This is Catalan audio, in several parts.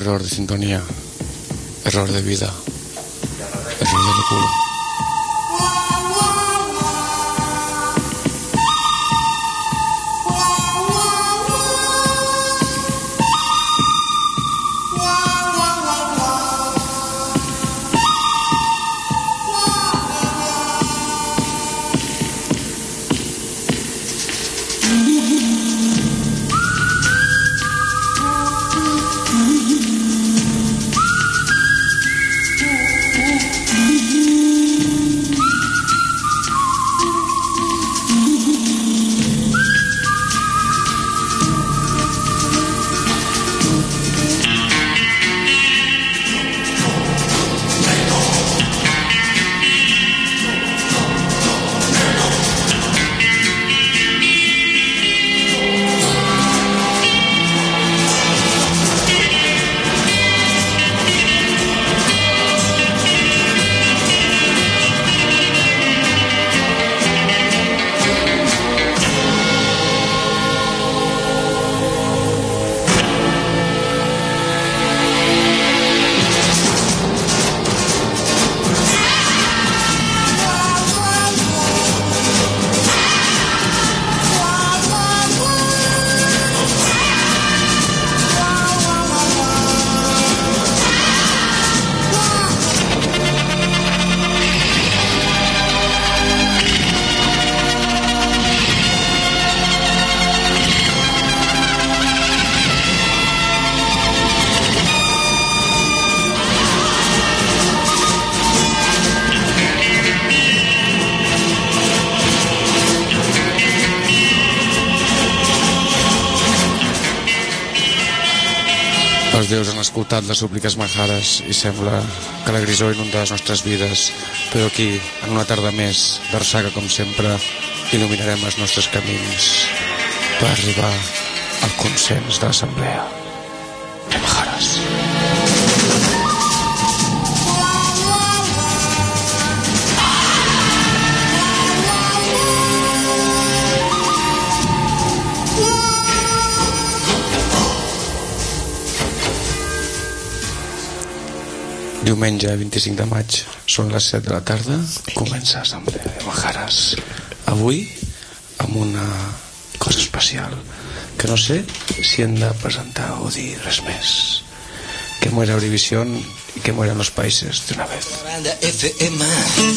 error de sintonía, error de vida, error de culo. Els déus han escoltat les súpliques majares i sembla que la grisor inunda les nostres vides, però aquí, en una tarda més d'Arsaga com sempre, il·luminarem els nostres camins per arribar al consens de l'assemblea de majares. Diumenge 25 de maig, són les 7 de la tarda, comença l'assemblea de majares. Avui amb una cosa especial que no sé si hem de presentar o dir res més. Que muera Eurovisión y que mueran los países de una vez. 90 FM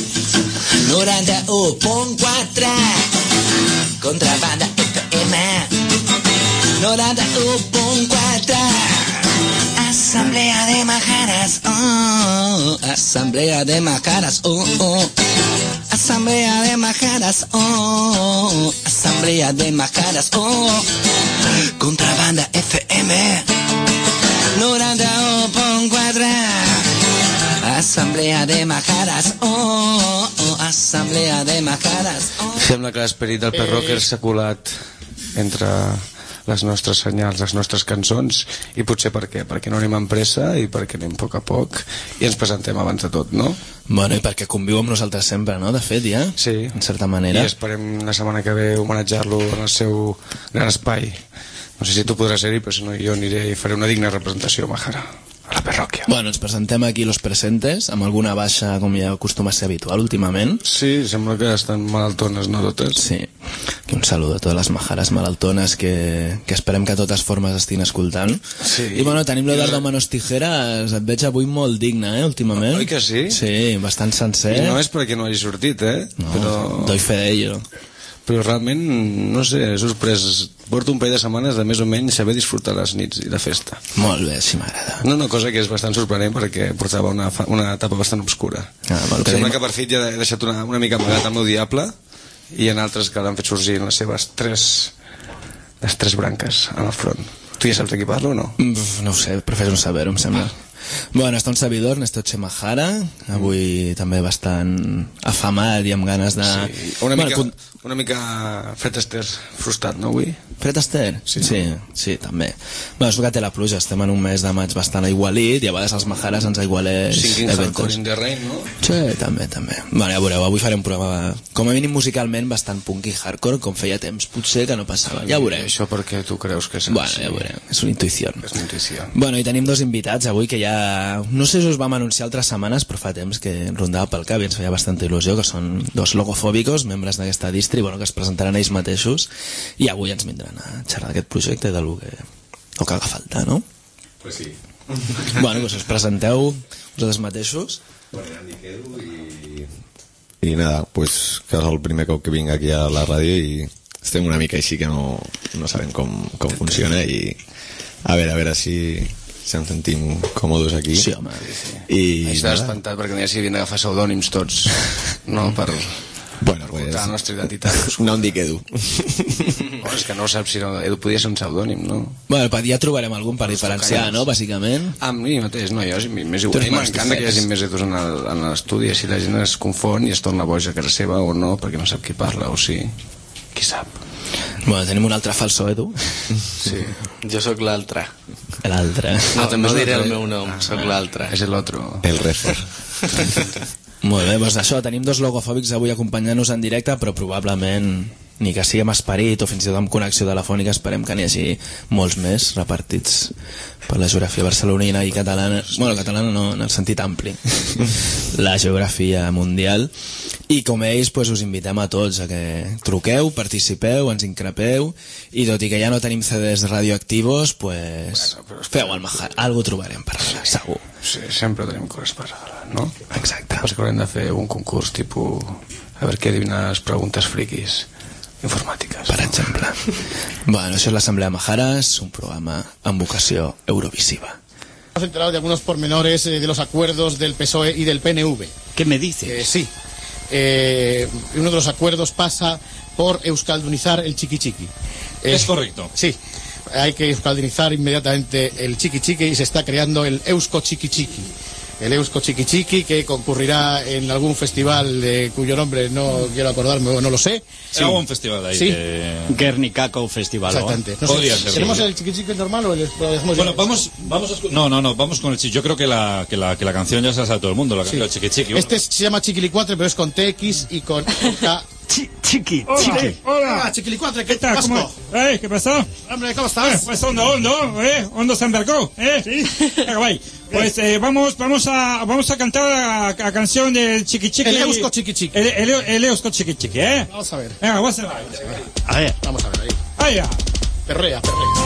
91.4 Contrabanda FM 91.4 Asamblea de majaras, oh, asamblea de majaras, oh, oh. Asamblea de majaras, oh, asamblea de majaras, oh. Contrabanda FM 91.4 Asamblea de majaras, oh, oh, asamblea de majaras, oh. Sembla que l'esperit del Pet Rocker s'ha colat entre les nostres senyals, les nostres cançons, i potser per què? Perquè no anem amb pressa i perquè anem a poc i ens presentem abans de tot, no? Bueno, i perquè conviu amb nosaltres sempre, no? De fet, ja, sí, en certa manera. I esperem la setmana que ve homenatjar-lo en el seu gran espai. No sé si tu podràs ser-hi, però si no jo aniré i faré una digna representació majara a la parròquia. Bueno, ens presentem aquí los presentes, amb alguna baixa, com ja acostuma a ser habitual últimament. Sí, sembla que estan malaltones, no totes? Sí. I un saludo a totes les majares malaltones que esperem que de totes formes estiguin escoltant. Sí. I bueno, tenim l'Eduardo Manos Tijeras, et veig avui molt digne, últimament. Oi que sí? Sí, bastant sencer. I no és perquè no hagi sortit, No, però... doy fe d'ello. Però realment, no sé, he sorprès. Porto un parell de setmanes de més o menys saber disfrutar les nits i la festa. Molt bé, així m'agrada. Una cosa que és bastant sorprenent perquè portava una etapa bastant obscura. Sembla que per fi ja he deixat una mica amagat el meu diable, i hi ha altres que l'han fet sorgir en les seves tres branques en el front. Tu ja saps de qui parlo o no? No ho sé, prefereixo no saber-ho, em sembla. Bueno, està un servidor, Néstor Chemajara, avui també bastant afamat i amb ganes de... Sí, una mica Fred Astaire frustrat, no, avui? Fred Astaire? Sí, també. Bueno, és el que té la pluja, estem en un mes de maig bastant aigualit i a vegades els Majares ens aigualeix... Singing Hardcore in the Rain, no? Sí, també. Bueno, ja veureu, avui farem un programa, com a mínim musicalment, bastant punk i hardcore, com feia temps, potser que no passava. Ja veureu. Això perquè tu creus que és... Bueno, ja veureu, és una intuïció. És una intuïció. Bueno, i tenim dos invitats avui que ja... No sé si us vam anunciar altres setmanes, però fa temps que rondava pel cap i ens feia bastanta il·lusió, que són dos logofòbicos, membres d'aquesta distri, bueno, que es presentaran ells mateixos, i avui ens vindran a xerrar d'aquest projecte i del que haga falta, no? Pues sí. Bueno, doncs us presenteu vosaltres mateixos. Bueno, ja m'hi quedo i nada, pues que és el primer cop que vinc aquí a la ràdio i estem una mica així que no sabem com funciona i a veure si ens sentim còmodes aquí. Sí, home. Sí. I estàs espantat perquè n'hi havien d'agafar pseudònims tots, no? Per... Bueno, pues... la nostra identitat. No em dic Edu. Oh, és que no saps si Edu podia ser un pseudònim, no? Bueno, ja trobarem algun per diferenciar, no? Bàsicament. A mi mateix, no, jo m'és igual. A mi m'encanta que hi hagi més Edus en l'estudi, així la gent es confon i es torna boja a casa seva o no, perquè no sap qui parla, o sí. Qui sap? Bueno, tenim un altre falso Edu. Sí, jo sóc l'altre. L'altre. No diré el meu nom, sóc l'altre. És l'altre. El refer. Molt bé, doncs això, tenim dos logofòbics avui acompanyant-nos en directe, però probablement ni que sigui amb esperit o fins i tot amb connexió telefònica, esperem que n'hi hagi molts més repartits per la geografia barcelonina i catalana, bueno, catalana no, en el sentit ampli, la geografia mundial. I com ells, pues, us invitem a tots a que truqueu, participeu, ens increpeu, i tot i que ja no tenim CDs radioactivos, pues, feu el majar, algo trobarem per regalar, segur. Sí, sempre tenim coses per regalar, no? Exacte. Pues que haurem de fer un concurs tipus a veure què adivinen les preguntes friquis informàtiques, per exemple. Bueno, això és l'Assemblea Majares, un programa amb vocació eurovisiva. Hemos enterado de algunos pormenores de los acuerdos del PSOE y del PNV. ¿Qué me dices? Sí. Uno de los acuerdos pasa por euskaldunizar el chiqui-chiqui. Es correcto. Sí. Hay que euskaldunizar inmediatamente el chiqui-chiqui y se está creando el Eusko Chiqui-Chiqui. El Eusko Chiqui-Chiqui, que concurrirá en algún festival cuyo nombre no quiero acordarme o no lo sé. Sí. Era un festival ahí. Sí. Guernicaco Festival. Exactamente. No Podría sé, ser. ¿tenemos el chiqui-chiqui normal o lo dejamos bueno, ya? vamos a no, vamos con el chiqui. Yo creo que la canción ya se la sabe todo el mundo, la canción del chiqui-chiqui. Este se llama Chiquilicuatre, pero es con TX y con K. Chiqui. Hola, Chiquilicuatre, ¿qué tal? ¿Cómo? ¿Qué pasó? Hombre, ¿cómo estás? Pues Hondo se embarcó, Sí. Guay. Pues vamos a cantar la canción del Chiqui-Chiqui. El Eusko Chiqui-Chiqui. El Eusko Chiqui-Chiqui, Vamos a ver. Venga, vamos a ver. A ver. Vamos a ver ahí. Allá. Perrea.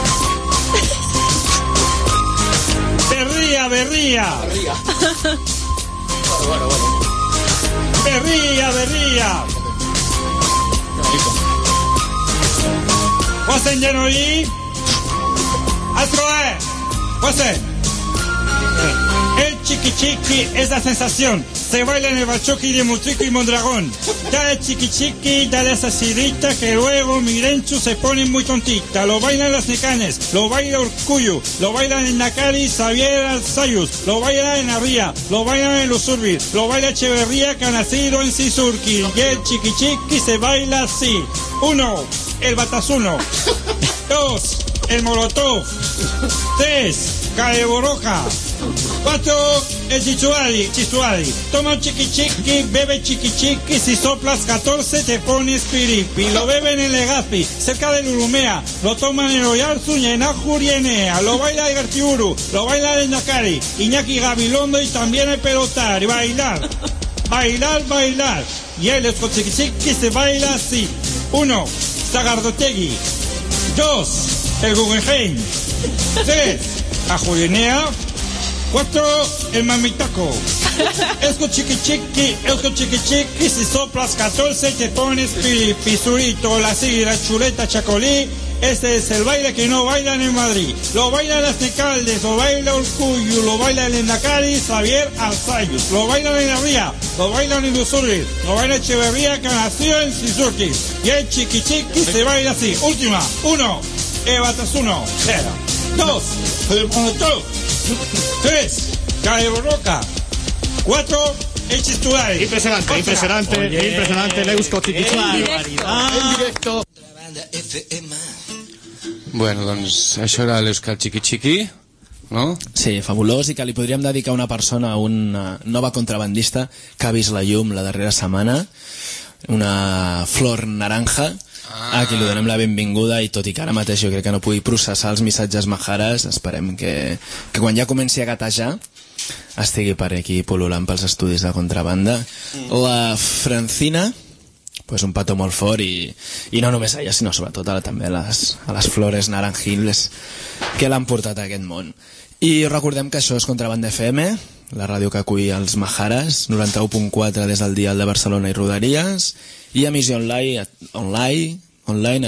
Berría. Bueno. Berría. Wasen Janoi. Astroe. Wasen. El chiqui-chiqui es la sensación. Se baila en el Bachoqui de Mutrico y Mondragón. Dale chiqui-chiqui, dale esa sidrita que luego Mirenchu se pone muy tontita. Lo bailan las Necanes, lo baila Urcuyu, lo bailan en Nakari, Xavier Alzayus, lo bailan en Arría, lo bailan en Lusurbi, lo baila Echeverría que ha nacido en Sisurki. Y el chiqui-chiqui se baila así. 1, el Batasuno. 2, el Molotov. 3, Careboroja. 4, el Chichuari. Toma un chiqui-chiqui, bebe chiqui-chiqui. Si soplas 14 te pones piripi. Lo beben en Legazpi, cerca de Lurumea. Lo toman en Oyarzun y en Ajurienea. Lo baila el Gartiuru, lo baila el Nakari, Iñaki Gabilondo y también el Pelotar. Y bailar. Y el Eusko Chiqui-Chiqui se baila así. 1, Sagardotegui. 2, el Guggenheim. 3, Ajurienea. 4, el Mamitaco. Eusko Chiqui-Chiqui, si soplas 14 te pones pisurito, la sidra, chuleta, chacolí. Este es el baile que no bailan en Madrid. Lo bailan las Tecaldes, lo baila Urcuyu, lo baila el Endacari, Xavier Alzayus. Lo bailan en Arría, lo bailan en Usurri, lo baila Echeverría que nació en Sisurki. Y el chiqui-chiqui se baila así. Última. 1, el Batasuno. 2, el Molotov. 3, Cae Borroca. 4 hechos titulares. Impresionante el Eusko Chiqui Chiqui en directo. Bueno, doncs això era l'Euskal Chiqui Chiqui, no? Sí, fabulós, i que li podríem dedicar a una persona, a una nova contrabandista que ha vist la llum la darrera setmana, una Flor Naranja, a qui li donem la benvinguda, i tot i que ara mateix jo crec que no pugui processar els missatges majares, esperem que quan ja comenci a gatejar estigui per aquí pol·lulant pels estudis de contrabanda. La Francina, pues un pato molt fort, i no només a ella, sinó sobretot també a les Flores Naranjiles que l'han portat a aquest món. I recordem que això és Contrabanda FM, la ràdio que acull els majares, 91.4 des del dial de Barcelona i Rodaries, i emissió online a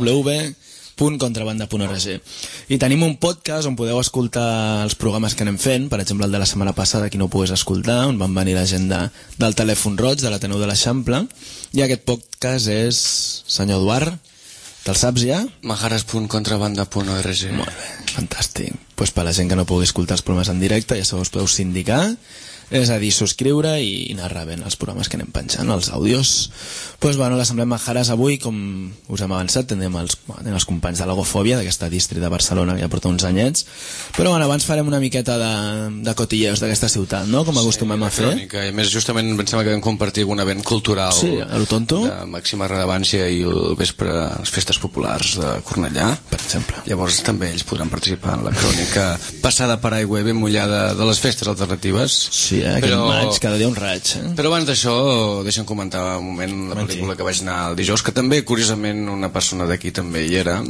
www.contrabanda.org. I tenim un podcast on podeu escoltar els programes que anem fent, per exemple el de la setmana passada, qui no ho pogués escoltar, on van venir la gent del telèfon roig de l'Ateneu de l'Eixample, i aquest podcast és, senyor Eduard, te'l saps ja? majares.contrabanda.org. Molt bé, fantàstic. Pues per la gent que no pugui escoltar els programes en directe, ja sabeu, us podeu sindicar, és a dir, subscriure i anar rebent els programes que anem penjant, els àudios. Pues bueno, l'Assemblea Majares avui, com us hem avançat, tindrem els companys de Logofòbia, d'aquesta distri de Barcelona, que ja porta uns anyets, però bueno, abans farem una miqueta de cotilleos d'aquesta ciutat, no?, com acostumem a fer. Crònica, i a més justament pensem que vam compartir un event cultural, sí, a lo tonto, de màxima rellevància, i el vespre les festes populars de Cornellà, per exemple. Llavors també ells podran participar en la crònica passada per aigua ben mullada de les festes alternatives. Sí, aquest maig, cada dia un raig. Però abans d'això, deixa'm comentar un moment la pel·lícula que vaig anar el dijous, que també, curiosament, una persona d'aquí també hi era.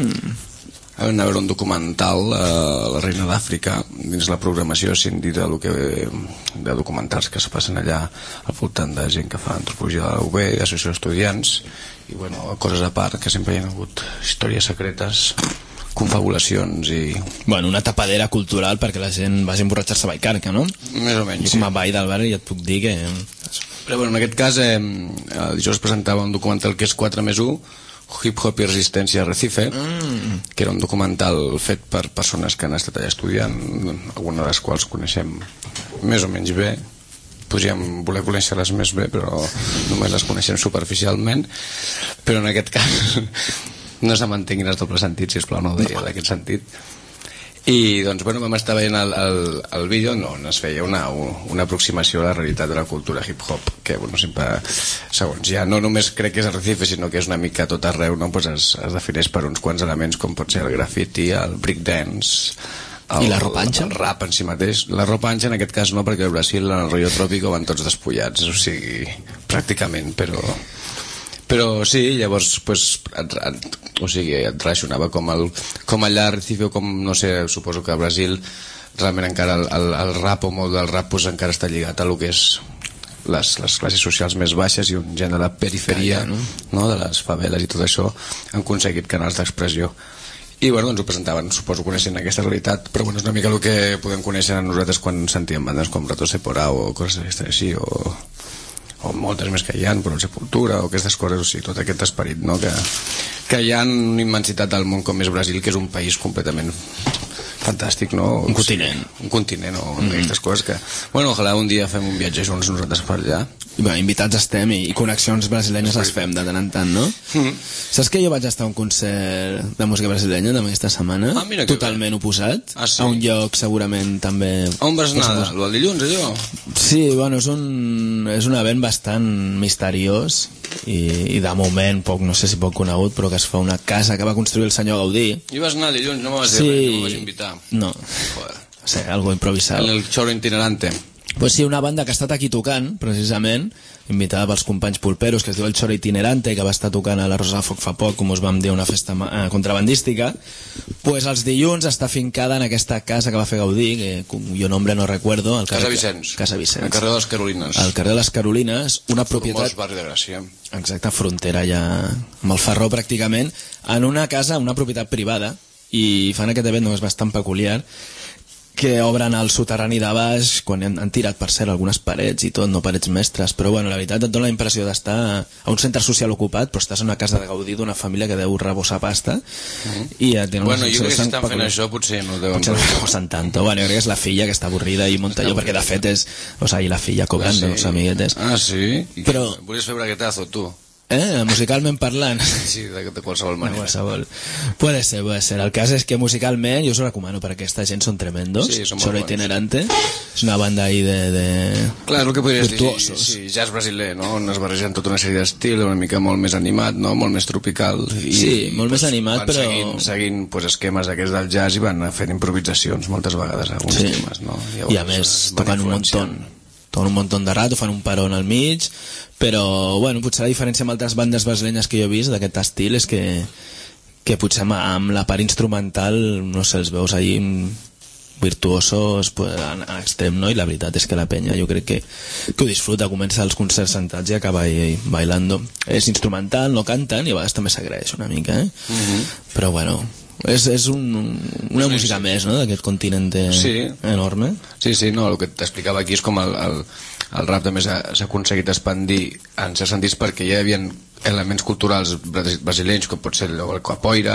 Vam anar a veure un documental, La Reina d'Àfrica, dins la programació ascendida de documentals que se passen allà al voltant de gent que fa antropologia de la UB, associació d'estudiants, i bueno, coses a part, que sempre hi ha hagut històries secretes, confabulacions i... Bueno, una tapadera cultural perquè la gent vagi a emborratxar-se a Vallcarca, no? Més o menys, jo com a veí del barri ja et puc dir que... Però bueno, en aquest cas el dijous presentava un documental que és 4+1, Hip Hop i Resistència a Recife, que era un documental fet per persones que han estat allà estudiant, algunes de les quals coneixem més o menys bé, podríem voler conèixer-les més bé, però només les coneixem superficialment. Però en aquest cas no se mantinguin els dobles sentits, sisplau, no ho deia d'aquest sentit. I doncs, bueno, vam estar veient el vídeo on es feia una aproximació a la realitat de la cultura hip-hop, que, bueno, sempre, segons ja, no només crec que és a Recife, sinó que és una mica a tot arreu, no? Pues es defineix per uns quants elements, com pot ser el graffiti, el breakdance, i la ropa ancha? El rap en si mateix. La ropa ancha en aquest cas no, perquè al Brasil, en el Rio Trópico, van tots despullats, o sigui, pràcticament, però sí, llavors pues, o sigui, et relacionava com allà a Recife, o com, no sé, suposo que a Brasil realment encara el rap, o molt del rap, pues, encara està lligat a lo que és les classes socials més baixes, i un gent de la periferia, no? De les faveles i tot això, han aconseguit canals d'expressió. I bueno, doncs ho presentaven, suposo, coneixent aquesta realitat, però bueno, és una mica el que podem conèixer a nosaltres quan sentíem bandes com Rato Seporà o coses així, o moltes més que hi ha, però Sepultura o aquestes coses, o sigui, tot aquest esperit, no? Que hi ha una immensitat al món com és Brasil, que és un país completament fantàstic, no? Un continent. Un continent, o aquestes coses que... Bueno, ojalà un dia fem un viatge junts nosaltres per allà. Bé, invitats estem, i connexions brasilenyes les fem de tant en tant, no? Saps que jo vaig estar a un concert de música brasilenya aquesta setmana? Totalment oposat, a un lloc segurament també... On vas anar? El dilluns, allò? Sí, bueno, és un event bastant misteriós i de moment poc, no sé si poc conegut, però que es fa una casa que va construir el senyor Gaudí. I vas anar dilluns, no me vas dir res, no me vas invitar. No, o sigui, algo improvisat. En el Choro Itinerante. Pues sí, una banda que ha estat aquí tocant, precisament, invitada pels companys pulperos, que es diu el Choro Itinerante, que va estar tocant a la Rosa de Foc fa poc, com us vam dir, una festa contrabandística. Pues els dilluns està fincada en aquesta casa que va fer Gaudí, que jo nombre no recuerdo. Casa Vicenç. Casa Vicenç. Al carrer de les Carolines. Al carrer de les Carolines, una propietat... Formós barri de Gràcia. Exacte, frontera ja amb el Ferró pràcticament, en una casa, una propietat privada, i fan aquest event, no, és bastant peculiar, que obren el soterrani de baix, quan han tirat, per cert, algunes parets i tot, no parets mestres, però bueno, la veritat et dona la impressió d'estar a un centre social ocupat, però estàs en una casa de Gaudí d'una família que deu rebossar pasta, i ja tenen Bueno, jo crec que si estan fent això potser no deuen... Potser no rebossen tant. Bueno, jo crec que és la filla que està avorrida i munta allò, perquè de fet és... O sigui, la filla cobrando, els amiguetes. Ah, sí? Però... Volies fer braguetazo, tu? Musicalment parlant. Sí, de qualsevol manera. Puede ser. El cas és que musicalment jo us ho recomano perquè aquesta gent són tremendos. Sí, són molt Solo bons. Itinerante. És una banda ahí de Clar, el que podries virtuosos. dir, sí, jazz brasiler, no? On es barregen tota una sèrie d'estil, una mica molt més animat, no? Molt més tropical. I, Sí, molt més animat, van però... seguint pues, esquemes aquests del jazz i van fent improvisacions moltes vegades, alguns temes, no? I a més, toquen un montón de rato, fan un parón al mig, però, bueno, potser la diferència amb altres bandes brasilenyes que jo he vist d'aquest estil és que potser amb la part instrumental, no sé, els veus ahí virtuosos en extrem, no? I la veritat és que la penya jo crec que ho disfruta, comença els concerts sentats i acaba ahí bailando. És instrumental, no canten i a vegades també s'agraeix una mica, però bueno, és una música més, no?, d'aquest continent enorme. Sí, no, el que t'explicava aquí és com el rap també s'ha aconseguit expandir en certs sentits perquè ja hi havia elements culturals brasilenys com pot ser el capoeira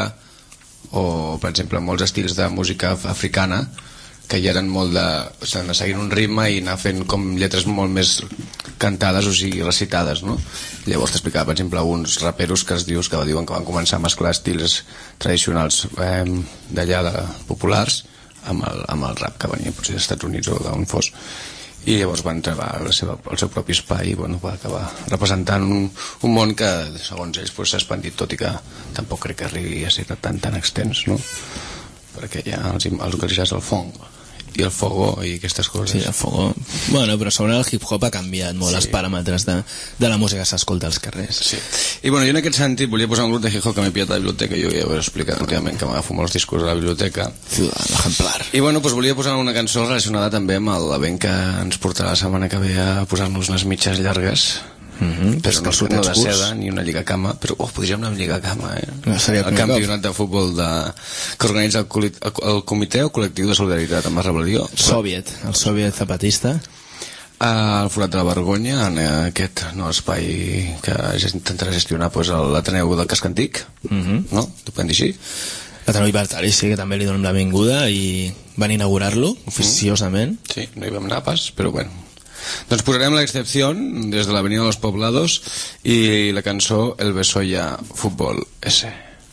o per exemple molts estils de música africana que ja eren molt de seguint un ritme i anar fent com lletres molt més cantades, o sigui, recitades, no? Llavors t'explicava, per exemple, uns raperos que diuen que van començar a mesclar estils tradicionals d'allà populars amb el rap que venia potser dels Estats Units o d'on fos, i llavors van trobar el seu propi espai i bueno, va acabar representant un món que segons ells s'ha expandit, tot i que tampoc crec que arribi a ser tan extens, no? Perquè ja els utilitzes el fong i el fogo i aquestes coses. Sí, el fogo. Bueno, però sobre el hip-hop ha canviat molt els paràmetres de la música que s'escolta als carrers. Sí. I bueno, jo en aquest sentit volia posar un grup de hip-hop que m'he pillat a la biblioteca, jo ja ho he explicat últimament, que m'agafo molts discos a la biblioteca. Ciudadano ejemplar. I bueno, pues volia posar una cançó relacionada també amb l'event que ens portarà la setmana que ve a posar-nos unes mitges llargues. Però no de seda ni una lligacama, però podríem anar amb lligacama, el campionat de futbol que organitza el comitè o col·lectiu de solidaritat amb la rebel·lió, el soviet zapatista, al Forat de la Vergonya, en aquest espai que intentarà gestionar l'Ateneu del Casc Antic, no? T'ho podem dir així? L'Ateneu Libertari, sí, que també li donem la benvinguda i van inaugurar-lo oficiosament. Sí, no hi vam anar pas, però bueno. Doncs posarem la excepción des de l'Avenida de los Poblados i la cançó El Besoya Fútbol S.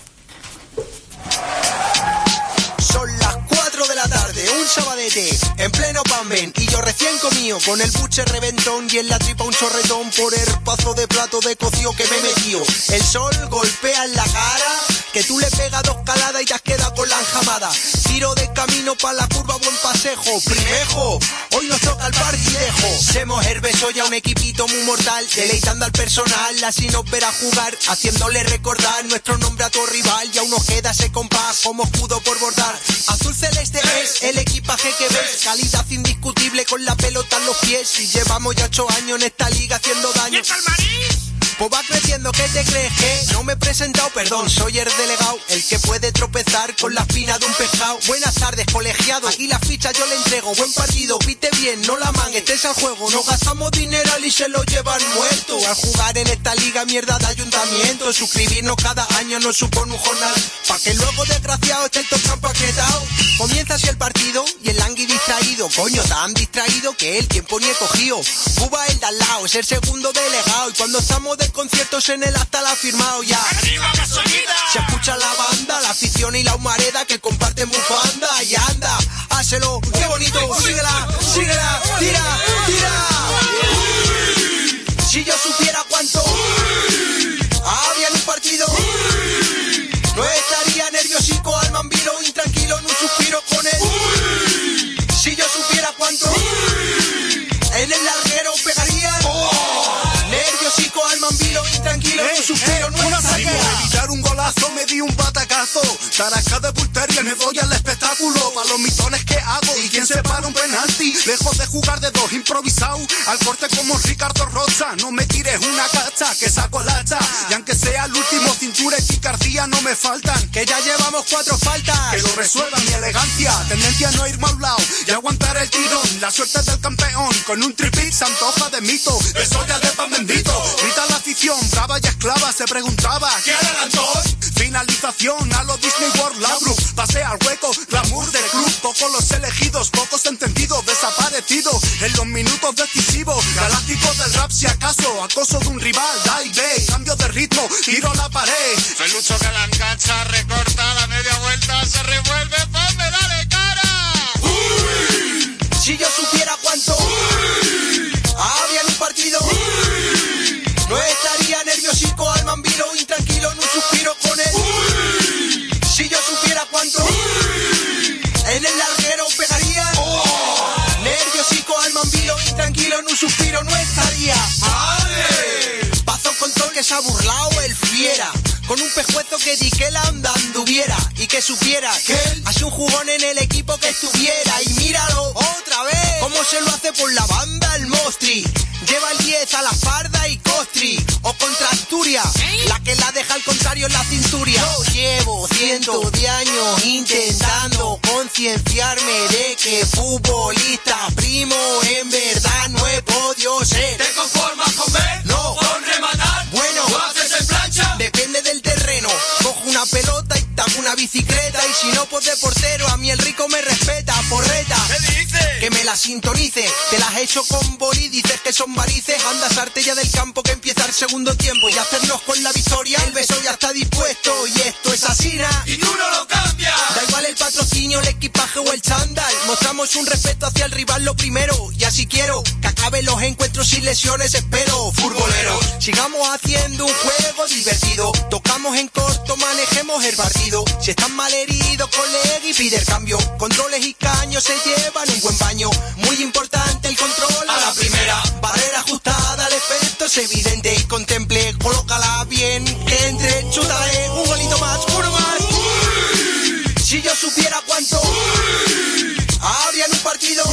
Son las 4 de la tarde, un sabadete en pleno Pamben y yo recién comido con el buche reventón y en la tripa un chorretón por el pazo de plato de cocido que me metió. El sol golpea en la cara, que tú le pegas 2 caladas y te has quedado con la enjamada. Tiro de camino pa' la curva, buen pasejo. Primejo, hoy nos toca el partidejo. Semos el Besoya, un equipito muy mortal, deleitando al personal, así nos verá jugar, haciéndole recordar nuestro nombre a tu rival. Y aún nos queda ese compás como escudo por bordar. Azul celeste es el equipaje que ves, calidad indiscutible con la pelota en los pies. Y llevamos ya 8 años en esta liga haciendo daño. Pues va creciendo, ¿qué te crees que? No me he presentado, perdón, soy el delegado, el que puede tropezar con la espina de un pescado. Buenas tardes, colegiado, aquí la ficha yo le entrego. Buen partido, pite bien, no la mangues, estés al juego. No gastamos dineral y se lo llevan muerto. Al jugar en esta liga, mierda de ayuntamiento. Suscribirnos cada año nos supone un jornal, pa' que luego desgraciado esté el top empaquetado. Comienza así el partido y el langui distraído. Coño, tan distraído que el tiempo ni he cogido. Cuba el de al lado, es el segundo delegado. Y cuando estamos de conciertos en el acta la ha firmado ya. ¡Arriba, Gasolina! Se escucha la banda, la afición y la humareda que comparten bufanda. Y anda, hácelo, qué bonito. Síguela, síguela, tira, tira. Si yo supiera cuánto había en un partido, no estaría nerviosico al mambilo, intranquilo en un suspiro con él. Si yo supiera cuánto en el larguero pegarían, nerviosico al mambilo, intranquilo en un suspiro, no estaría. Por evitar un golazo me di un batacazo, tarasca de portería me doy al espectáculo, pa' los mitones que hago y quien se para un penalti, lejos de jugar de dos improvisados. improvisado, al corte como Ricardo Rocha. No me tires una cacha, que saco el hacha. Y aunque sea el último, cintura y picardía no me faltan. Que ya llevamos 4 faltas. Que lo resuelva mi elegancia, tendencia a no irme a un lado y aguantar el tirón. La suerte del campeón, con un tripit se antoja de mito. Eso ya de pan bendito. Grita la afición, brava y esclava, se preguntaba ¿qué adelantó? Finalización a lo Disney World Labru. Pasea al hueco, glamour del club. Pocos los elegidos, pocos entendidos, desaparecidos en los minutos decisivos. Galáctico del rap si acaso, acoso de un rival, da y ve, cambio de ritmo, tiro a la pared. Felucho que la engancha, recorta la media vuelta, se revuelve, ponme, dale cara. Uy. Si yo supiera cuánto había en un partido, no estaría nerviosico al mambilo, intranquilo en un suspiro con él. Si yo supiera cuánto en el larguero pegaría, nerviosico al mambilo, intranquilo en un suspiro no estaría. Paso con todo que se ha burlado el fiera, con un pejuezo que di que la anduviera y que supiera que él hace un jugón en el equipo que estuviera. Y míralo otra vez, cómo se lo hace por la banda el Mostri. Lleva el 10 a la farda y Costri, o contra Asturias, la que la deja al contrario en la cinturia. Yo llevo cientos de años intentando concienciarme de que futbolista primo en verdad no he podido ser. ¿Te conformas con ver? No. ¿Con rematar? Bueno, ¿lo haces en plancha? Depende del terreno. Cojo una pelota y tapo una bicicleta, y si no pues de portero, a mí el rico me respeta. Porreta, ¿qué dices? Que me la sintonice. Te las he hecho con boli, dices que son varices. Anda, sarte ya del campo que empieza el segundo tiempo y hacernos con la victoria. El beso ya está dispuesto y esto es asina. Y tú no lo cambias. Da igual el patrocinio, el equipaje o el chándal. Mostramos un respeto hacia el rival lo primero. Y así quiero que acaben los encuentros sin lesiones, espero. Futboleros, sigamos haciendo un juego divertido. Tocamos en corto, manejemos el partido. Si están mal heridos, colega, y pide el cambio. Controles y caños se llevan un buen baño. Muy importante el control a la primera. Barrera ajustada, el efecto es evidente. Y contemple, colócala bien. Que entre, chútale, un golito más, uno más. Si yo supiera cuánto habría en un partido,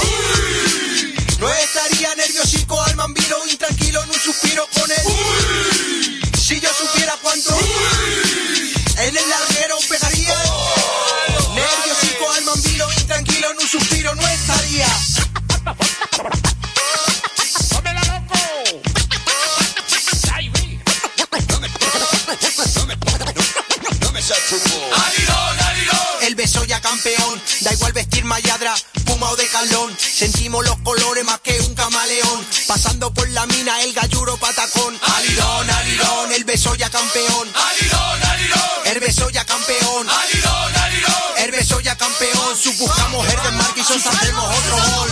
no estaría nerviosico al mambilo, intranquilo en un suspiro con él. Si yo supiera cuánto en el larguero pegaría, nerviosico al mambilo, intranquilo en un suspiro no estaría. El beso ya campeón, da igual vestir malladra, puma o de calón. Sentimos los colores más que un camaleón, pasando por la mina el galluro patacón. Alirón, alirón, el beso ya campeón. Alirón, alirón, el beso ya campeón. Alirón, alirón, el beso ya campeón. Buscamos el desmarque y sos hacemos otro gol.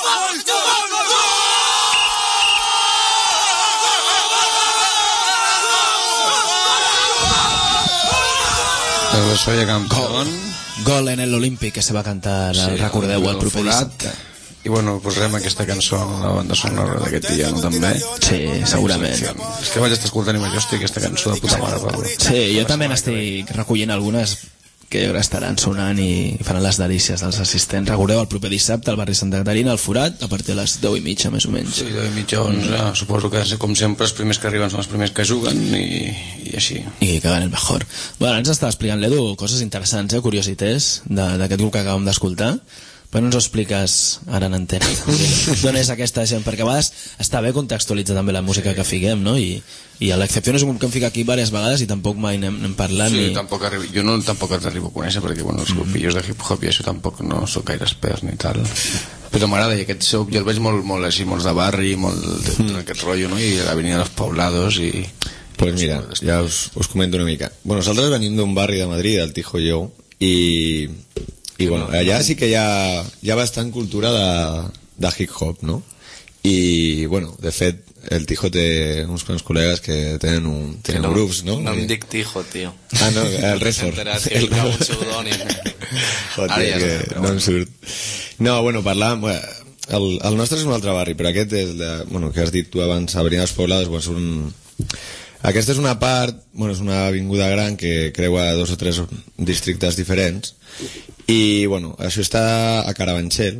El beso ya campeón. Gol en el Olímpic, que se va a cantar, sí, recordeu, el proper dissabte. I bueno, posarem aquesta cançó en la banda sonora d'aquest dia, no, també? Sí, segurament. És que vaig estar escoltant i m'ajusti aquesta cançó de puta mare, Pablo. Sí, jo també n'estic recollint algunes que estaran sonant i faran les delícies dels assistents. Recordeu, el proper dissabte al barri Santa Caterina, al Forat, a partir de les 10:30, més o menys. Sí, 10:30, 11. Suposo que, com sempre, els primers que arriben són els primers que juguen i així. I que van el mejor. Bueno, ens està explicant l'Edu coses interessants, curiosités, d'aquest grup que acabem d'escoltar. Però no ens ho expliques ara en antena d'on és aquesta gent, perquè a vegades està bé contextualitzar també la música que fiquem, no? I a l'Excepció és un grup que em fica aquí diverses vegades i tampoc mai n'hem parlat. Sí, jo tampoc els arribo a conèixer perquè els grupillos de hip-hop i això tampoc no soc gaire expert ni tal, però m'agrada, i aquest soc jo el veig molt així, molt de barri, molt d'aquest rotllo, no? I l'Avenida de los Poblados i... Pues mira, ja us comento una mica. Bueno, nosaltres venim d'un barri de Madrid, del Tijolló, i bueno, allà sí que hi ha bastant cultura de hip-hop, no? I, bueno, de fet, el Tijo té uns quants col·legues que tenen grups, no? No em dic Tijo, tio. Ah, no, el Resor. El pseudònim. Joder, que no em surt. No, bueno, parlàvem... El nostre és un altre barri, però aquest és, bueno, que has dit tu abans, Avenida dels Poblados, és un... Aquesta és una part, bueno, és una avinguda gran que creua 2 o 3 districtes diferents i, bueno, això està a Carabanchel,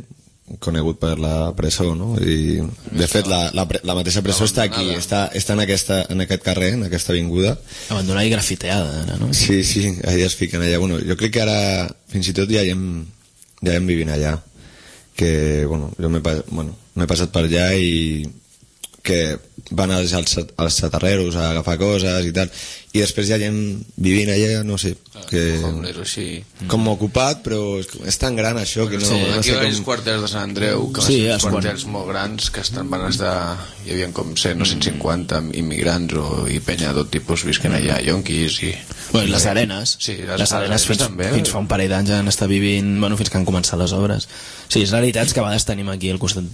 conegut per la presó, no? I, de fet, la mateixa presó està aquí, està en aquest carrer, en aquesta avinguda. Abandonada i grafiteada, ara, no? Sí, allà es fiquen allà. Bueno, jo crec que ara, fins i tot, ja hi hem vivint allà. Que, bueno, jo m'he passat per allà i que van als xatarreros a agafar coses i tal, i després ja hi hem vivint allà, no sé, que com ocupat, però és tan gran això que no... Sí, no aquí sé hi ha els quarters de Sant Andreu, que van ser quarters molt grans, que van estar... Hi havia com 100 o 150 immigrants i penya de tot tipus visquen allà, yonquis i... Bueno, les Arenes. Sí, les Arenes fins fa un parell d'anys han estat vivint, bueno, fins que han començat les obres. Sí, és realitats que a vegades tenim aquí al costat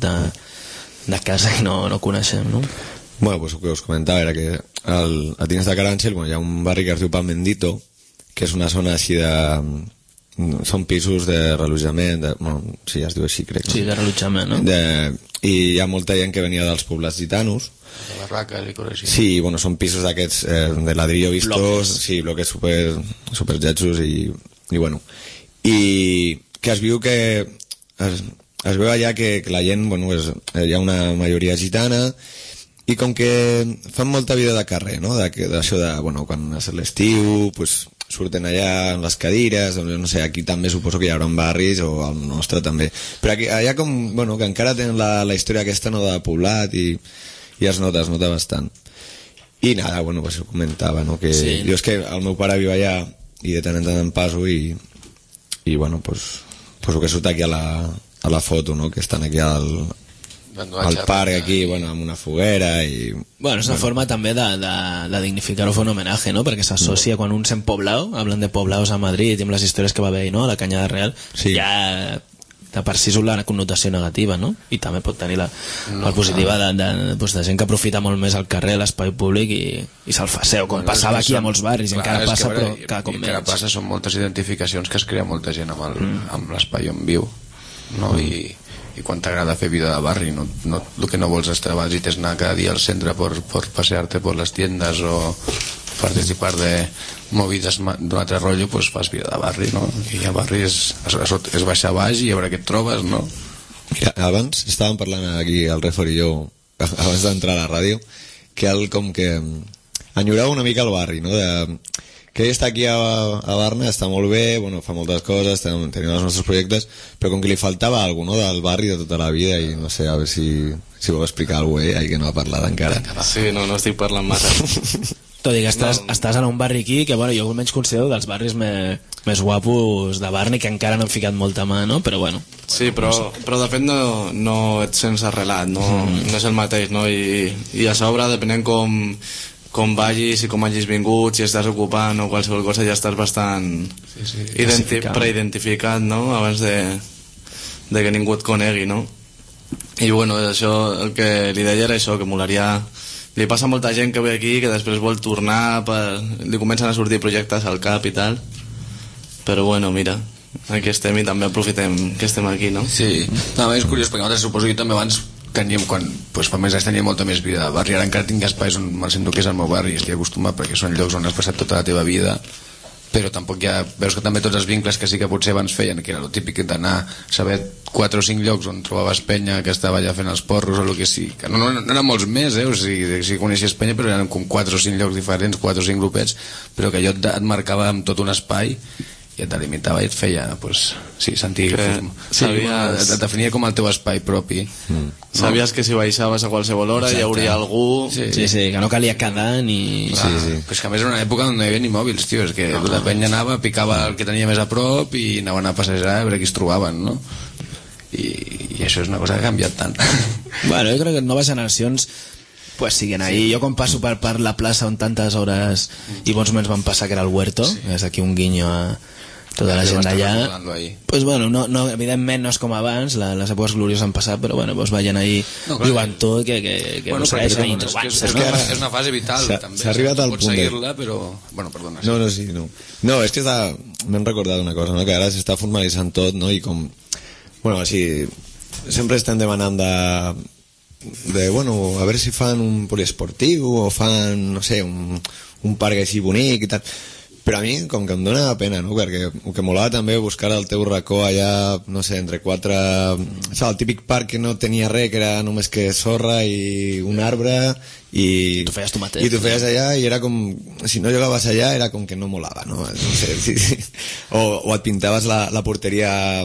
de casa i no coneixem, no? Bueno, pues el que us comentava era que a dins de Caransel hi ha un barri que es diu Palmendito, que és una zona així de... són pisos de relotjament, bueno, sí, es diu així, crec. Sí, de relotjament, no? I hi ha molta gent que venia dels poblats gitanos. De barraques i coses així. Sí, bueno, són pisos d'aquests de ladrillo vistos, sí, bloques super jetsos i bueno. I que es viu que... Es veu allà que la gent, bueno, hi ha una majoria gitana i com que fan molta vida de carrer, no? D'això de, bueno, quan és l'estiu, pues, surten allà en les cadires, no sé, aquí també suposo que hi haurà barris, o al nostre també. Però aquí, allà com, bueno, que encara tenen la història aquesta, no, de poblat i es nota bastant. I nada, bueno, pues ho comentava, no? Que sí. Jo és que el meu pare viu allà i de tant en tant em passo i bueno, pues el que surt aquí a la foto, no? Que estan aquí al parc aquí, bueno, amb una foguera i... Bueno, és una forma també de dignificar-ho, fer un homenatge, no? Perquè s'associa quan un sent Poblao, hablen de Poblaos a Madrid i amb les històries que va haver, no? A la Canyada Real, sí. Ja de per si surt la connotació negativa, no? I també pot tenir la positiva de gent que aprofita molt més el carrer, l'espai públic i se'l faceu, com passava aquí a molts barris i encara passa, però cada cop menys. Encara passa, són moltes identificacions que es crea molta gent amb l'espai on viu, no? I quan t'agrada fer vida de barri, el que no vols és treballar i t'has anar cada dia al centre per passear-te per les tiendes o participar de movides d'un altre rotllo, pues fas vida de barri, no? I el barri és baixar baix i a veure què et trobes, no? Mira, abans estàvem parlant aquí el Refor i jo, abans d'entrar a la ràdio, que com que enyorava una mica el barri, no? Que ell està aquí a Barna, està molt bé, bueno, fa moltes coses, tenim els nostres projectes, però com que li faltava alguna cosa, no?, del barri de tota la vida, i no sé, a veure si vol explicar alguna cosa, que no ha parlat encara. Sí, no estic parlant massa. Tot i que estàs en un barri aquí que, bueno, jo almenys considero dels barris més guapos de Barna i que encara no han ficat molta mà, no? Però bueno. Sí, però de fet no ets sense arrelat, no és el mateix, no? I a sobre, depenent com vagis i com hagis vingut, si estàs ocupant o qualsevol cosa, ja estàs bastant preidentificat, no? Abans de que ningú et conegui, no? I bueno, això, el que li deia era això, que molaria... Li passa a molta gent que ve aquí que després vol tornar, li comencen a sortir projectes al cap i tal, però bueno, mira, aquí estem i també aprofitem que estem aquí, no? Sí, no, és curiós perquè nosaltres suposo que també abans teníem, fa més anys teníem molta més vida de barri, ara encara tinc espais on me'l sento que és el meu barri i estic acostumat perquè són llocs on has passat tota la teva vida, però tampoc ja veus que també tots els vincles que sí que potser abans feien, que era el típic d'anar a saber 4 o 5 llocs on trobaves penya que estava allà fent els porros o el que sí, que no eren molts més, o sigui coneixies penya, però eren com 4 o 5 llocs diferents, 4 o 5 grupets, però que allò et marcava amb tot un espai i et delimitava i et feia, pues, sí, sentir que et definia com el teu espai propi. Sabies que si baixaves a qualsevol hora hi hauria algú... Sí, que no calia quedar ni... Però és que a més era una època on no hi havia ni mòbils, tio, és que la penya anava, picava el que tenia més a prop i anaven a passejar a veure qui es trobaven, no? I això és una cosa que ha canviat tant. Bueno, jo crec que noves generacions pues siguen ahí. Jo quan passo per la plaça on tantes hores i bons moments van passar, que era el Huerto, és aquí un guinyo a tota la gent d'allà, pues bueno, no, evidentment no és com abans, les èpoques glorioses han passat, però bueno, pues veient ahí joventut que bueno, segueixen introbant-se, no? És una fase vital també, s'ha arribat al punt seguir-la, però bueno, perdona. No, és que m'hem recordat una cosa, no? Que ara s'està formalitzant tot, no? I com, bueno, així sempre estem demanant bueno, a veure si fan un poliesportiu o fan, no sé, un parc així bonic i tal. Però a mi, com que em dóna pena, no? Perquè el que molava també buscar el teu racó allà, no sé, entre quatre... Saps, el típic parc que no tenia res, que era només que sorra i un arbre, i... Tu feies tu mateix. I tu feies allà i era com... Si no jugaves allà era com que no molava, no? No sé, sí. O et pintaves la porteria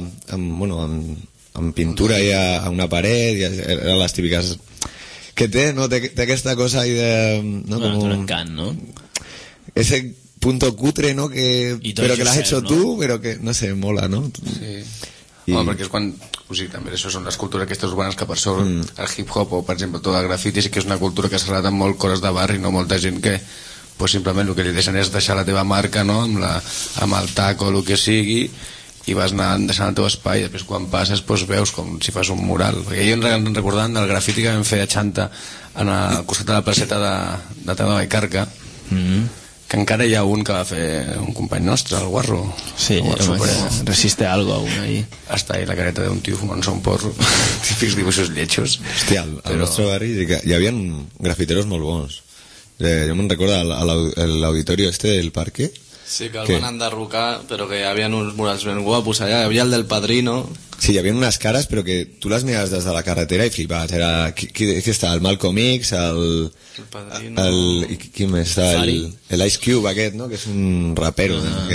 amb pintura i a una paret, i eren les típiques... Que té, no? Té aquesta cosa ahí de... No, com un encant, no? Ese punto cutre, ¿no? Pero que lo has hecho, ¿no? Tú, pero que, no sé, mola, ¿no? Sí. Home, perquè és quan... O sigui, també això són les cultures aquestes urbanes que per sobre el hip-hop o, per exemple, tot el grafiti sí que és una cultura que s'ha relatat molt coses de barri, no? Molta gent que pues, simplement el que li deixen és deixar la teva marca, no? Amb el tac o el que sigui, i vas anar deixant el teu espai, i després quan passes pues, veus com si fas un mural. Perquè jo recordant del grafiti que vam fer a Xanta al costat de la placeta de Tena de Vallcarca, que encara hi ha un que va fer un company nostre, el Guarro. Sí, resiste algo aún ahí. Hasta ahí la careta d'un tio fumant-se un porro. Típics dibuixos lletjos. Hòstia, al nostre barri hi havia grafiteros molt bons. Jo me'n recordo a l'auditori este del parque. Sí, que el van enderrocar, però que hi havia uns murals ben guapos allà. Hi havia el del Padrino. Sí, hi havia unes cares, però que tu les miraves des de la carretera i flipaves. Era, qui està? El Malcolm X, el Padrino... Qui més està? El Ice Cube aquest, no? Que és un rapero.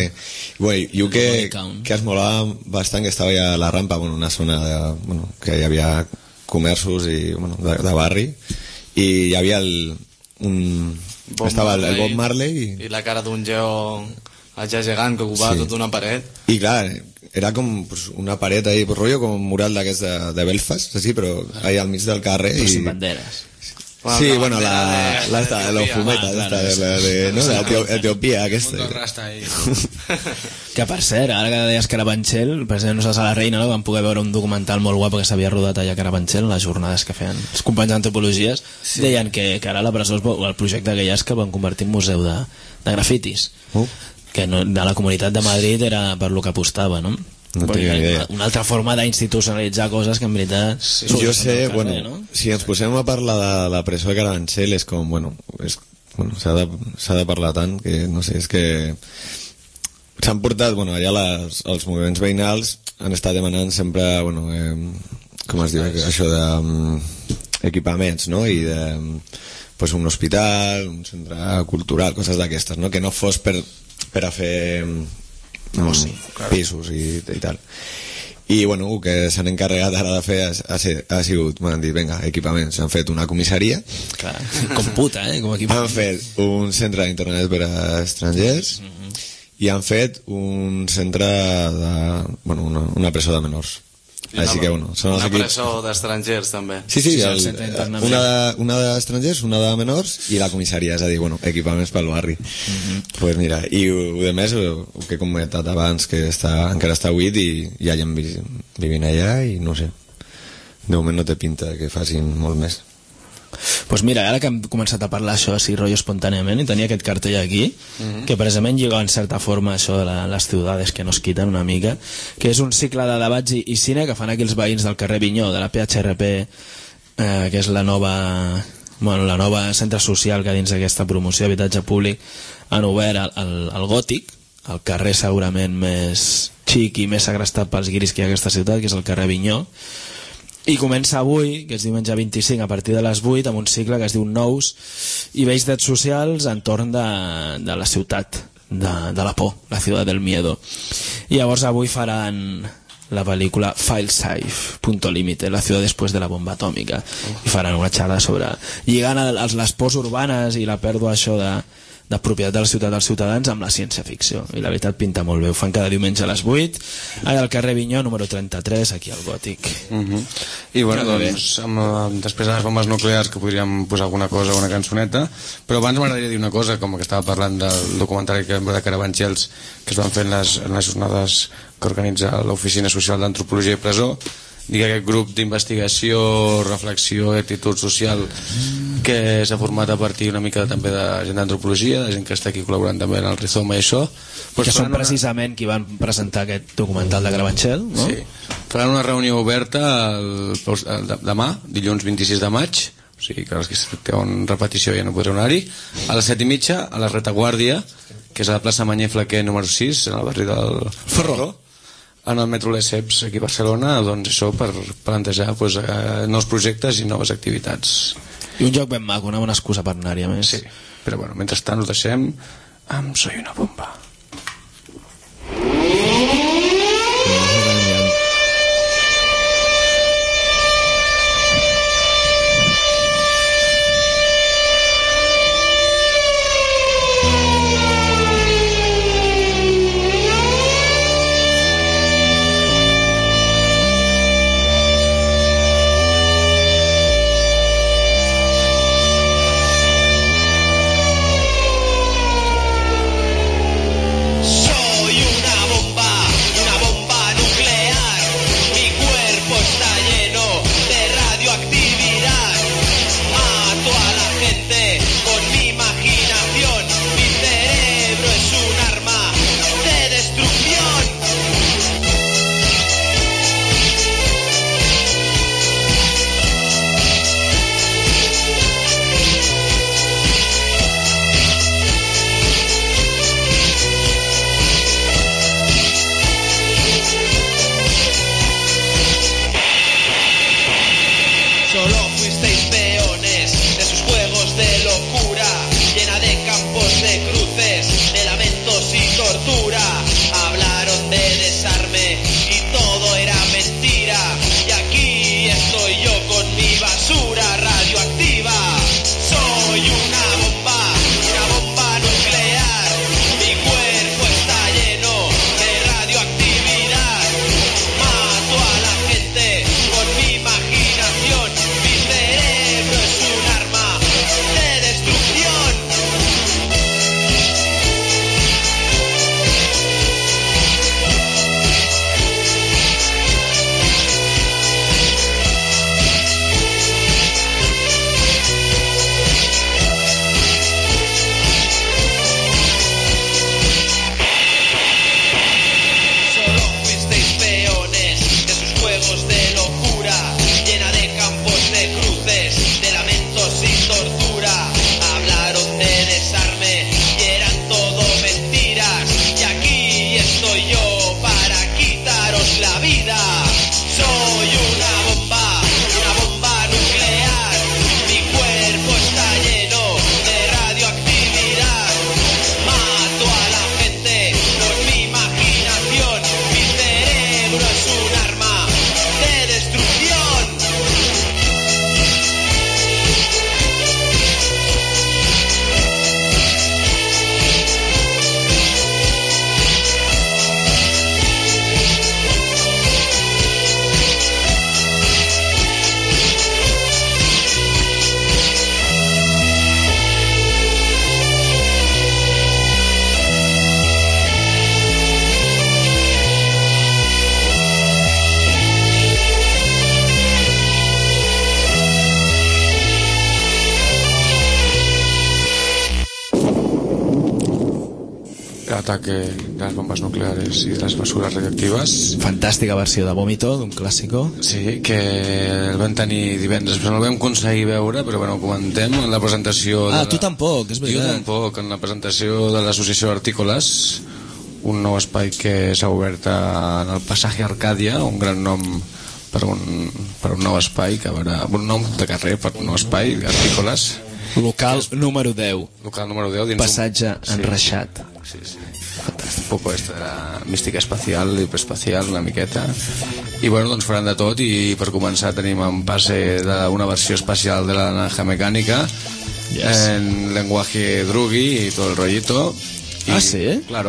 I el que es molava bastant, que estava ja a la rampa, una zona que hi havia comerços de barri, i hi havia estava el Bob Marley i la cara d'un geo allà gegant que ocupava tota una paret, i clar, era com una paret ahí, rotllo com un mural d'aquests de Belfast, sí, però ahí al mig del carrer, però sin banderes. Sí, bueno, la fumeta d'Etiòpia aquesta. Que per cert, ara que deies Carabanchel, per exemple, nosaltres a la Reina vam poder veure un documental molt guapo que s'havia rodat allà a Carabanchel, les jornades que feien els companys d'antropologies, deien que ara la presó, el projecte que hi ha és que van convertir en museu de grafitis, que de la Comunitat de Madrid era per lo que apostava, no? No tenia idea. Una altra forma d'institucionalitzar coses que en veritat... Jo sé, si ens posem a parlar de la presó de Carabanchel és com, s'ha de parlar tant que, no sé, és que s'han portat, allà els moviments veïnals han estat demanant sempre, com es diu, això d'equipaments, no? I de, un hospital, un centre cultural, coses d'aquestes, no? Que no fos per a fer... pisos i tal, i el que s'han encarregat ara de fer ha sigut, m'han dit, vinga, equipaments, han fet una comissaria, com puta, com equipament, han fet un centre d'internet per a estrangers i han fet un centre una presó de menors. Així que, són els equips... presó d'estrangers també. Sí, una d'estrangers, una de menors i la comissaria, és a dir, equipaments pel barri. Pues mira, i a més el que he comentat abans, que encara està buit i hi ha gent vivint allà i no sé, de moment no té pinta que facin molt més. Pues mira, ara que hem començat a parlar això així rotllo espontàniament, i tenia aquest cartell aquí que precisament lliga en certa forma això de les ciudades que nos quitan una mica, que és un cicle de debats i cine que fan aquí els veïns del carrer Vinyó, de la PHRP, que és la nova centre social que dins d'aquesta promoció d'habitatge públic han obert al Gòtic, el carrer segurament més xic i més segrestat pels guiris que hi ha a aquesta ciutat, que és el carrer Vinyó. I comença avui, que és diumenge 25, a partir de les 8, amb un cicle que es diu Nous i vells drets socials entorn de la ciutat de la por, la ciutat del miedo. I llavors avui faran la pel·lícula File Safe, Punto Límite, la ciutat després de la bomba atòmica, i faran una xerrada sobre lligant les pors urbanes i la pèrdua això de propietat de la ciutat dels ciutadans amb la ciència-ficció, i la veritat pinta molt bé. Ho fan cada diumenge a les 8 al carrer Vinyó, número 33, aquí al Gòtic. I després de les bombes nuclears, que podríem posar alguna cosa, una cançoneta, però abans m'agradaria dir una cosa, com que estava parlant del documentari de Carabanchels que es van fer en les jornades que organitza l'Oficina Social d'Antropologia i Presó, dic, aquest grup d'investigació, reflexió i actitud social que s'ha format a partir una mica també de gent d'antropologia, de gent que està aquí col·laborant també en el Rizoma i això, que són precisament qui van presentar aquest documental de Carabanchel, no? Sí, faran una reunió oberta demà, dilluns 26 de maig, o sigui que els que tenen repetició ja no podran anar-hi, a les 7:30 a la Retaguardia, que és a la plaça Mañé Flaquer número 6, en el barri del Ferró, en el metro Lesseps aquí a Barcelona, doncs això per plantejar pues, nous projectes i noves activitats. I un joc ben maco, una bona excusa per anar-hi a més. Sí, però bueno, mentrestant us deixem amb Soy una bomba. Ataque de las bombas nucleares y de las basuras radioactives. Fantàstica versió de Vómito, d'un clàssico. Sí, que el vam tenir divendres, però no el vam aconseguir veure, però bueno, ho comentem en la presentació... Tu tampoc, és veritat. Jo tampoc, en la presentació de l'associació Artícolas, un nou espai que s'ha obert en el Passatge Arcàdia, un gran nom per un nou espai, que haurà un nom de carrer per un nou espai, Artícolas. Local número 10. Local número 10 dins Passatge enreixat. Sí, sí. Fantàstic. Un poco esta mística espacial, hiperespacial, una miqueta. I bueno, doncs faran de tot, i per començar tenim un passe d'una versió especial de la naranja mecànica, en lenguaje drugui y todo el rollito. Ah, sí? Claro.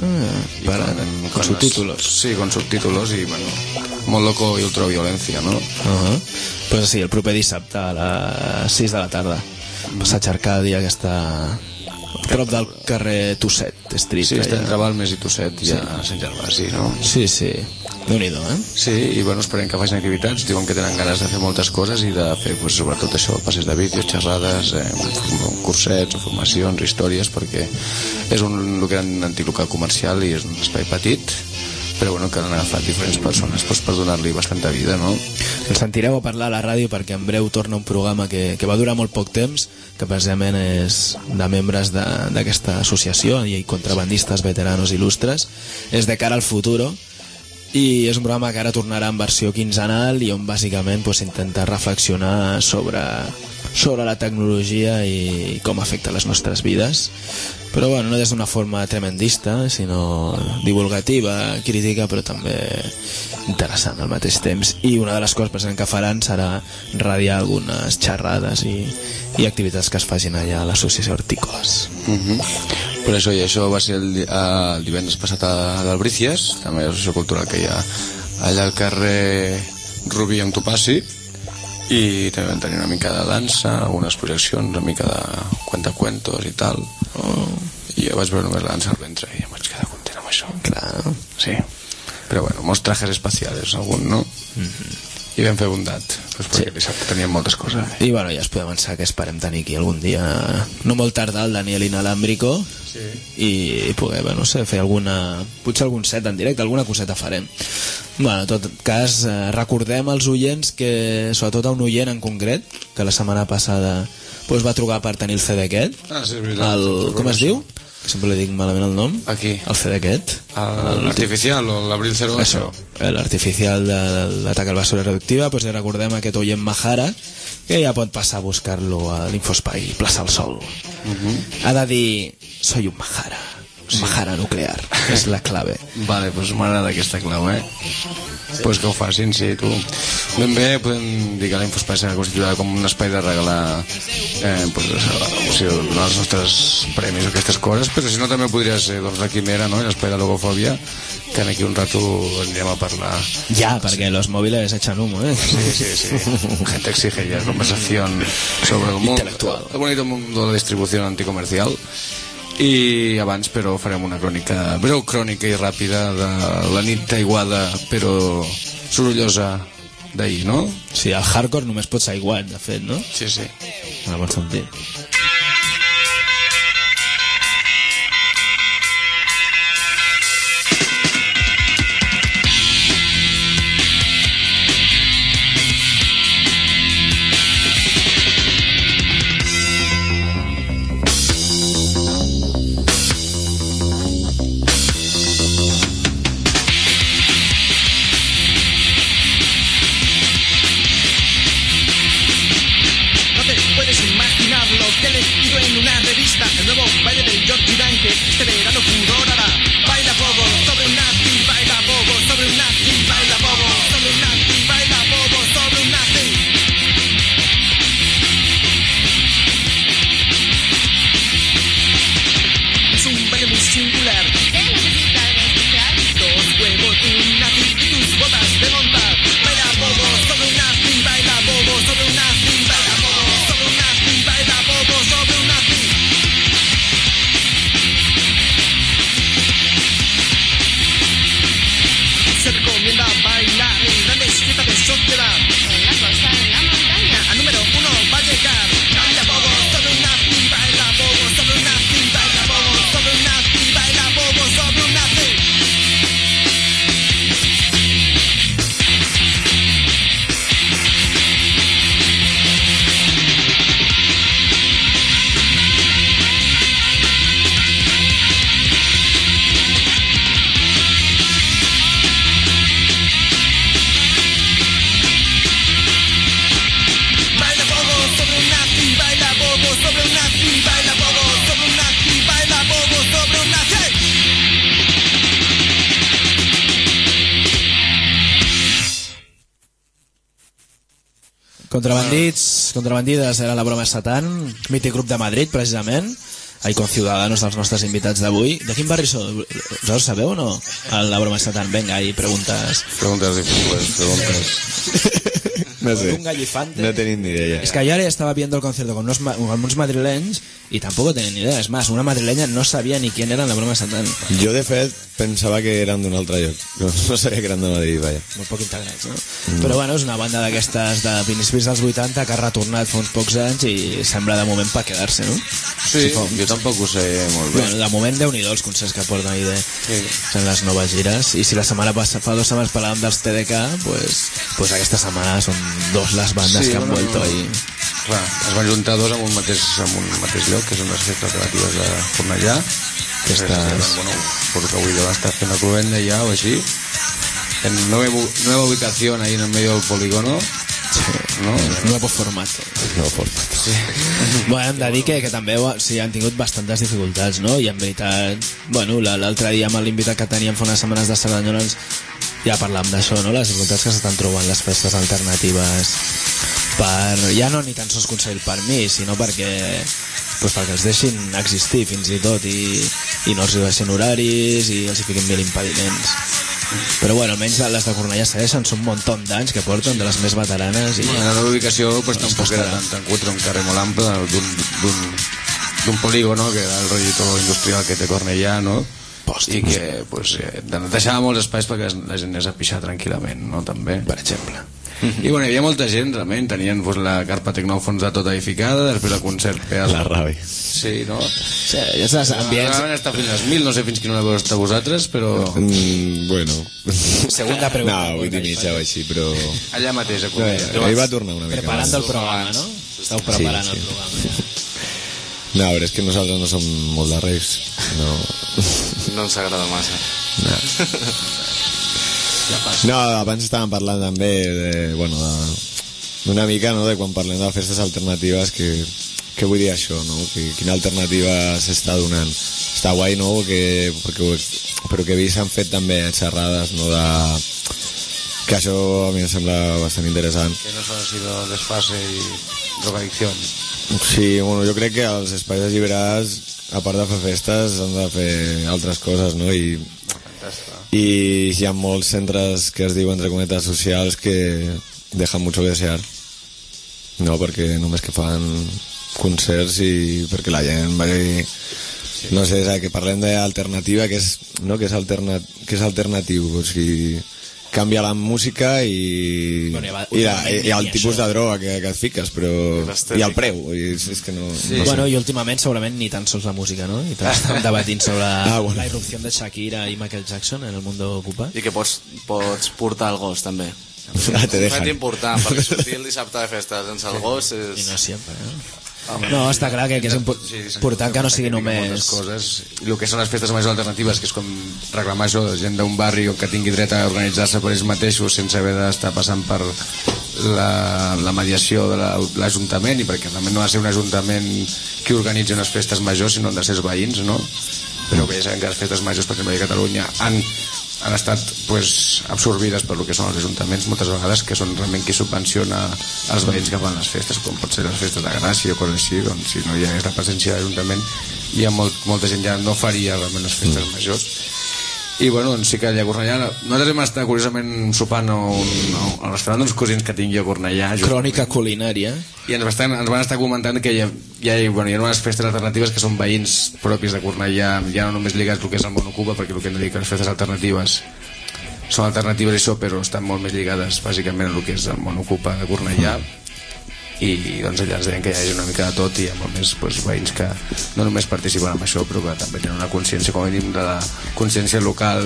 Con subtítulos. Sí, con subtítulos y bueno, molt loco y ultraviolencia, ¿no? Pues sí, el proper dissabte a les 6 de la tarda. Passatge Arcàdia, que està prop del carrer Tusset Street. Sí, està entre Balmes i Tusset, ja a Sant Gervasi, no? Sí, sí. Déu-n'hi-do, Sí, i bueno, esperem que facin activitats. Diuen que tenen ganes de fer moltes coses i de fer, pues, sobretot això, passes de vídeos, xerrades, cursets o formacions, històries, perquè és el gran antic local comercial i és un espai petit, però bueno, que han agafat diferents persones pues, per donar-li bastanta vida, no? El sentireu a parlar a la ràdio perquè en breu torna un programa que va durar molt poc temps, que precisament és de membres d'aquesta associació i contrabandistes veteranos il·lustres. És de cara al futuro i és un programa que ara tornarà en versió quinzenal i on bàsicament pues, intenta reflexionar sobre la tecnologia i com afecta les nostres vides, però bueno, no des d'una forma tremendista, sinó divulgativa, crítica, però també interessant al mateix temps. I una de les coses present que faran serà radiar algunes xerrades i activitats que es facin allà a l'associació Hortícoles. Per això, i això va ser el divendres passat a l'Albrícies, també l'associació cultural que hi ha allà al carrer Rubí amb Topaci, i també vam tenir una mica de dansa, algunes projeccions, una mica de cuentacuentos i tal. I jo vaig veure només la dansa al ventre i em vaig quedar content amb això. Clar. Sí. Però bueno, molts trajes espacials, algun, no? I vam fer bondat, doncs perquè dissabte teníem moltes coses. I bueno, ja es podem pensar que esperem tenir aquí algun dia, no molt tardar, el Daniel Inalámbrico, i poder, no sé, fer potser algun set en directe, alguna coseta farem. Bueno, en tot cas, recordem als oients que, sobretot a un oient en concret, que la setmana passada pues, va trucar per tenir el CD aquest. Sí, és veritat. Com es diu? Que sempre li dic malament el nom. Aquí. El CD aquest. L'artificial o l'Abril 08. Això, l'artificial de l'atac al basura reductiva, pues, recordem aquest oient Mahara, que ja pot passar a buscar-lo a l'Infospai, Plaça del Sol. Ha de dir, soy un Mahara. Mahara nuclear, és la clave. Vale, doncs m'agrada aquesta clau, pues que ho facin, sí, tu. Ben bé, podem dir que l'Infospai serà constituïda com un espai de regalar donar els nostres premis o aquestes coses, però si no també podria ser doncs, la quimera, no? L'espai de logofòbia, que aquí un rato anirem a parlar. Ja, perquè los móviles echan humo, Sí. Gente exige ya conversación sobre el mundo, el bonito mundo de la distribución anticomercial. I abans, però, farem una breu crònica i ràpida de la nit aiguada, però sorollosa d'ahir, no? Sí, el hardcore només pot ser aiguat, de fet, no? Sí. En el bon sentit. Contrabandides era la broma de Satán, mític grup de Madrid, precisament, i conciudadanos dels nostres invitats d'avui. De quin barri sou? Vosaltres sabeu o no? La broma de Satán, venga, ahí preguntes. Preguntes difíciles, preguntes. No sé. un gallifante. No tenim ni idea. Es que ayer estaba viendo el concierto con unos madrileños y tampoco tenían ni idea. Es más, una madrileña no sabía ni quién eran la broma Santana. Jo, de fet, pensava que eren d'un altre lloc. No sabia que eren de Madrid, vaja. Molt poc integrats, no? Però bueno, és una banda d'aquestes de principis dels 80 que ha retornat fa uns pocs anys i sembla de moment per quedar-se, no? Sí, jo tampoc ho sé molt bé. Bueno, de moment Déu-n'hi-do els concerts que porten ahí en les noves gires, i si la setmana passada, fa 2 setmanes parlàvem dels TDK, pues aquesta setmana són 2 les bandes que han vuelto ahí. Clar, es van juntar 2 en un mateix lloc, que són les festes relatives de Cornellà, que bueno, porque avui deben estar fent la cluenda ja o així, en nueva ubicación ahí en el medio del polígono. No? Nuevo formato. Sí. Bueno, hem de dir que també sí, han tingut bastantes dificultats, no? I en veritat, bueno, l'altre dia amb l'invitat que teníem fa unes setmanes de Cerdanyola ja parlàvem d'això, no? Les dificultats que s'estan trobant les festes alternatives per, ja no ni tan sols aconseguir el permís, sinó perquè els deixin existir fins i tot i no els deixin horaris i els hi fiquin 1000 impediments. Però bueno, almenys les de Cornellà segueixen, són un munt d'anys que porten, de les més veteranes. I la nova ubicació pues, tampoc era tan cutre, un carrer molt ample d'un polígono que era el rollito industrial que té Cornellà, no? I que pues, deixava molts espais perquè la gent anés a pixar tranquil·lament, no? També, per exemple. I bueno, hi havia molta gent, realment, tenien pues, la carpa Tecnòfons de tota edificada, després el concert per... La ràbia. Sí, no? Sí, ja saps, ambients... Normalment està fins als 1000, no sé fins quina hora veu estar vosaltres, però... Bueno... Segunda pregunta. No, 8:30 o així, però... Allà mateix, a Cornellà. Ahir va tornar una mica. Preparant el programa, no? Esteu preparant el programa, ja. No, però és que nosaltres no som molt de reis. No ens agrada massa. No, abans estàvem parlant també d'una mica, no?, de quan parlem de festes alternatives, que vull dir això, no? Quina alternativa s'està donant. Està guai, no?, però que he vist s'han fet també xerrades, no?, que això a mi em sembla bastant interessant. Que no solo ha sido desfase i drogadicció. Sí, bueno, jo crec que els espais alliberats, a part de fer festes, han de fer altres coses, no?, i hi ha molts centres que es diuen, entre cometes, socials, que dejan mucho que desear, no, perquè només que fan concerts i perquè la gent vagi... No sé, que parlem d'alternativa, que és alternatiu, o sigui, canvia la música i el tipus de droga que et fiques, però i el preu, és que no... Sí. Bueno, i últimament segurament ni tan sols la música, no? I estem debatint sobre la irrupció de Shakira i Michael Jackson en el món ocupat. I que pots portar el gos també. Te dejan. Fet important, perquè sortir el dissabte de festa sense el gos és... I no sempre, no, està clar que és important que no sigui només... Coses. El que són les festes majors alternatives, que és com reclamar això, gent d'un barri que tingui dret a organitzar-se per ells mateixos sense haver d'estar passant per la mediació de l'Ajuntament, i perquè realment no ha de ser un Ajuntament qui organitza unes festes majors, sinó han de ser els veïns, no? Però bé, sabem que les festes majors, per exemple, de Catalunya han estat pues, absorbides per lo que són els ajuntaments moltes vegades, que són realment qui subvenciona els veïns que fan les festes, com pot ser les festes de Gràcia o coses així. Doncs si no hi hagués la presència de l'Ajuntament, molta gent ja no faria realment les festes majors. I bueno, doncs sí que allà a Cornellà nosaltres vam estar curiosament sopant al restaurant d'uns cosins que tingui a Cornellà, Crònica culinària, i ens van estar comentant que hi ha unes festes alternatives que són veïns propis de Cornellà, ja no només lligats al que és el món ocupa, perquè el que hem de dir que les festes alternatives són alternatives i això, però estan molt més lligades bàsicament al que és el món ocupa de Cornellà. I doncs allà ens deien que hi hagi una mica de tot, i hi ha molt més veïns que no només participen en això, però que també tenen una consciència com a mínim de la consciència local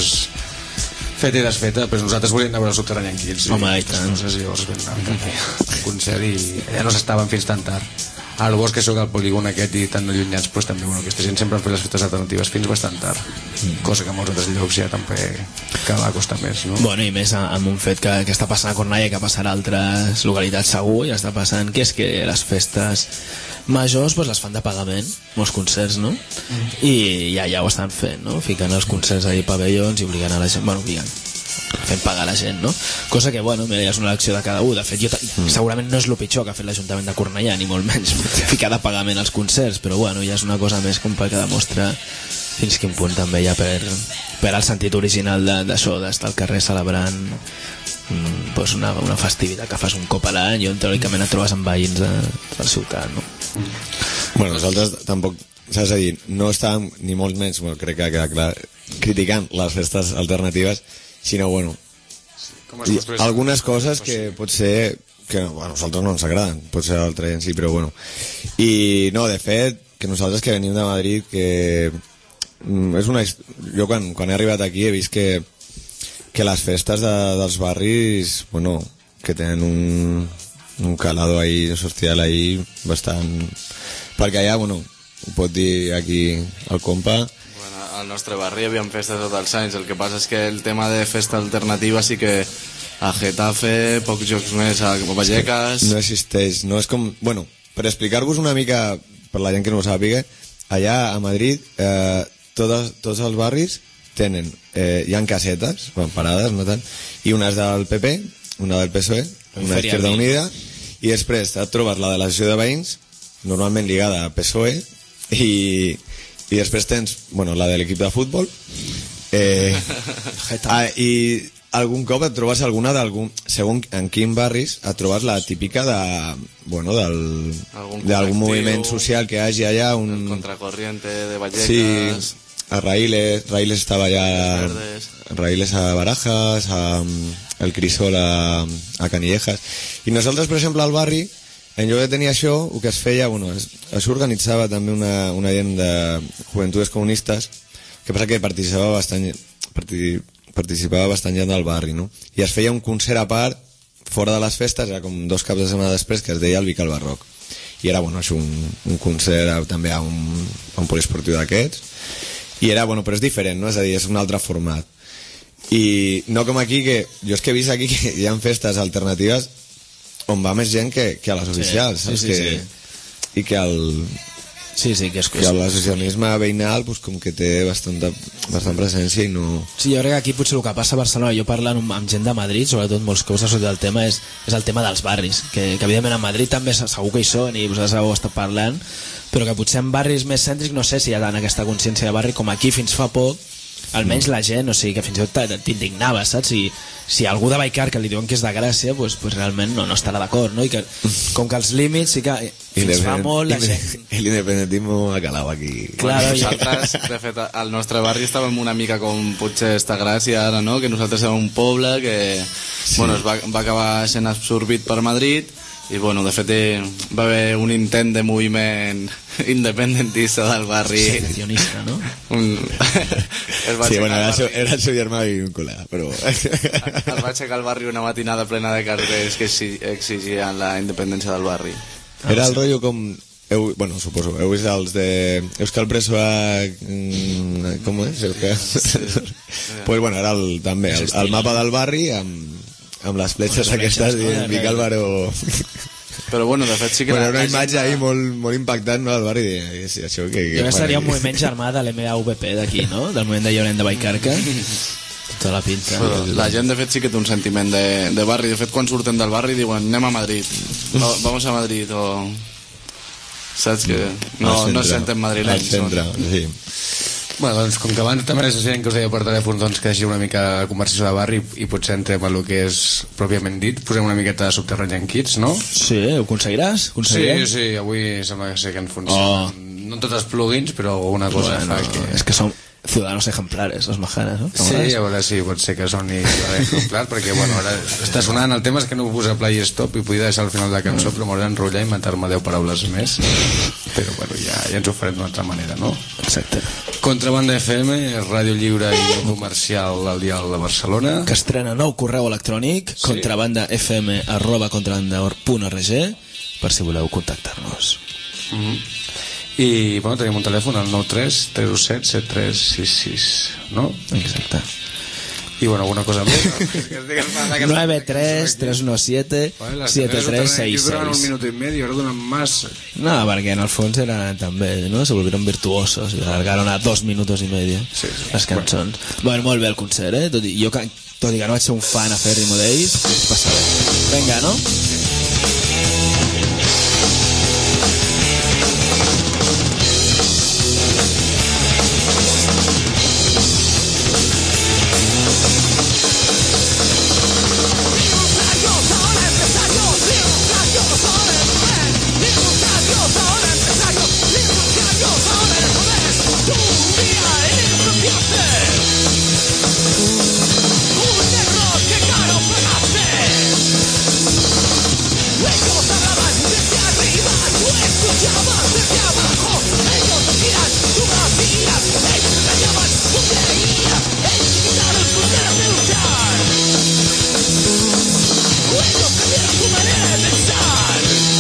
feta i desfeta. Però nosaltres volíem anar a veure el Subterrani en Quills, i tant. No sé si llavors vam anar a concert i allà no s'estaven fins tan tard al bosc, que sóc al polígon aquest i tan allunyats, doncs també aquesta gent sempre han fet les festes alternatives fins bastant tard, cosa que a molts altres llocs ja també cada costar més, no? Bueno, i més amb un fet que està passant a Cornellà i que passarà a altres localitats segur, ja està passant, que és que les festes majors les fan de pagament, molts concerts, no? I ja ho estan fent, no? Ficant els concerts ahí pavellons i obligant a la gent, fent pagar la gent, no? Cosa que, bueno, mira, és una elecció de cada un. De fet, segurament no és el pitjor que ha fet l'Ajuntament de Cornellà, ni molt menys ficar de pagament als concerts, però bueno, ja és una cosa més com perquè demostra fins quin punt també hi ha per al sentit original d'això, d'estar al carrer celebrant pues una festivitat que fas un cop a l'any i on teòricament et trobes amb veïns de la ciutat, no? Bueno, nosaltres tampoc, saps a dir, no estàvem ni molt menys, bueno, crec que queda clar, criticant les festes alternatives, sinó, bueno, algunes coses que potser que a nosaltres no ens agraden, potser a l'altre gent sí, però bueno. I no, de fet, que nosaltres que venim de Madrid, que és una... Jo quan he arribat aquí he vist que les festes dels barris, bueno, que tenen un calado ahí social ahí bastant... Perquè allà, bueno, ho pot dir aquí el compa. Bueno, al nostre barri hi havia festes tots els anys, el que passa és que el tema de festa alternativa sí que a Getafe, pocs jocs més a Vallecas... No existeix, no és com... Bueno, per explicar-vos una mica, per la gent que no ho sàpiga, allà a Madrid tots els barris tenen, hi ha casetes, parades, no tant, i una és del PP, una del PSOE, una d'Izquierda Unida, i després et trobes la de l'associació de veïns, normalment lligada a PSOE, i després tens, bueno, la de l'equip de futbol, i algun cop et trobes alguna segons en quin barris et trobes la típica d'algun moviment social que hi hagi allà, el Contracorriente de Vallecas, sí, a Raíles estava allà, Raíles a Barajas, el Crisol a Canillejas, i nosaltres per exemple al barri, en lloc de tenir això, el que es feia, bueno, es organitzava també una gent de Joventudes Comunistes, que passa que participava bastant gent del barri, no? I es feia un concert a part fora de les festes, era com 2 caps de setmana després, que es deia el Vic al Barroc, i era, bueno, això, un concert també a un poliesportiu d'aquests, i era, bueno, però és diferent, no? És a dir, és un altre format, i no com aquí, que jo és que he vist aquí que hi ha festes alternatives on va més gent que a les oficials, saps? Sí. I que que l'associacionisme veïnal pues, com que té bastant presència i no... Sí, jo crec que aquí potser el que passa a Barcelona, jo parlant amb gent de Madrid, sobretot molts que us ha sortit el tema, és el tema dels barris, que evidentment a Madrid també segur que hi són i vosaltres heu estat parlant, però que potser en barris més cèntrics no sé si hi ha tant aquesta consciència de barri com aquí fins fa poc, almenys la gent, o sigui, que fins i tot t'indignava, saps? Si algú de Vallcar que li diuen que és de Gràcia, pues realment no estarà d'acord, no? I que, com que els límits sí que fins fa molt la gent... L'independentismo ha calat aquí. Claro, nosaltres, de fet, al nostre barri estàvem una mica com potser està Gràcia ara, no? Que nosaltres érem un poble que bueno, es va acabar sent absorbit per Madrid i bueno, de fet va haver un intent de moviment independentista del barri, secessionista, no? Sí, bueno, era el seu germà i un col·lega, però es va aixecar al barri una matinada plena de cartells que exigien la independència del barri. Era el rotllo com bueno, suposo, heu vist els de Euskal Presoa, com és? Pues bueno, era també el mapa del barri amb les fletxes aquestes dient Vic Álvaro. Però bueno, de fet sí que bueno, una imatge ahí molt impactant, no, del barri, això que jo seria un moviment germà de l'MAVP d'aquí, no? Del moviment de Llorenç de Vallcarca. Tota la pinta. Però la gent de fet sí que té un sentiment de barri. De fet quan surten del barri diuen anem a Madrid, vamos a Madrid, o saps que no es senten madrilenys, al centre, sí. Bueno, doncs com que abans també és gent que us deia per telèfon, doncs que deixi una mica conversació de barri i potser entrem a el que és pròpiament dit, posem una miqueta de Subterrani en Kids, no? Sí, ho aconseguiràs? Sí, avui sembla que sé que en funciona. No tots els plugins, però alguna cosa fa que... És que som ciudadanos ejemplares, los majanes, no? Sí, a veure si pot ser que soni ejemplar, perquè bueno, ara està sonant el tema, és que no ho posa play stop i podia deixar al final de la cançó, però m'hauré d'enrotllar i inventar-me 10 paraules més, però bueno, ja ens ho farem d'una altra manera, no? Exacte. Contrabanda FM, ràdio lliure i no comercial al dial de Barcelona, que estrena nou correu electrònic, sí. contrabandafm@contrabanda.org, per si voleu contactar-nos. I bueno, tenim un telèfon al 93 317 7366, no? Exacte. I bueno, alguna cosa més? 93 317 7366. Duran un minut i medio, ahora duran más. No, perquè en el fons era també, ¿no? Se volvieron virtuosos y alargaron a 2 minutos y medio les cançons. Bueno, molt bé el concert, eh? Tot i que no vaig ser un fan afèrrimo d'ells, passa bé. Vinga, no? que hacer. Un error que caro pagaste. Ellos hablaban desde arriba, tú escuchabas desde abajo. Ellos decían, tú hacías, ellos engañaban, tú creías. Ellos quitaron tus ganas de luchar. Ellos cambiaron tu manera de pensar.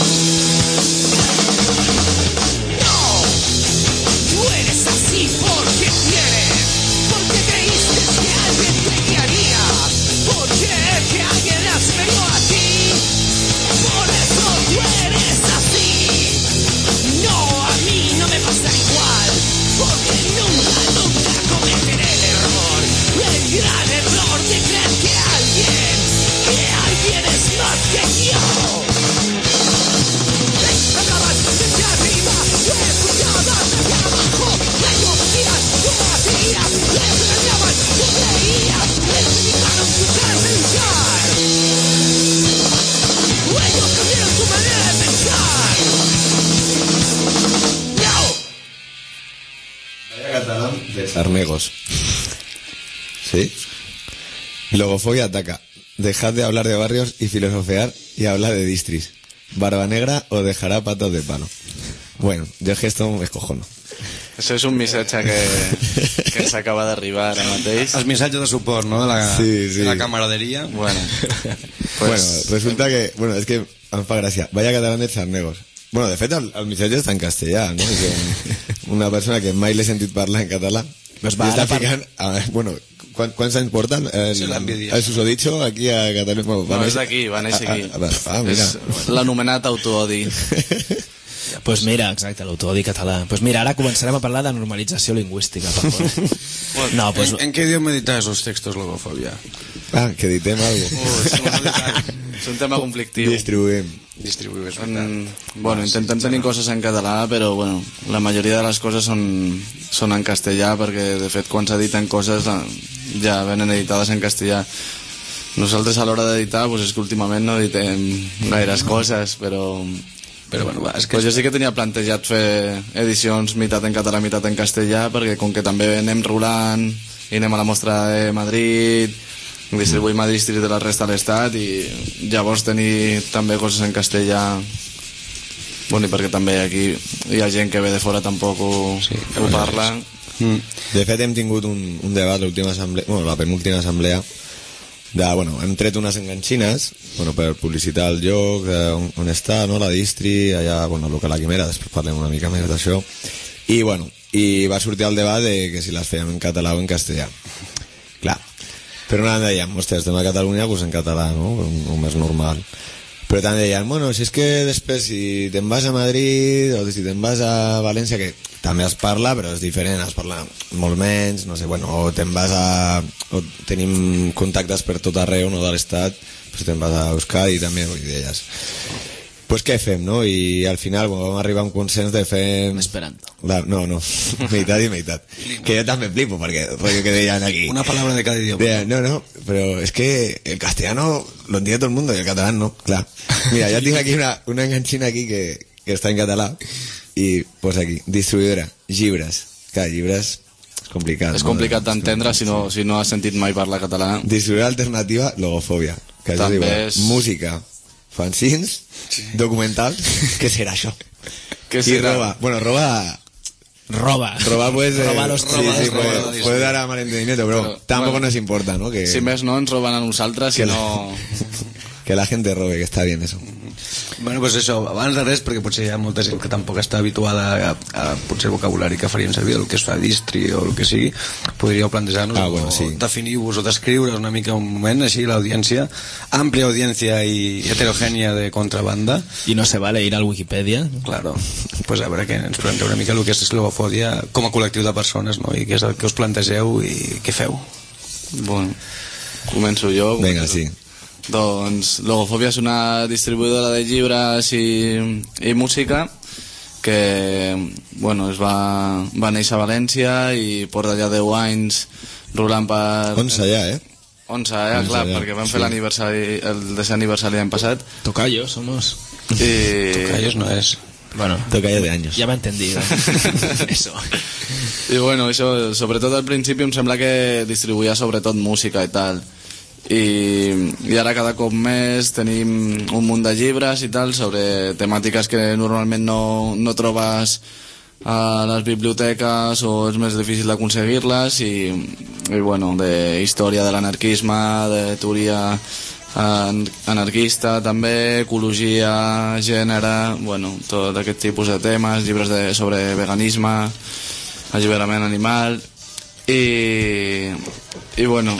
No, tú eres así porque quieres, porque creíste que alguien te guiaría, porque que alguien las venió a ti. Por eso tú eres así. No, a mí no me pasa igual, porque nunca cometeré el error, el gran error de creer que alguien es más que yo. Ellos hablaban desde arriba, yo escuchaba desde abajo. Ellos decían, tú hacías, ellos engañaban, tú creías. Ellos quitaron tus ganas de luchar. Ellos cambiaron tu manera de pensar. ¡No! Vaya catalán de Sarnegos. ¿Sí? Logofobia ataca. Dejad de hablar de barrios y filosofear y hablar de distris. Barba negra o dejará patas de palo. Bueno, jo és que esto me escojono. Això és un missatge que ens acaba d'arribar ara mateix. Els missatges de suport, no? De la camaraderia. Bueno, bueno, resulta que... Bueno, és que em fa gràcia. Vaya catalán de Sarnegos. Bueno, de fet, el missatge està en castellà, no? És una persona que mai l'he sentit parlar en català. Pues va, està ficant... Bueno, ¿cuántos años portan? El susodicho aquí a Cataluña. Bueno, no, és d'aquí, va néixer aquí. Mira. És l'anomenat autoodi. Pues mira, exacte, l'autoodi català. Pues mira, ara començarem a parlar de normalització lingüística. No, pues... ¿En qué idioma editas los textos, Logofobia? Ah, que editem algo. És un tema conflictiu. Distribuïm. Bueno, intentem tenir coses en català, però bueno, la majoria de les coses són en castellà, perquè de fet quan s'editen coses ja venen editades en castellà. Nosaltres a l'hora d'editar, pues és que últimament no editem gaires coses, però bueno, és que... Pues jo sí que tenia plantejat fer edicions meitat en català, meitat en castellà, perquè com que també anem rulant i anem a la mostra de Madrid, distribuïm a distris de la resta de l'estat, i llavors tenir també coses en castellà, bueno, i perquè també aquí hi ha gent que ve de fora tampoc ho parla. De fet hem tingut un debat l'última assemblea, bueno, la penúltima assemblea bueno, hem tret unes enganxines, bueno, per publicitar el lloc on està, no, la distri allà, bueno, el local La Quimera, després parlem una mica més d'això, i bueno, i va sortir el debat de que si les fèiem en català o en castellà. Clar, però no dèiem, hòstia, estem a Catalunya, doncs en català, no? O més normal. Però també deien, bueno, si és que després si te'n vas a Madrid o si te'n vas a València, que també es parla, però és diferent, es parla molt menys, no sé, bueno, o te'n vas a... o tenim contactes per tot arreu, no, de l'estat, pues te'n vas a Euskadi també, vull dir, elles. Pues què fem, no? I al final vam arribar a un consens de fer... Esperanto. No, meitat i meitat. Que jo també flipo, perquè rollo que deien aquí... Una palabra de cada idioma. No, pero es que el castellano lo entiende todo el mundo y el catalán no, clar. Mira, jo tinc aquí una enganxina aquí que està en català i pues aquí, distribuïdora, llibres. Clar, llibres és complicat. És complicat d'entendre si no has sentit mai parlar català. Distribuïdora alternativa, Logofobia. Que també és... Música, fanzines, documentals, què serà això? I roba, bueno, roba pues roba los sí, puede dar a malentendimiento, pero tampoco nos importa, ¿no? Que, si més no ens roban a nosaltres, si no... Que la gente robe, que está bien eso. Bueno, pues això, abans de res, perquè potser hi ha molta gent que tampoc està habituada a potser vocabulari que farien servir, el que es fa distri o el que sigui, podríeu plantejar-nos bueno, sí. Definir-vos o descriure una mica un moment, així l'audiència, àmplia audiència i heterogènia de contrabanda. I no se vale ir al Wikipedia. Claro, pues a veure que ens preguntem una mica el que és Logofobia com a col·lectiu de persones, no? I què és el que us plantegeu i què feu. Bueno, començo jo. Vinga, sí. Doncs Logofobia és una distribuïdora de llibres i música que bueno, va néixer a València i porta ja 10 anys rulant per... 11 ja, 11, clar, perquè vam fer l'aniversari, el 10è aniversari l'any passat. Tocayo, somos. Tocayo no és... Bueno, toca ya de años. Ya me he entendido. Eso. I bueno, això, sobretot al principi em sembla que distribuïa sobretot música i tal. I ara cada cop més tenim un munt de llibres i tal sobre temàtiques que normalment no trobes a les biblioteques o és més difícil d'aconseguir-les i bueno, de història de l'anarquisme, de teoria anarquista també, ecologia, gènere, bueno, tot aquest tipus de temes, llibres sobre veganisme, alliberament animal i bueno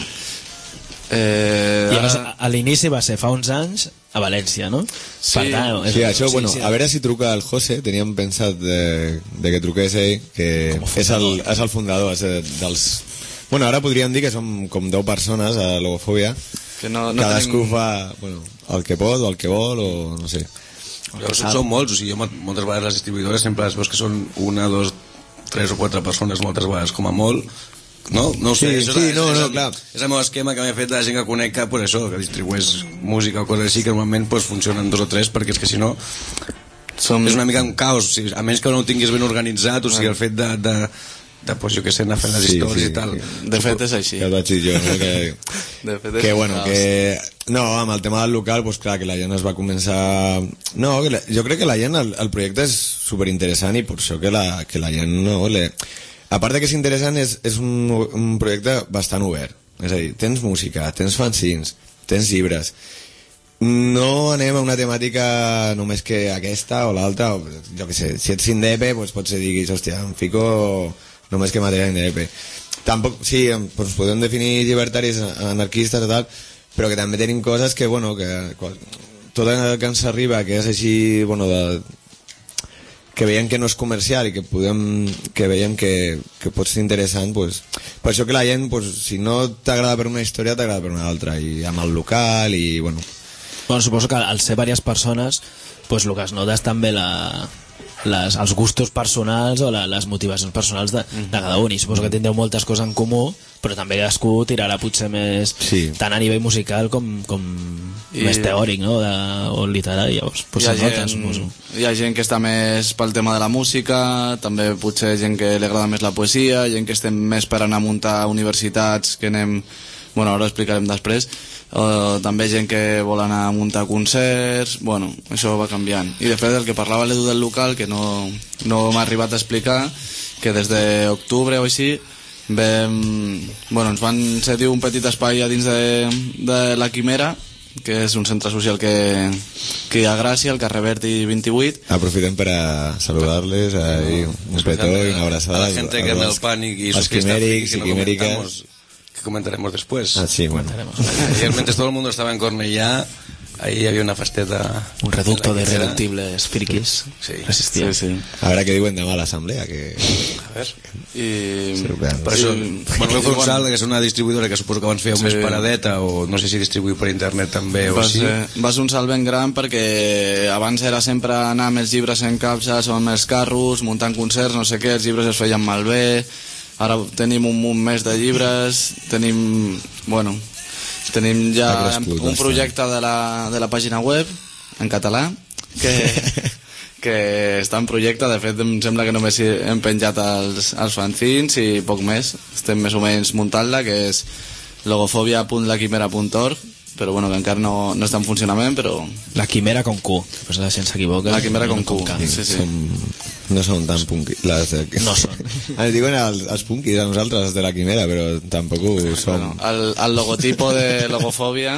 I a l'inici va ser fa uns anys a València, no? Sí, per tant, sí, això, bueno, a veure si truca el José, teníem pensat de que truqués ell, que és el fundador dels... Bueno, ara podríem dir que som com 10 persones a Logofòbia, que no cadascú fa el que pot o el que vol o no sé. Són molts, o sigui, moltes vegades les distribuïdores sempre es veus que són 1, 2, 3 o 4 persones moltes vegades com a molt. No ho sé, clar. És el meu esquema que m'he fet de la gent que connecta, per això, que distribueix música o coses així, que normalment funcionen 2 o 3, perquè és que si no és una mica un caos, o sigui, a menys que no ho tinguis ben organitzat, o sigui, el fet de pues, jo què sé, anar fent les històries i tal. De fet és així. Que el vaig dir jo, no? Que bueno, que... No, amb el tema del local, pues clar, que la gent es va començar... No, jo crec que la gent, el projecte és superinteressant i per això que la gent no... A part de que és interessant, és un projecte bastant obert. És a dir, tens música, tens fanzines, tens llibres. No anem a una temàtica només que aquesta o l'altra, jo què sé, si ets indepe, doncs potser diguis, hòstia, em fico només que material indepe. Tampoc, sí, doncs podem definir llibertaris, anarquistes i tal, però que també tenim coses que, bueno, que tot el que ens arriba, que és així, bueno, que veiem que no és comercial i que veiem que pot ser interessant, pues, per això que la gent, pues, si no t'agrada per una història, t'agrada per una altra, i amb el local i bueno, suposo que al ser diverses persones, pues, el que es nota és també els gustos personals o les motivacions personals de cada un, i suposo que tindreu moltes coses en comú, però també cadascú tirarà potser més tant a nivell musical com més teòric, no? O literari, llavors potser nota, suposo. Hi ha gent que està més pel tema de la música, també potser gent que li agrada més la poesia, gent que estem més per anar a muntar universitats, que anem, bueno, ara ho explicarem després, també gent que vol anar a muntar concerts, bueno, això va canviant. I després del que parlava l'Edu del local, que no m'ha arribat a explicar, que des d'octubre o així ens van cedir un petit espai a dins de la Quimera, que és un centre social que hi ha a Gràcia, al carrer Berti 28. Aprofitem per a saludarles, un petó y una abrazada a la gente que ame el pànic i los quimérics y quiméricas, que comentaremos después. Sí, bueno. Ayer, mientras todo el mundo estaba en Cornellà, ahí había una festeta, un reducto de reductibles frikis. Sí. A veure què diuen demà a l'assemblea, que... A ver. Per això, Manuel González, que és una distribuïdora que suposo que abans feia més paradeta, o no sé si distribuïu per internet també o així. Va ser un salt ben gran, perquè abans era sempre anar amb els llibres en capses o amb els carros, muntant concerts, no sé què, els llibres es feien malbé. Ara tenim un munt més de llibres, tenim ja un projecte de la pàgina web en català que està en projecte. De fet em sembla que només hem penjat els fanzins i poc més, estem més o menys muntant-la, que és logofobia.laquimera.org, però bueno, que encara no està en funcionament, però... La Quimera con Q, pues la gent s'equivoca. La Quimera con Q, sí. No són tan punquis. No són. Ens diuen els punquis a nosaltres, els de la Quimera, però tampoc ho som. El logotipo de Logofòbia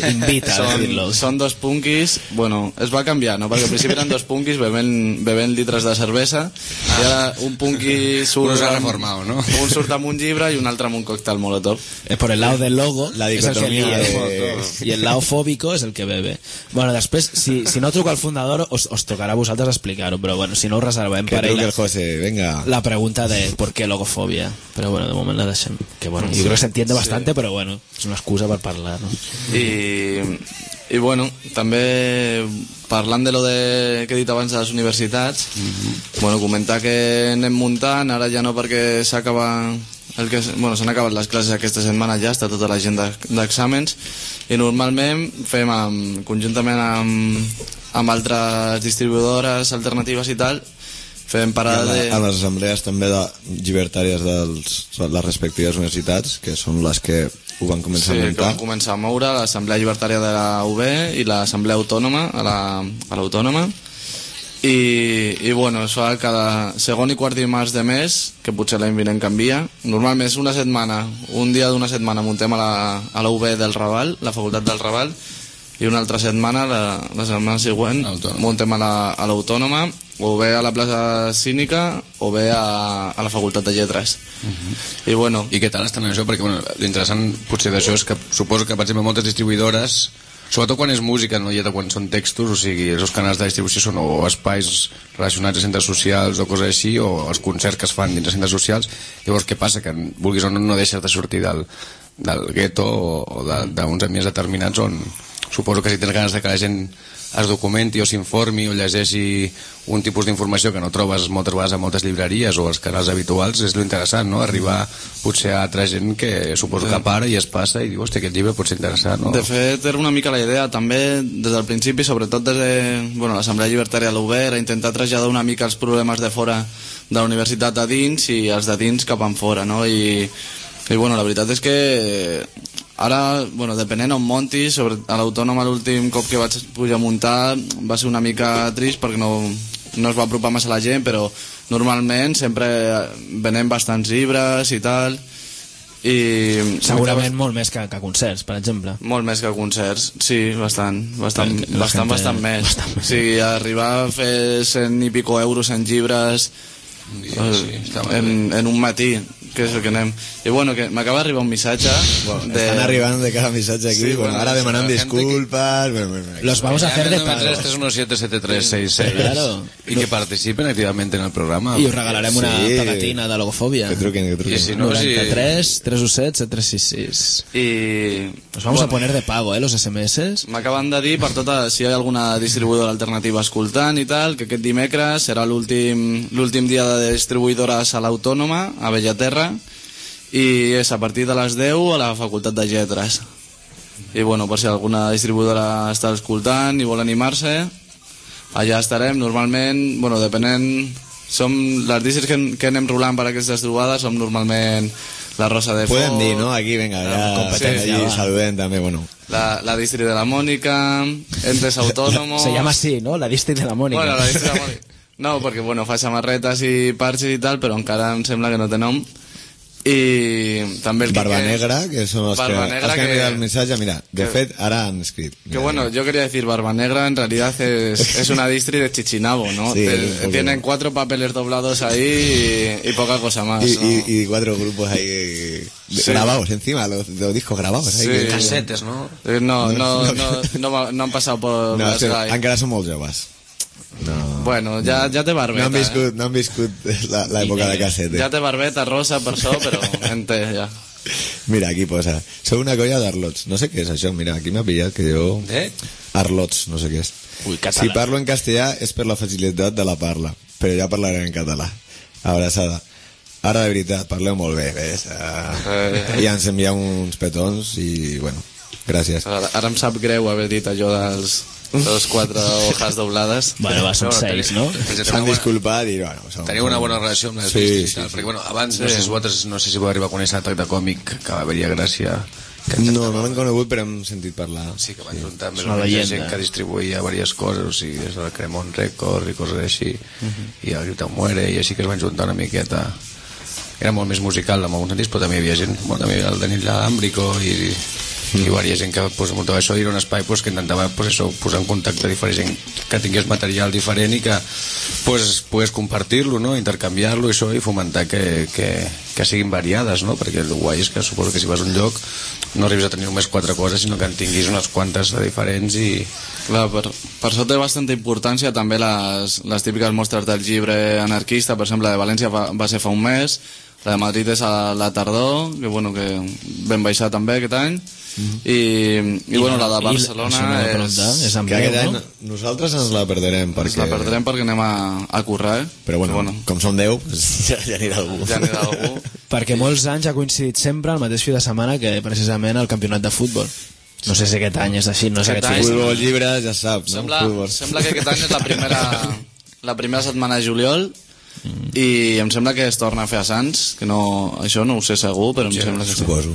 són 2 punquis. Bueno, es va canviar, no? Perquè al principi eren 2 punquis bevent litres de cervesa, i ara un punqui surt un surt amb un llibre i un altre amb un còctel molotov. Por el lado del logo la dicotomía y el lado fóbico es el que bebe. Bueno, després, si no truca el fundador, os tocarà a vosaltres explicar-ho, però bueno, si no ho reservem que truque el José, venga. La pregunta de por qué logofobia, pero bueno, de moment la deixem, que bueno, yo creo que se entiende bastante, pero bueno, es una excusa per parlar, no? I bueno, també parlant de lo que he dit abans de les universitats, bueno, comentar que anem muntant, ara ja no perquè s'han acabat les classes aquesta setmana, ja està tota la gent d'exàmens, i normalment fem conjuntament amb altres distribuïdores alternatives i tal, fem parada a les assemblees també llibertàries de les respectives universitats, que són les que ho van començar a muntar. Sí, que van començar a moure l'Assemblea Llibertària de la UB i l'Assemblea Autònoma a l'Autònoma. I bueno, es fa cada segon i quart dimarts de mes, que potser l'any vinent canvia. Normalment és una setmana, un dia d'una setmana muntem a la UB del Raval, la Facultat del Raval, i una altra setmana, la setmana següent, muntem a l'Autònoma, o bé a la plaça Cínica o bé a la Facultat de Lletres. I bueno... I què tal estan això? Perquè bueno, l'interessant potser d'això és que suposo que per exemple moltes distribuïdores, sobretot quan és música, no lletra, quan són textos, o sigui, els canals de distribució són o espais relacionats a centres socials o coses així, o els concerts que es fan dins de centres socials. Llavors què passa? Que vulguis o no deixes de sortir del gueto o d'uns ambients determinats on suposo que si tens ganes de que la gent es documenti o s'informi o llegeixi un tipus d'informació que no trobes moltes vegades a moltes llibreries o als canals habituals, és lo interessant, no? Arribar potser a altra gent que suposo que para i es passa i diu, hòstia, aquest llibre pot ser interessant, no? De fet, era una mica la idea també des del principi, sobretot des de l'Assemblea Llibertària de l'UB, era intentar traslladar una mica els problemes de fora de la universitat a dins i els de dins cap en fora, no? I bueno, la veritat és que ara, bueno, depenent on montis, a l'Autònoma l'últim cop que vaig pujar a muntar va ser una mica trist perquè no es va apropar massa la gent, però normalment sempre venem bastants llibres i tal. I segurament molt més que concerts, per exemple. Molt més que concerts, sí, bastant més. O sigui, arribar a fer 100 i pico euros en llibres en un matí, que és el que anem. I bueno, que m'acaba d'arribar un missatge Estan arribant de cada missatge aquí, ara demanant disculpas. Los vamos a hacer de pago. 3177366. Claro. Y que participen activamente en el programa. I us regalarem una pegatina de logofòbia. Que truquen. I si no, 93 317 7366. Y nos vamos a poner de pago, los SMS. M'acaben de dir per tota, si hi ha alguna distribuïdora alternativa escoltant i tal, que aquest dimecres serà l'últim dia de distribuïdores a l'Autònoma, a Bellaterra, i és a partir de les 10 a la Facultat de Lletres. I bueno, per si alguna distribuïdora està escoltant i vol animar-se, allà estarem. Normalment, bueno, depenent, som les discs que anem rolant per aquestes trobades, som normalment la Rosa de Foc. Pueden dir, ¿no? Aquí, venga, ya saluden también, bueno. La distri de la Mónica, Entes Autónomos. Se llama así, ¿no? La distri de la Mónica. Bueno, la distri de la Mónica. No, perquè, bueno, fa samarretes i parxes i tal, però encara em sembla que no té nom. I també el Barba Negra, que són els que han enviat el missatge. Mira, de fet, ara han escrit. Que bueno, yo quería decir, Barba Negra en realidad es una distri de Chichinabo, ¿no? Sí, tienen 4 papeles doblados ahí y poca cosa más. Y 4 grupos ahí grabados encima, los discos grabados. Sí. Ahí, casetes, ¿no? No han pasado por no, les GAI. Encara són molts joves. No. Bueno, ja té barbeta. No han viscut l'època de casete. Ja té barbeta rosa per això, però en té, ja. Mira, aquí posa, sou una colla d'arlots. No sé què és això, mira, aquí m'ha pillat que jo... Arlots, no sé què és. Ui, català. Si parlo en castellà és per la facilitat de la parla, però ja parlaré en català. Abraçada. Ara, de veritat, parleu molt bé, ves? I ens envia uns petons i, bueno, gràcies. Ara em sap greu haver dit allò dels 4 hojas doblades. Bueno, són 6, no? S'han disculpat i, bueno... Teniu una bona relació amb les distris i tal, perquè, bueno, abans, no sé si vau arribar a conèixer l'atac de còmic que va haver-hi a Gràcia. No l'hem conegut, però hem sentit parlar. Sí, que van juntar més o menys gent que distribuïa diverses coses, o sigui, des del Cremont Record i coses així, i el Grita Muere, i així que es van juntar una miqueta. Era molt més musical en alguns sentits, però també hi havia gent, també el Daniel Lámbrico i diversa gent que muntava això, i era un espai que intentava posar en contacte diferent gent que tingués material diferent i que pogués compartir-lo, no? Intercanviar-lo i això, i fomentar que siguin variades, no? Perquè el guai és que suposo que si vas a un lloc no arribes a tenir només 4 coses, sinó que en tinguis unes quantes de diferents. I clar, per això té bastanta importància també les típiques mostres del llibre anarquista. Per exemple, la de València va ser fa un mes, la de Madrid és a la tardor, que bueno, que vam baixar també aquest any, i bueno, la de Barcelona és amb que aquest any no? nosaltres ens la perderem perquè anem a currar, però bueno, com som 10 ja anirà algú perquè molts anys ha coincidit sempre el mateix fi de setmana que precisament el campionat de futbol. No sé si aquest any és així, no sé Aquest aquest any- Futbol, llibres, ja saps, no? Sembla que aquest any és la primera setmana de juliol i em sembla que es torna a fer a Sants, que no, això no ho sé segur, però em sembla que suposo.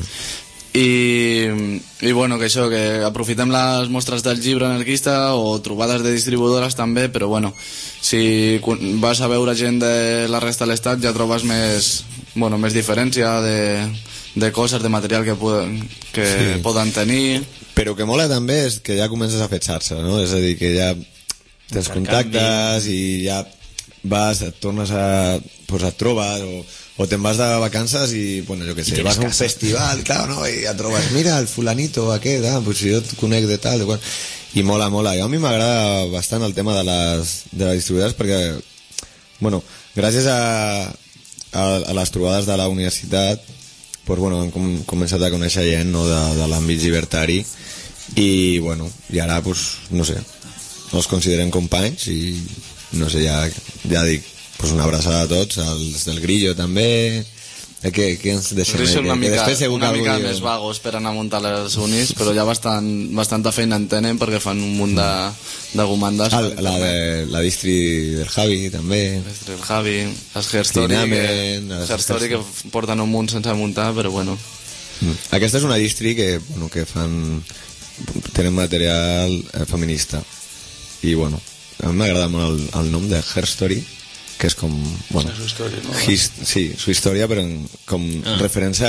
I bueno, que això, que aprofitem les mostres del llibre anarquista o trobades de distribuïdores també, però bueno, si vas a veure gent de la resta de l'estat ja trobes més diferència de coses, de material que poden tenir. Però que mola també és que ja comences a fer xarxa, no? És a dir, que ja tens contactes i ja vas, et tornes a... pues et trobes o te'n vas de vacances i, bueno, jo què sé, vas a un festival, clar, no? I et trobes, mira, el fulanito aquest, pues jo et conec de tal, de qual... I mola. I a mi m'agrada bastant el tema de les distribuïdores perquè, bueno, gràcies a les trobades de la universitat, pues, bueno, hem començat a conèixer gent, no, de l'àmbit llibertari i, bueno, i ara, pues, no sé, els considerem companys i, no sé, ja dic, pues una abraçada a tots, els del Grillo també, que ens deixem Són una mica diu... més vagos per anar a muntar les unis, però ja bastanta feina en tenen perquè fan un munt de comandes. La distri del Javi també, el Javi, els Herstory que porten un munt sense muntar, però bueno. Aquesta és una distri que fan, tenen material feminista i, bueno, a mi m'agrada molt el nom de Herstory, que és com, bueno, su història, però com referència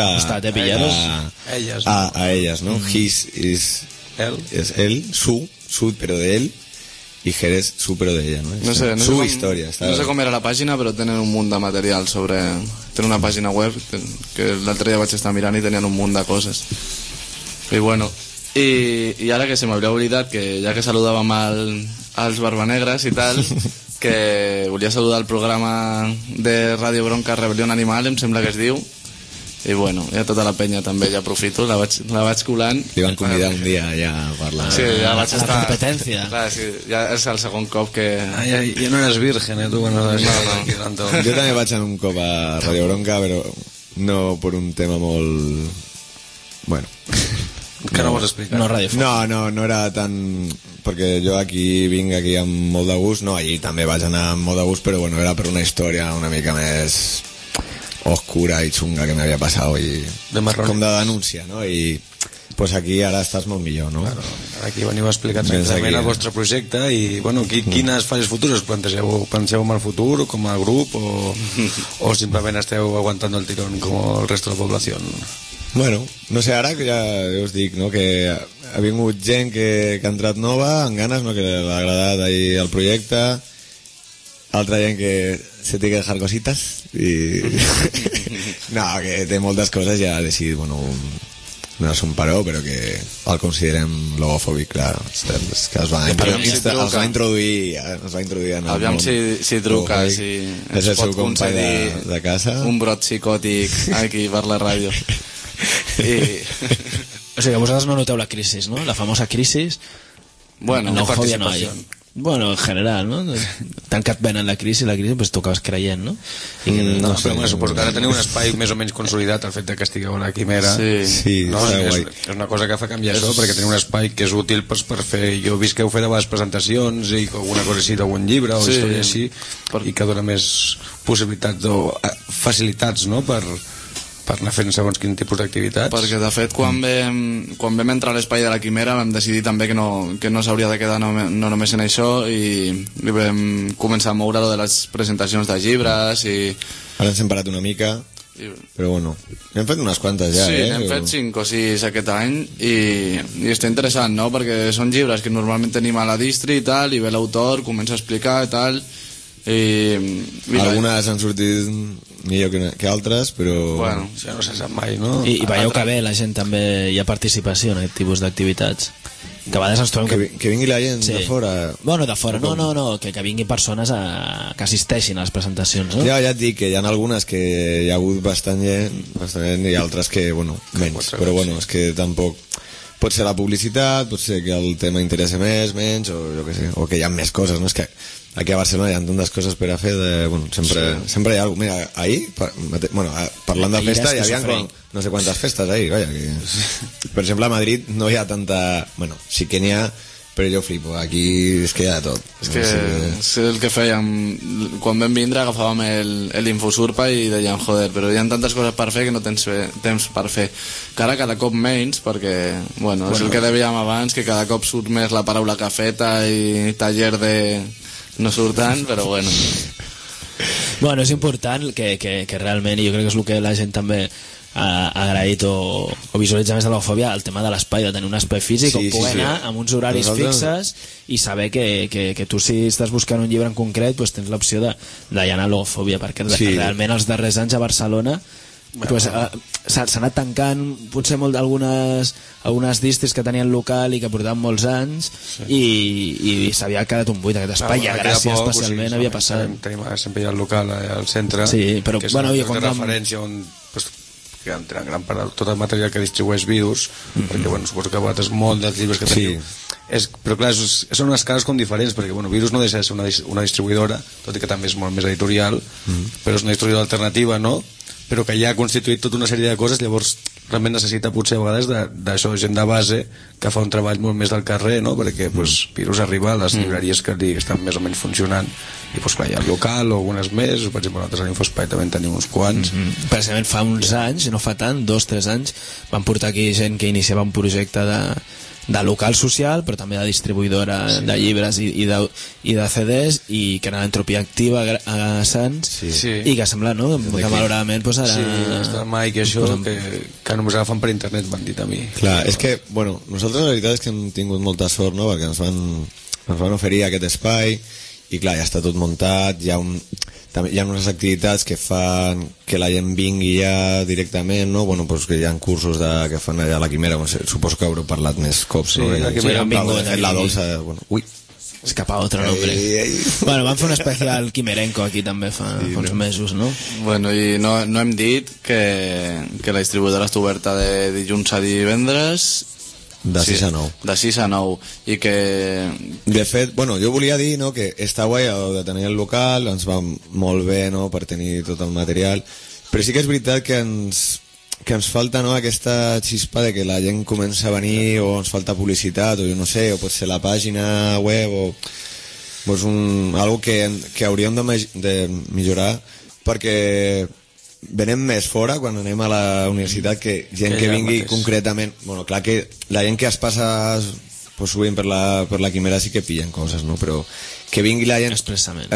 a elles, no? His és él, su però de él, i Her és su però de ella, no? Su història. No sé com era la pàgina, però tenen un munt de material sobre... Tenen una pàgina web que l'altre dia vaig estar mirant i tenien un munt de coses. I bueno, i ara que se m'hauria oblidat, que ja que saludàvem als Barbanegres i tal... que volia saludar el programa de Ràdio Bronca Rebel·lió Animal, em sembla que es diu, i bueno, ja tota la penya també ja aprofito, la vaig colant. Li van convidar un dia ja a parlar. Sí, ja vaig estar... La competència. Clar, sí, ja és el segon cop que... Ja no eres virgen, tu? No. Jo també vaig anar un cop a Ràdio Bronca, però no per un tema molt... Bueno... Que no vols explicar? No era tan... Perquè jo vinc aquí amb molt de gust, no, allí també vaig anar amb molt de gust, però bueno, era per una història una mica més oscura i xunga que m'havia passat i com de denúncia, no? I pues aquí ara estàs molt millor, no? Claro, aquí veniu a explicar exactament el vostre projecte i, bueno, quines fases futures penseu en el futur com a grup o simplement esteu aguantant el tirón com el resto de la població? Bueno, no sé, ara que ja us dic, no, que ha vingut gent que ha entrat nova, amb ganes, no, que l'ha agradat ahí el projecte, altra gent que se té que dejar cositas i... no, que té moltes coses, ja ha decidit, bueno, no és un paró, però que el considerem logofòbic, clar, és que els va introduir en el aviam si truca, si és el seu company de casa, un brot psicòtic aquí per la ràdio. O sigui que vosaltres no noteu la crisi, ¿no? La famosa crisi. Bueno, no, bueno, en general, ¿no? Tancat ben en la crisi, pues tu acabes creient, no? No, però bueno, suposo que ara teniu un espai més o menys consolidat, el fet que estigueu a la Quimera. Sí, no? És una cosa que fa canviar això, perquè teniu un espai que és útil per fer... Jo he vist que heu fet a vegades presentacions i alguna cosa així d'algun llibre o història així, i que dona més possibilitats o facilitats, no?, per anar fent segons quin tipus d'activitats. Perquè de fet quan vam entrar a l'espai de la Quimera vam decidir també que no s'hauria de quedar no només en això i vam començar a moure de les presentacions de llibres i... Ara ens hem parat una mica, però bueno, hem fet unes quantes ja, sí, n'hem fet 5 o 6 aquest any i està interessant, no? Perquè són llibres que normalment tenim a la distri i tal, i ve l'autor, comença a explicar i tal, i algunes han sortit millor que altres, però bueno, ja no se sap mai, no? I veieu que bé, la gent també hi ha participació en aquest tipus d'activitats, que a vegades ens trobem que vingui la gent de fora. Bueno, de fora, no, que vinguin persones que assisteixin a les presentacions, no? Ja et dic que hi ha algunes que hi ha hagut bastant gent i altres que, bueno, menys, però bueno, és que tampoc pot ser la publicitat, pot ser que el tema interessa més, menys, o jo què sé, o que hi ha més coses, no? És que aquí a Barcelona hi ha tantes coses per a fer sempre hi ha alguna cosa. Mira, ahir parlant de festa hi havia no sé quantes festes ahir, per exemple a Madrid no hi ha tanta, sí que n'hi ha, però jo flipo, aquí és que hi ha tot. És que és el que fèiem quan vam vindre, agafàvem l'Infosurpa i dèiem, joder, però hi ha tantes coses per fer que no tens temps per fer, que ara cada cop menys, perquè és el que dèiem abans, que cada cop surt més la paraula cafeta i taller de... no surt tant, però bueno. Bueno, és important que realment, i jo crec que és el que la gent també ha agraït o visualitza més de l'Homofòbia, el tema de l'espai, de tenir un espai físic on poder anar amb uns horaris fixes i saber que tu, si estàs buscant un llibre en concret, pues tens l'opció d'anar a l'Homofòbia, perquè realment els darrers anys a Barcelona s'ha anat tancant potser molt algunes distris que tenien local i que portaven molts anys i s'havia quedat un buit aquest espai, i a Gràcia especialment havia passat. Sempre hi ha el local al centre, però que és una referència on que tenen gran part de tot el material que distribueix Virus, perquè suposo que vosaltres molt dels llibres que teniu però clar, són unes cares com diferents, perquè Virus no deixa de ser una distribuïdora, tot i que també és molt més editorial, però és una distribuïdora alternativa, no? Però que ja ha constituït tota una sèrie de coses, llavors realment necessita potser a vegades d'això, gent de base que fa un treball molt més del carrer, no? Perquè Virus arriba a les llibreries que estan més o menys funcionant, i clar, hi ha el local o algunes més, per exemple nosaltres a l'Infospai també en tenim uns quants. Precisament fa uns anys, no fa tant, 2-3 anys, van portar aquí gent que iniciava un projecte de local social, però també de distribuïdora de llibres i de CDs, i que era l'Entropia Activa a Sants, i que sembla, no?, que malauradament ara... Sí, està el Mike i això, que només agafen per internet, m'han dit a mi. Clar, és que, nosaltres la veritat és que hem tingut molta sort, no?, perquè ens van oferir aquest espai, i clar, ja està tot muntat, hi ha unes activitats que fan que la gent vingui ja directament, no? Que hi ha cursos que fan allà a la Quimera, suposo que haureu parlat més cops, no? La Quimera han vingut la dolça, ui, escapa otro nombre. Van fer un especial quimerenco aquí també fa uns mesos, no? Bueno, i no hem dit que la distribuïdora està oberta de dilluns a divendres de 6 a 9. De 6 a 9. I que... De fet, jo volia dir, no?, que està guai de tenir el local, ens va molt bé, no?, per tenir tot el material, però sí que és veritat que ens falta, no?, aquesta xispa de que la gent comença a venir, o ens falta publicitat, o jo no sé, o pot ser la pàgina web, o algo que hauríem de millorar, perquè venem més fora quan anem a la universitat que gent que vingui concretament, clar que la gent que es passa sovint per la Quimera sí que pillen coses, no? Però que vingui la gent expressament,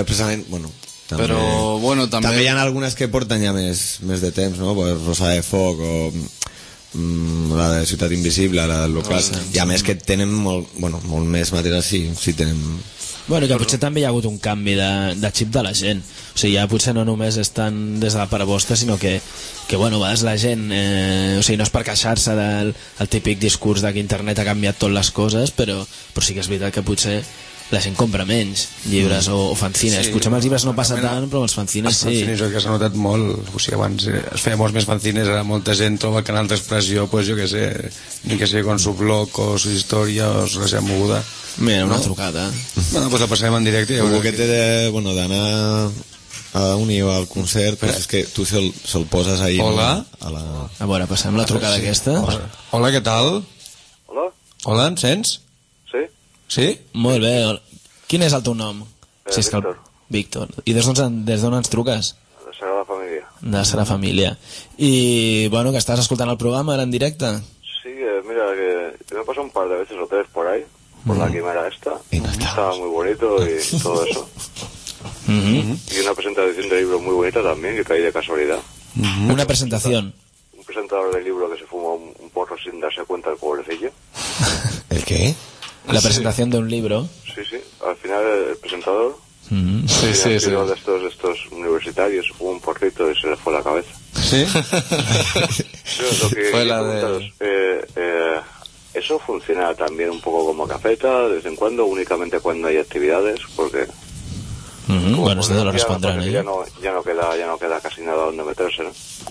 però també hi ha algunes que porten ja més de temps, no? Rosa de Foc o la de Ciutat Invisible, la del local, i a més que tenen molt més material, sí tenen. Que potser també hi ha hagut un canvi de xip de la gent, o sigui, ja potser no només estan des de la part vostra, sinó que a vegades la gent, o sigui, no és per queixar-se del típic discurs que internet ha canviat tot les coses, però sí que és veritat que potser la gent compra menys llibres o fanzines. Potser amb els llibres no passa tant, però amb els fanzines sí. Els fanzines que s'ha notat molt, o sigui, abans es feia molts més fanzines, ara molta gent troba canals d'expressió, jo què sé, ni que sigui con su blog o su història o la seva moguda. Mira, una trucada. Pues la passarem en directe. Un poquet d'anar a unir al concert, però és que tu se'l poses ahir. Hola. A veure, passem la trucada aquesta. Hola, què tal? Hola. Hola, em sents? Sí. Sí? Molt bé. Quin és el teu nom? Víctor. Víctor. I des d'on ens truques? De Sagrada Família. De Sagrada Família. I, que estàs escoltant el programa ara en directe? Sí, mira, que me pasado un par de veces o tres por ahí, por la Quimera esta. Estaba muy bonito y todo eso. Y una presentación de libro muy bonita también, que caí de casualidad. Una presentación. Un presentador del libro que se fuma un porro sin darse cuenta, el pobrecillo. ¿El qué? La presentación de un libro. Sí, al final el presentador sí. De estos universitarios hubo un porrito y se le fue la cabeza. ¿Sí? Lo que fue la de... ¿Eso funciona también un poco como cafeta, de vez en cuando, únicamente cuando hay actividades? Porque... Bueno, esto te lo respondrán, ya no queda casi nada donde meterse,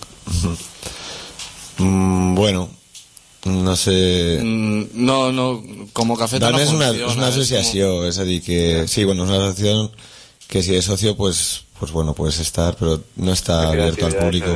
¿no? No sé... No, com a cafeta no funciona. És una associació, és a dir que... Sí, és una associació que si eres socio, pues bueno, puedes estar, pero no está abierto al público.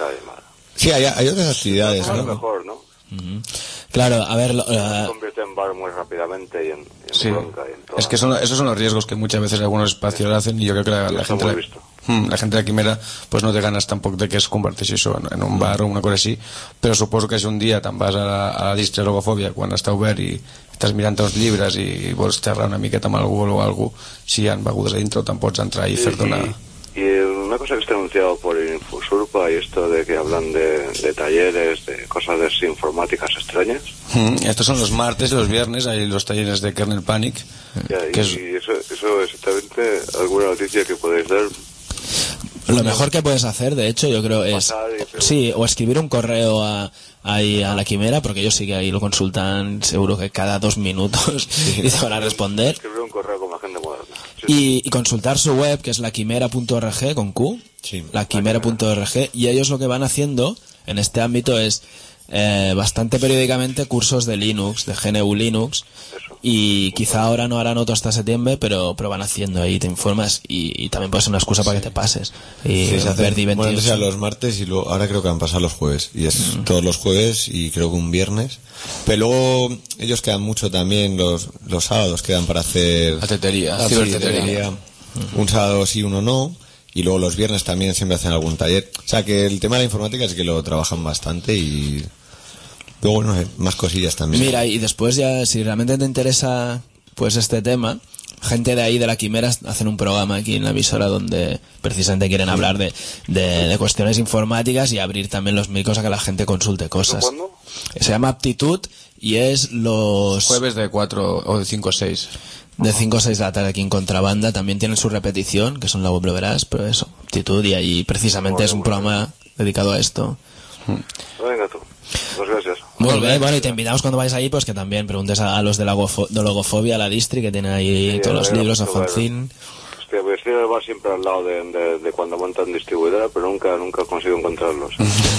Sí, hay otras actividades, ¿no? ¿no? Mejor, ¿no? Claro, a ver... Se convierte en bar muy rápidamente y en sí. bronca. Y en todo. Es que esos son los riesgos que muchas veces algunos espacios hacen, y yo creo que la gente de Quimera pues no té ganes tampoc de que es converteixi això en un bar o una cosa així, però suposo que si un dia te'n vas a la Distri Logofòbia quan està obert i estàs mirant els llibres i vols xerrar una miqueta amb algú o algú, si hi ha begudes a dintre te'n pots entrar i fer-te una... Y una cosa que está anunciado por Infosurpa y esto de que hablan de talleres, de cosas de informáticas extrañas. Estos son los martes y los viernes, hay los talleres de Kernel Panic. Y eso exactamente, alguna noticia que podéis dar. Lo mejor que puedes hacer, de hecho, yo creo es... Sí, o escribir un correo ahí a la Quimera, porque ellos sí que ahí lo consultan seguro que cada 2 minutos y te van a responder. Escribir un correo con la gente moderna. Y consultar su web, que es laquimera.org, con Q, laquimera.org, y ellos lo que van haciendo en este ámbito es bastante periódicamente cursos de Linux, de GNU Linux, y quizá ahora no harán otro hasta septiembre, pero van haciendo ahí, te informas, y también puede ser una excusa para que te pases. Y se hacen, bueno, antes eran los martes y luego, ahora creo que han pasado los jueves, y es todos los jueves y creo que un viernes, pero luego ellos quedan mucho también, los sábados quedan para hacer cibertetería, un sábado sí, uno no, y luego los viernes también siempre hacen algún taller, o sea que el tema de la informática es que lo trabajan bastante y... Luego, no sé, más cosillas también. Mira, y después ya, si realmente te interesa pues este tema, gente de ahí de la Quimera hacen un programa aquí en la emisora donde precisamente quieren hablar de cuestiones informáticas y abrir también los micros a que la gente consulte cosas. ¿Cuándo? Se llama Aptitud y es los... Jueves de 4 o de 5 a 6. De 5 a 6 de la tarde aquí en Contrabanda. También tienen su repetición, que son la web lo verás, pero eso, Aptitud, y ahí precisamente es un programa dedicado a esto. Venga tú. Pues gracias. Muy bien, bueno, y te invitamos cuando vayas ahí, pues que también preguntes a los de Logofobia, la Distri, que tienen ahí todos los libros, a fanzine. Hostia, pues estoy en el bar siempre al lado de cuando montan distribuidora, pero nunca consigo encontrarlos.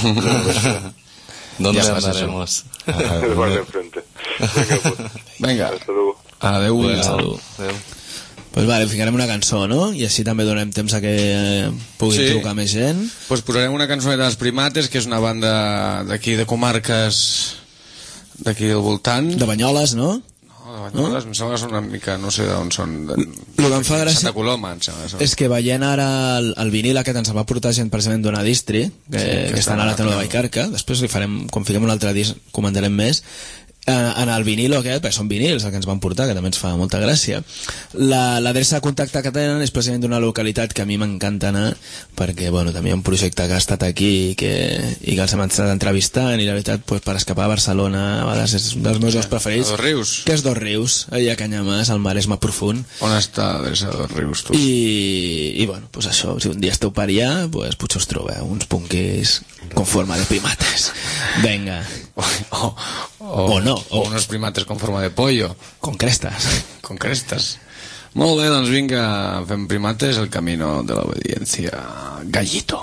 ¿Dónde andaremos? El bar de enfrente. Venga. Hasta luego. Adéu. Pues vale, ficarem una cançó, no? I així també donem temps a que puguin trucar més gent. Pues posarem una cançoneta dels Primates, que és una banda d'aquí de comarques d'aquí del voltant. De Banyoles, no? No, de Banyoles, em sembla que són una mica, no sé d'on són. Lo que em fa gràcia Santa Coloma, em sembla. És que veient ara el vinil aquest ens el va portar gent precisament d'una Distri, que estan ara a Teno de Vallcarca, després li farem, quan fiquem un altre disc, comentarem més. En el vinil aquest, perquè són vinils el que ens van portar, que també ens fa molta gràcia. L'adreça de contacte que tenen és precisament d'una localitat que a mi m'encanta anar, perquè bueno, també hi ha un projecte que ha estat aquí i que els hem estat entrevistant, i la veritat, pues, per escapar a Barcelona a vegades és un dels meus llocs preferits. A Dosrius. Que és Dosrius, allà a Canyamàs, al Maresme profund. On està l'adreça de Dosrius, tu? I bueno, pues això, si un dia esteu per allà, pues potser us trobeu uns punquis con forma de primates. Venga. O no. O unos primates con forma de pollo. Con crestas. Con crestas. Molt bé, doncs vinga, fem primates, el camino de la obediencia. Gallito.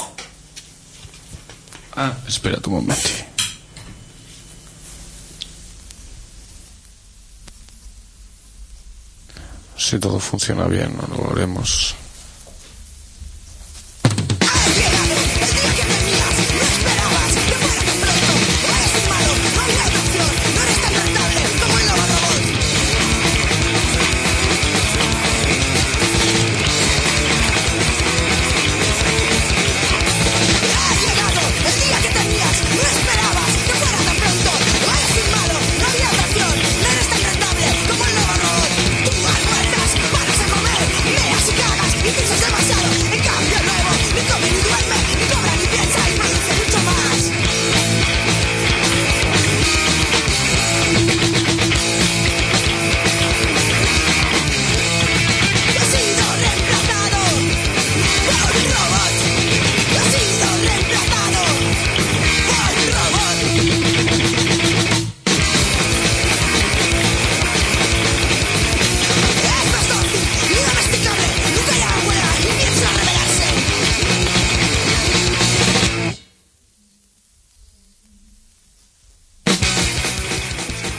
Ah, espera un momento. Si todo funciona bien, no lo haremos. Para ser comer, veas y cagas.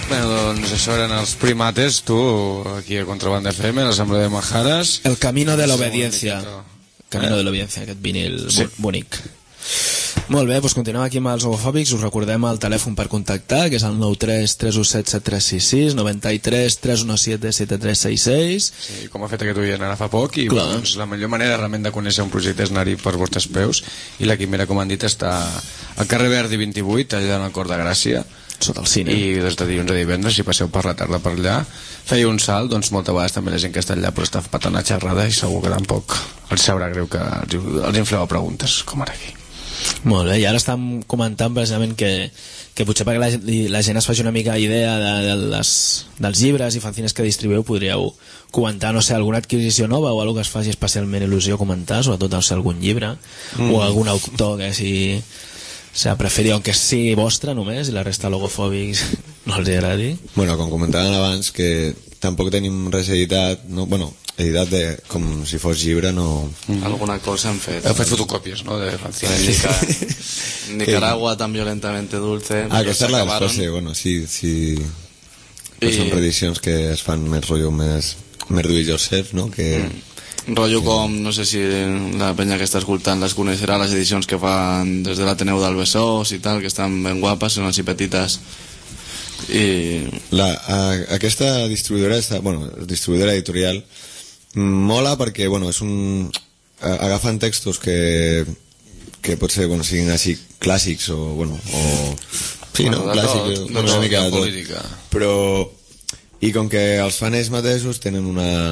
Bueno, doncs això eren els primates, tu, aquí a Contrabanda FM, a l'Assemblea de Majares. El Camino de l'Obediencia. Camino de l'Obediencia, aquest vinil bonic. Molt bé, doncs continuem aquí amb els homofòbics. Us recordem el telèfon per contactar, que és el 93 317 7366, 93 317 7366. Sí, com ha fet aquest oient ara fa poc, i doncs, la millor manera realment de conèixer un projecte és anar-hi per vostres peus, i la Quimera, com han dit, està al carrer Verdi 28, allà en el Cor de Gràcia, sota el cine, i des de dilluns a divendres, si passeu per la tarda per allà, fèieu un salt, doncs moltes vegades també la gent que està allà però està patant una xerrada i segur que tampoc els sabrà greu que els infleu a preguntes, com ara aquí. Molt bé, i ara estàvem comentant precisament que potser perquè la gent es faci una mica idea dels llibres i fanzines que distribueu, podríeu comentar, no sé, alguna adquisició nova o alguna que es faci especialment il·lusió comentar, sobretot no sé, algun llibre o algun autor que s'ha preferit, aunque sigui vostre només, i la resta logofòbics no els agradi. Bueno, com comentaven abans, que tampoc tenim res editat, no? Bueno, editat com si fos llibre, no... Alguna cosa han fet. Heu fet fotocòpies, no?, de fanzines. Nicaragua tan violentamente dulce. Aquesta és la de José, bueno, sí. Pues són reedicions que es fan més rotllo, més do it yourself, no?, que... Rollo com, no sé si la penya que està escoltant les coneixerà, les edicions que fan des de l'Ateneu del Besòs i tal, que estan ben guapes, són així petites. Aquesta distribuïdora, distribuïdora editorial, mola perquè, bueno, és agafen textos que potser, bueno, siguin així clàssics o, bueno, sí, no? Clàssics, una mica de tot. Però, i com que els fan ells mateixos tenen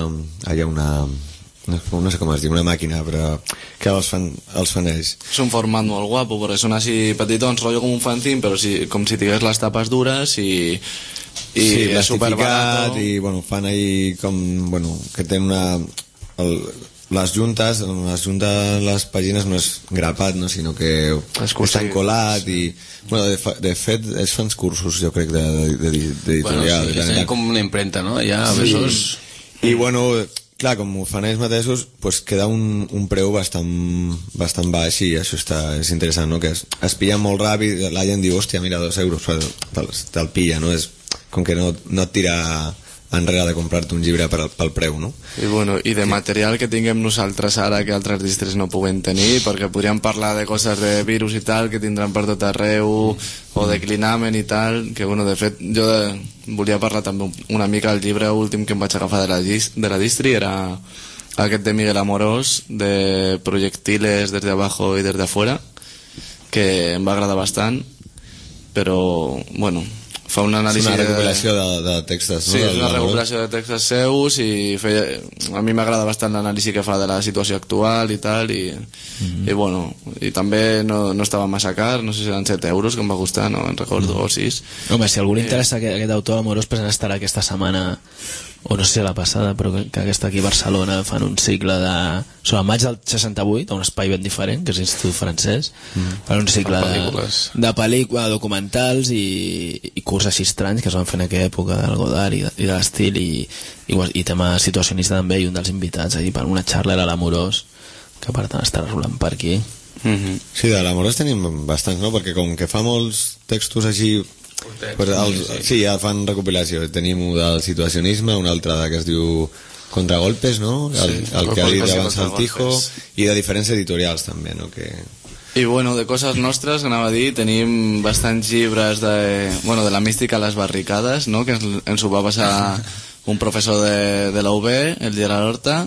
no sé com es diu, una màquina, però que els fan ells. És un format molt guapo, perquè són així petitons, rotllo com un fanzine, però com si tingués les tapes dures i sí, és superbarato. I bueno, fan ahí com, bueno, que tenen les juntes les pàgines no és grapat, no, sinó que estan colat i, bueno, de fet es fan cursos, jo crec, d'editorial. Bueno, sí, com una impremta, no? Ja, a vegades... I bueno, clar, com ho fan ells mateixos, pues queda un preu bastant baix, i això és interessant, no? Que es pilla molt ràpid, la gent diu, hòstia, mira, 2 euros, te'l pilla, no? És com que no et tira enrere de comprar-te un llibre pel preu, no? I bueno, i de material que tinguem nosaltres ara que altres distris no puguen tenir, perquè podríem parlar de coses de virus i tal que tindran per tot arreu, o de clinamen i tal, que bueno, de fet jo volia parlar també una mica del llibre últim que em vaig agafar de la distri, era aquest de Miguel Amorós, de Proyectiles desde abajo y desde afuera, que em va agradar bastant, però bueno, fa una anàlisi... És una recopilació de textos, no? Sí, és una recopilació de textos seus, i a mi m'agrada bastant l'anàlisi que fa de la situació actual i tal, i bueno, i també no estava massa car, no sé si eren 7 euros que em va costar, no en recordo, o 6. Home, si algú li interessa aquest autor Amorós, pues estarà aquesta setmana, o no sé la passada, però que aquesta aquí a Barcelona fan un cicle sobre el maig del 68, a un espai ben diferent, que és l'Institut Francès, fan un cicle de pel·lícules, documentals i curs així estranys que es van fer en aquella època del Godard i de l'estil, i tema situacionista també, i un dels invitats allí per una xarra era l'Amorós, que per tant està resultant per aquí. Sí, de l'Amorós tenim bastants, no? Perquè com que fa molts textos així, sí, ja fan recopilació. Tenim un del situacionisme, un altre que es diu Contragolpes, no? El que ha dit abans el Tijo, i de diferents editorials també, no? I bueno, de coses nostres, anava a dir, tenim bastants llibres de la mística a les barricades, no? Que ens ho va passar un professor de la UB, el Gerard Horta,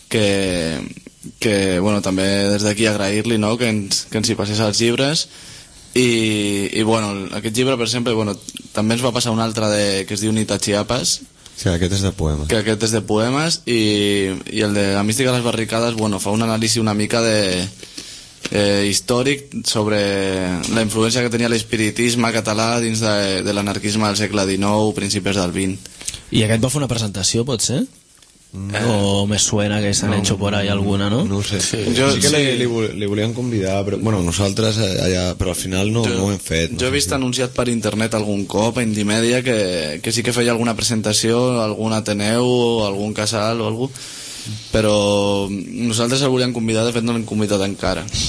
que bueno, també des d'aquí agrair-li, no? Que ens hi passés els llibres. I bueno, aquest llibre, per exemple, bueno, també ens va passar un altre que es diu Nit a Chiapas. Sí, aquest és de poemes. Que aquest és de poemes, i el de la mística de les barricades, bueno, fa una anàlisi una mica històric sobre la influència que tenia l'espiritisme català dins de l'anarquisme del segle XIX, principis del XX. I aquest va fer una presentació, pot ser? O me suena que s'han hecho por ahí alguna, no? No ho sé. Sí que li volien convidar, però bueno, nosaltres allà, però al final no ho hem fet. Jo he vist anunciat per internet algun cop a Indimèdia que sí que feia alguna presentació, algun Ateneu o algun casal o algú, però nosaltres el volíem convidar, de fet no l'hem convidat encara.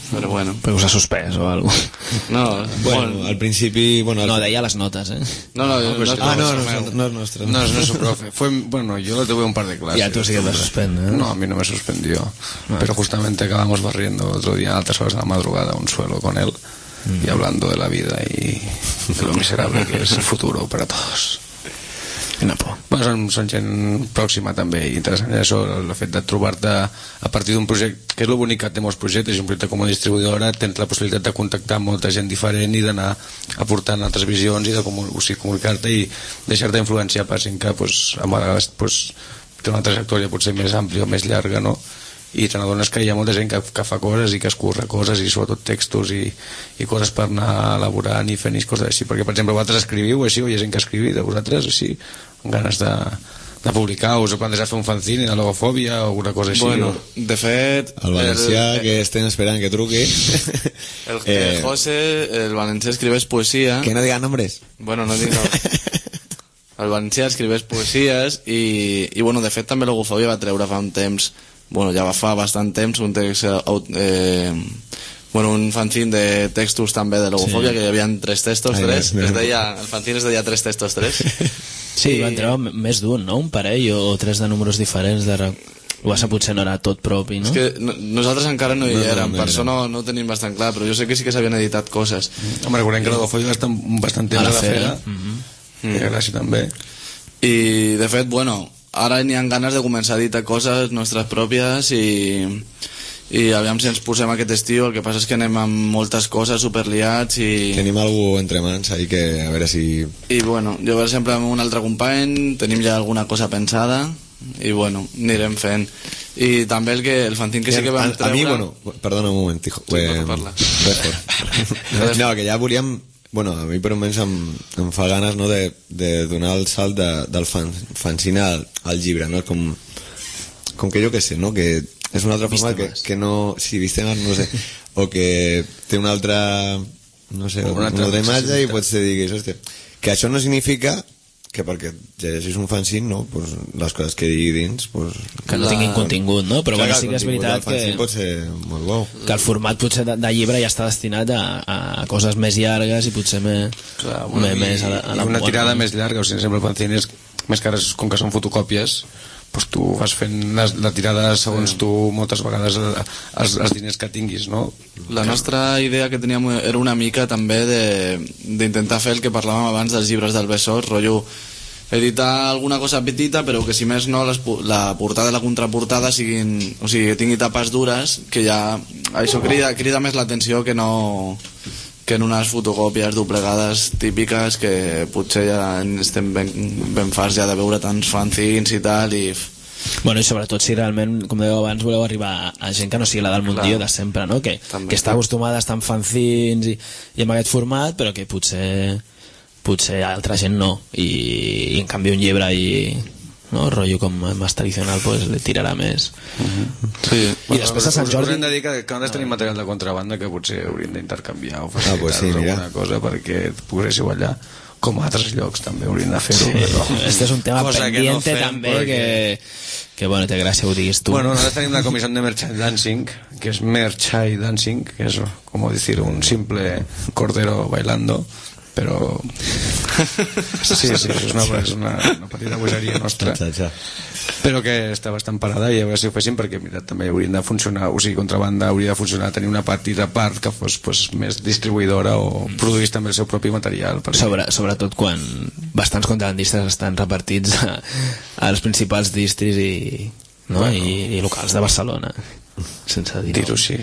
Però bueno. Perquè us ha suspès o alguna cosa. No, bueno, al principi... Bueno, no, deia les notes, No, no es nuestro. No es su profe. Bueno, yo lo tuve un par de clases. Ya tú sí que te suspende, ¿no? No, a mí no me suspendió. Pero justamente acabamos barriendo otro día a altas horas de la madrugada un suelo con él y hablando de la vida y de lo miserable que es el futuro para todos. Bueno, són gent pròxima també i interessant això, el fet de trobar-te a partir d'un projecte, que és el bonic que té molts projectes, un projecte com a distribuïdora tens la possibilitat de contactar amb molta gent diferent i d'anar aportant altres visions i de comunicar-te i deixar-te influenciar per gent que a vegades té una trajectòria potser més àmplia o més llarga, no? I te n'adones que hi ha molta gent que fa coses i que es curra coses i sobretot textos i coses per anar elaborant i fent coses així, perquè per exemple vosaltres escriviu així o hi ha gent que escrivi de vosaltres així amb ganes de publicar, us heu plantejat fer un fanzine de logofòbia o alguna cosa així? Bueno, de fet el valencià que estem esperant que truqui el José, el valencià escriveix poesia, que no diga nombres, bueno, no dic el valencià escriveix poesies i bueno, de fet també logofòbia va treure fa un temps, bueno, ja va fa bastant temps un text un fanzine de textos també de logofòbia, que hi havia 3 textos, 3 el fanzine es deia 3 textos 3 sí, van treure més d'un, no? Un parell o 3 de números diferents o potser no era tot propi, no? És que nosaltres encara no hi érem, per això no ho tenim bastant clar, però jo sé que sí que s'havien editat coses. Home, recordem que logofòbia va estar bastant temps a la fera i gràcies també. I de fet, bueno, ara n'hi ha ganes de començar a editar coses nostres pròpies i aviam si ens posem aquest estiu. El que passa és que anem amb moltes coses superliats i... tenim algú entre mans ahí que a veure si... I bueno, jo per exemple amb un altre company tenim ja alguna cosa pensada i bueno, anirem fent. I també el fanzine que sí que vam treure... A mi, bueno, perdona un moment, hijo. No, que ja volíem... Bueno, a mi per almenys em fa ganes, no, de donar el salt del fanzine al llibre, no? Com que jo que sé, no? Que és una altra forma que no... Sí, Vistemas, no sé. O que té una altra... No sé, una altra imatge i pots te diguis, hòstia, que això no significa que perquè llegeixis un fanzine, no, pues, les coses que digui dins pues, que no tinguin contingut, no? Però bueno, sí que és veritat que pot ser molt bo. Que el format potser de llibre ja està destinat a coses més llargues i potser més a la una tirada més llarga, o sigui, sempre el fanzine és més que ara, com que són fotocòpies, pues tu vas fent la tirada segons tu moltes vegades els diners que tinguis, no? La nostra idea que teníem era una mica també d'intentar fer el que parlàvem abans dels llibres del Besòs, rotllo editar alguna cosa petita però que si més no la portada i la contraportada siguin, o sigui, tingui tapes dures, que ja això crida més l'atenció que no que en unes fotocòpies doblegades típiques que potser ja estem ben farts ja de veure tants fanzines i tal i... Bueno, i sobretot si realment, com dèieu abans, voleu arribar a gent que no sigui la del mundillo de sempre, no? Que està acostumada a estar en fanzines i amb aquest format, però que potser altra gent no, i en canvi un llibre no, rotllo com més tradicional pues, le tirarà més sí. I després a Sant Jordi hauríem de dir que nosaltres tenim material de contrabanda que potser hauríem d'intercanviar o facilitar pues sí, alguna cosa perquè poguéssiu allà, com a altres llocs també haurien de fer-ho, però... Este és un tema pendiente no també que bueno, té gràcia ho diguis tu. Bueno, nosaltres tenim la comissió de merchandising, que és merchandising, que és com dir un simple cordero bailando, però sí, és una petita bogeria nostra, però que està bastant parada i a veure si ho fessin, perquè mira, també haurien de funcionar, o sigui, contrabanda hauria de funcionar, tenir una petita part que fos pues, més distribuïdora o produís també el seu propi material. Sobretot quan bastants contrabandistes estan repartits als principals distris i locals de Barcelona, sense dir-ho sí.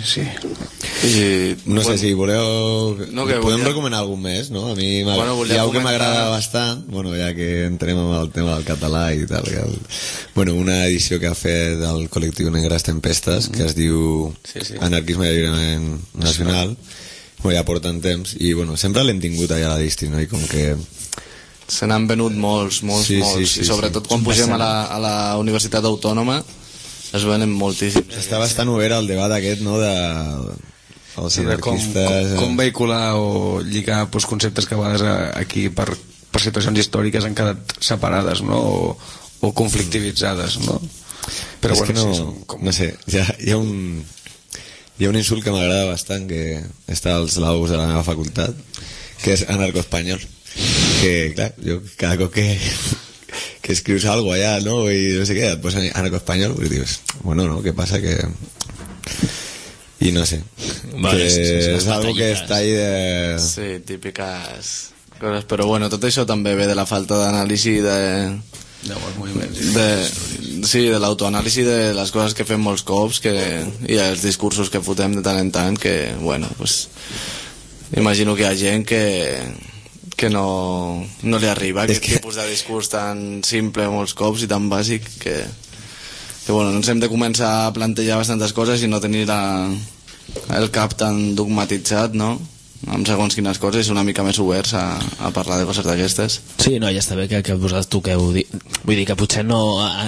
I, no sé si voleu podem recomanar algun més, no? A mi hi ha algú que m'agrada bastant, bueno, ja que entrem amb el tema del català i tal, una edició que ha fet el col·lectiu Negres Tempestes que es diu Anarquisme i Alliberament Nacional, ja porten temps i sempre l'hem tingut allà a la distri, no? I com que se n'han venut molts i sobretot quan pugem a la Universitat Autònoma es venen moltíssims. Està bastant obert el debat aquest, no?, els anarquistes... Com vehicular o lligar conceptes que a vegades aquí per situacions històriques han quedat separades, no?, o conflictivitzades, no? Però és que no sé, hi ha Hi ha un insult que m'agrada bastant, que està als laus de la meva facultat, que és anarcoespanyol. Que, clar, jo cada cop que escrius algo allà, no? I no sé què, et posen anarcoespanyol, i dius, bueno, no, què passa? Que... I no sé. Vale, que és algo que està ahí de... Sí, típiques coses, però bueno, tot això també ve de la falta d'anàlisi sí, de l'autoanàlisi de les coses que fem molts cops i els discursos que fotem de tant en tant, que bueno, pues imagino que hi ha gent que no li arriba aquest tipus de discurs tan simple molts cops i tan bàsic que bueno, ens hem de començar a plantejar bastantes coses i no tenir el cap tan dogmatitzat, no? Amb segons quines coses, una mica més oberts a parlar de coses d'aquestes. Sí, no, ja està bé que vosaltres toqueu, vull dir que potser no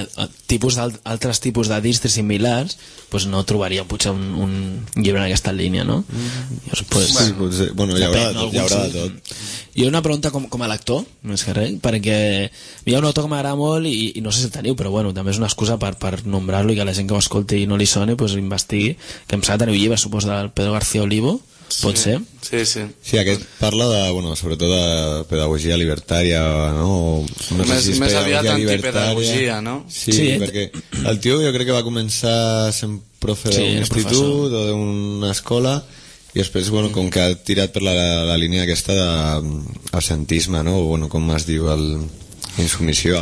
altres tipus de distris similars pues no trobaríem potser un llibre en aquesta línia, no? Pues, bueno, hi haurà de tot. Jo una pregunta com a lector, més que res, perquè hi ha un autor que m'agrada molt i no sé si el teniu, però bueno, també és una excusa per nombrar-lo i que la gent que ho escolti i no li soni, pues investigui, que em sap que teniu llibres, suposo, del Pedro García Olivo. Pot ser? Sí, aquest parla de, bueno, sobretot de pedagogia libertària, no? No sé si és més aviat antipedagogia, no? Sí, perquè el tio jo crec que va començar sent profe d'un institut o d'una escola i després, bueno, com que ha tirat per la línia aquesta del cientisme, no? Bueno, com es diu, insubmissió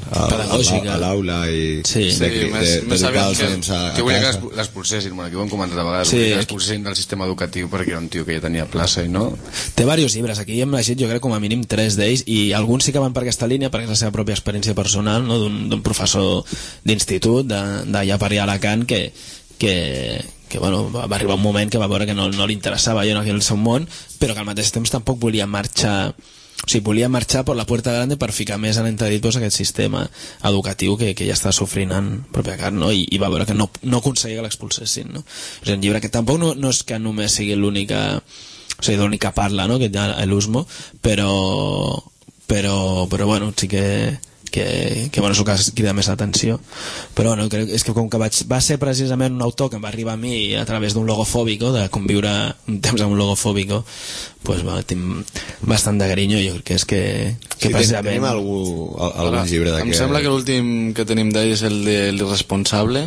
a l'aula i més aviat que volia que l'expulsessin, bueno, aquí ho hem comentat a vegades, que l'expulsessin del sistema educatiu perquè era un tio que ja tenia plaça i no. Té diversos llibres, aquí hem llegit jo crec com a mínim 3 d'ells i alguns sí que van per aquesta línia perquè és la seva pròpia experiència personal, no? d'un professor d'institut d'allà per allà a Alacant que bueno, va arribar un moment que va veure que no li interessava allò en el seu món, però que al mateix temps tampoc volia marxar. O sigui, volia marxar per la puerta grande per ficar més en entredit aquest sistema educatiu que ja està sofrint en pròpia carn, no? I va veure que no aconseguia que l'expulsessin, no? O sigui, un llibre que tampoc no és que només sigui l'única parla, no? Que hi ha l'Usmo, però bueno, sí que bueno, és el que crida més l'atenció, però bueno, és que com que va ser precisament un autor que em va arribar a mi a través d'un logofòbico, de conviure un temps amb un logofòbico, pues tinc bastant de carinyo. Jo crec que és que precisament tenim algun llibre d'aquest. Em sembla que l'últim que tenim d'ell és el de l'Irresponsable,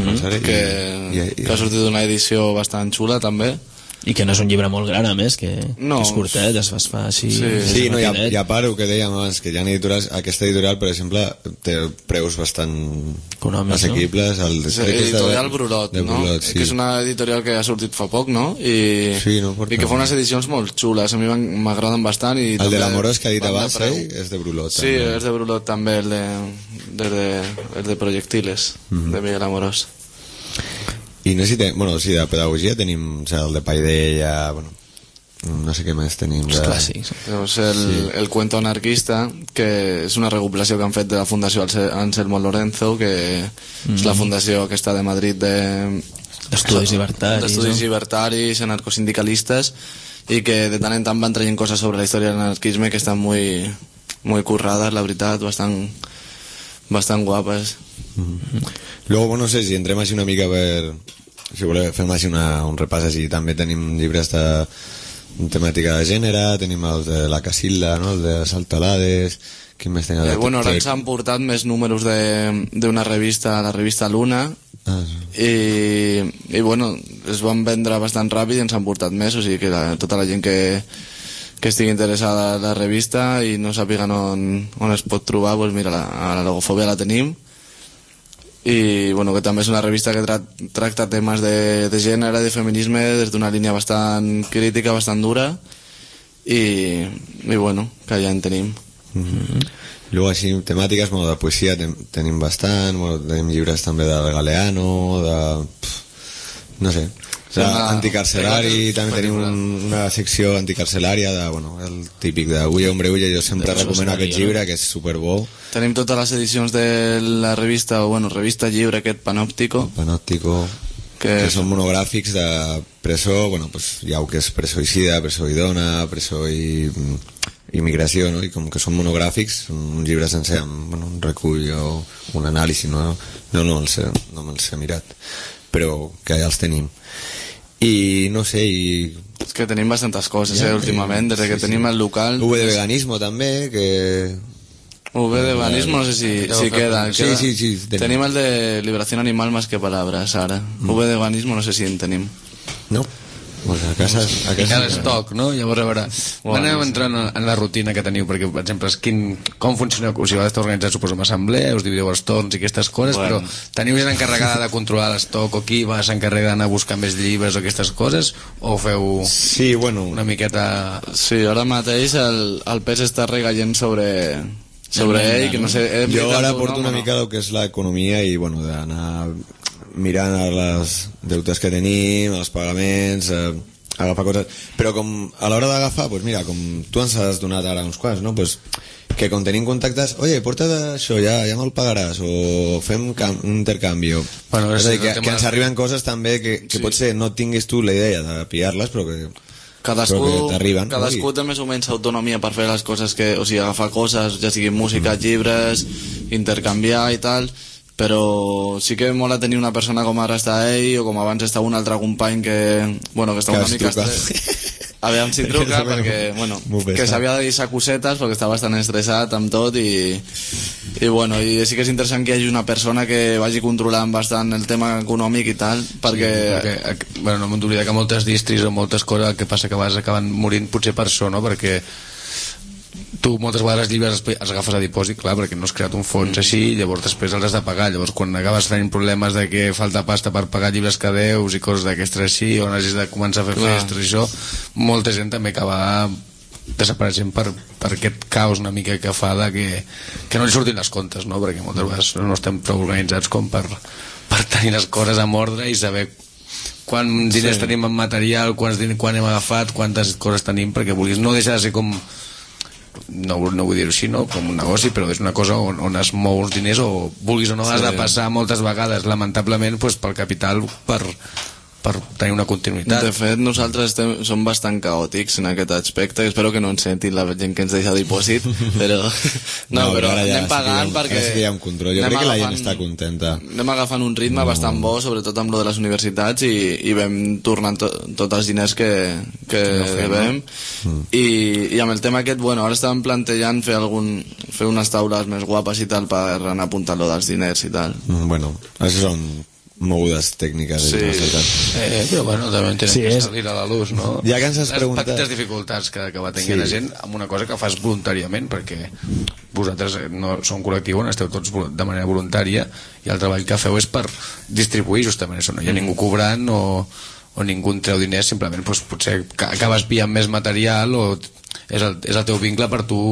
que ha sortit d'una edició bastant xula també, i que no és un llibre molt gran, a més, que és curtet, es fa així. Sí, no, i a part el que dèiem abans, que hi ha editores, aquesta editorial, per exemple, té preus bastant assequibles. Editorial Brulot, no? Que és una editorial que ha sortit fa poc, no? I que fa unes edicions molt xules, a mi m'agraden bastant. El de l'Amorós que ha dit abans, és de Brulot. Sí, és de Brulot també, el de Projectiles, de Miguel Amorós. I no sé si bueno, sí, de pedagogia tenim, o sigui, el de Paidella, bueno, no sé què més tenim. Els clàssics. El cuento anarquista, que és una recopilació que han fet de la Fundació Anselmo Lorenzo, que és la fundació que està de Madrid d'estudis llibertaris, anarcosindicalistes, i que de tant en tant van traient coses sobre la història de l'anarquisme que estan muy currades, la veritat, bastant guapes. Luego, bueno, no sé si entrem així una mica si voleu fem així un repàs així. També tenim llibres de temàtica de gènere, tenim el de la Casilda, no? El de Saltalades. Quin més tenia? Bueno, ara ens han portat més números d'una revista, la revista Luna, i bueno, es van vendre bastant ràpid i ens han portat més, o sigui que tota la gent que estigui interessada en la revista i no sàpiguen on es pot trobar, doncs mira, a la Logofòbia la tenim. I bueno, que també és una revista que tracta temes de gènere, de feminisme des d'una línia bastant crítica, bastant dura, i bueno, que ja en tenim. Luego així temàtiques, bueno, de poesia tenim bastant, bueno, tenim llibres també de Galeano, no sé, anticarcelari, també tenim una secció anticarcelària de, bueno, el típic de Huye, hombre, huye. Jo sempre recomano aquest llibre, que és superbo. Tenim totes les edicions de la revista, revista lliure, aquest Panòptico, que són monogràfics de presó, bueno, pues hi ha el que és presó i sida, presó i dona, presó i immigració, no? I com que són monogràfics, un llibre sencer amb un recull o un anàlisi, no me'ls he mirat, però que ja els tenim. i no sé, i... És que tenim bastantes coses, últimament, des que tenim el local... V de veganismo també, que... V de veganismo no sé si queda. Sí. Tenim el de liberación animal más que palabras, ara. V de veganismo no sé si en tenim. No. Pues a casa I cada estoc, no? Llavors, a veure, anem entrant en la rutina que teniu, perquè, per exemple, com funcioneu? O sigui, esteu organitzats, suposo, amb assemblea, us divideu els torns i aquestes coses, però teniu gent encarregada de controlar l'estoc, o qui va s'encarrega d'anar a buscar més llibres o aquestes coses, o feu una miqueta... Sí, ara mateix el pes està regaient sobre ell, que no sé... Jo ara porto una mica del que és l'economia i, bueno, d'anar mirant les deutes que tenim, els pagaments, agafar coses, però com a l'hora d'agafar, doncs mira, com tu ens has donat ara uns quants, no? Pues que com tenim contactes, oye, porta't això, ja me'l pagaràs, o fem un intercanvi, bueno, és a dir, que ens arriben coses també que potser no tinguis tu la idea de pillar-les, però que t'arriben. Cadascú té més o menys autonomia per fer les coses que, o sigui, agafar coses, ja siguin música, llibres, intercanviar i tal, però sí que mola tenir una persona com ara està ell, o com abans estava un altre company que està una mica aviam si truca, perquè, bueno, que s'havia de deixar cosetes perquè està bastant estressat amb tot i sí que és interessant que hi hagi una persona que vagi controlant bastant el tema econòmic i tal, perquè no m'ho d'oblidar que moltes distris o moltes coses el que passa que vas acaben morint potser per això, no? Perquè tu moltes vegades els llibres els agafes a dipòsit, clar, perquè no has creat un fons així, llavors després els has de pagar, llavors quan acabes tenint problemes de que falta pasta per pagar llibres que deus i coses d'aquestes així, o necessites de començar a fer festes i això, molta gent també acaba desapareixent per aquest caos una mica que fa que no li surtin les comptes, no? Perquè moltes vegades no estem prou organitzats com per tenir les coses en ordre i saber quants diners tenim en material, quan hem agafat, quantes coses tenim, perquè no deixa de ser com no vull dir-ho així, no? Com un negoci, però és una cosa on es mou uns diners o vulguis o no has de passar moltes vegades lamentablement pel capital per tenir una continuïtat. De fet, nosaltres som bastant caòtics en aquest aspecte, espero que no ens sentin la gent que ens deixa dipòsit, però però anem pagant perquè sí que hi ha un control, jo crec que la gent està contenta, anem agafant un ritme bastant bo, sobretot amb lo de les universitats, i vam tornant tots els diners que devem, i amb el tema aquest, ara estàvem plantejant fer unes taules més guapes i tal per anar apuntant lo dels diners i tal. Això són mogudes tècniques però també tenen que salir a la luz, no? Ja que ens has preguntat les petites dificultats que va tenint la gent amb una cosa que fas voluntàriament, perquè vosaltres no sou un col·lectiu on esteu tots de manera voluntària i el treball que feu és per distribuir justament això, no hi ha ningú cobrant o ningú treu diners, simplement potser acabes pillant més material o és el teu vincle per tu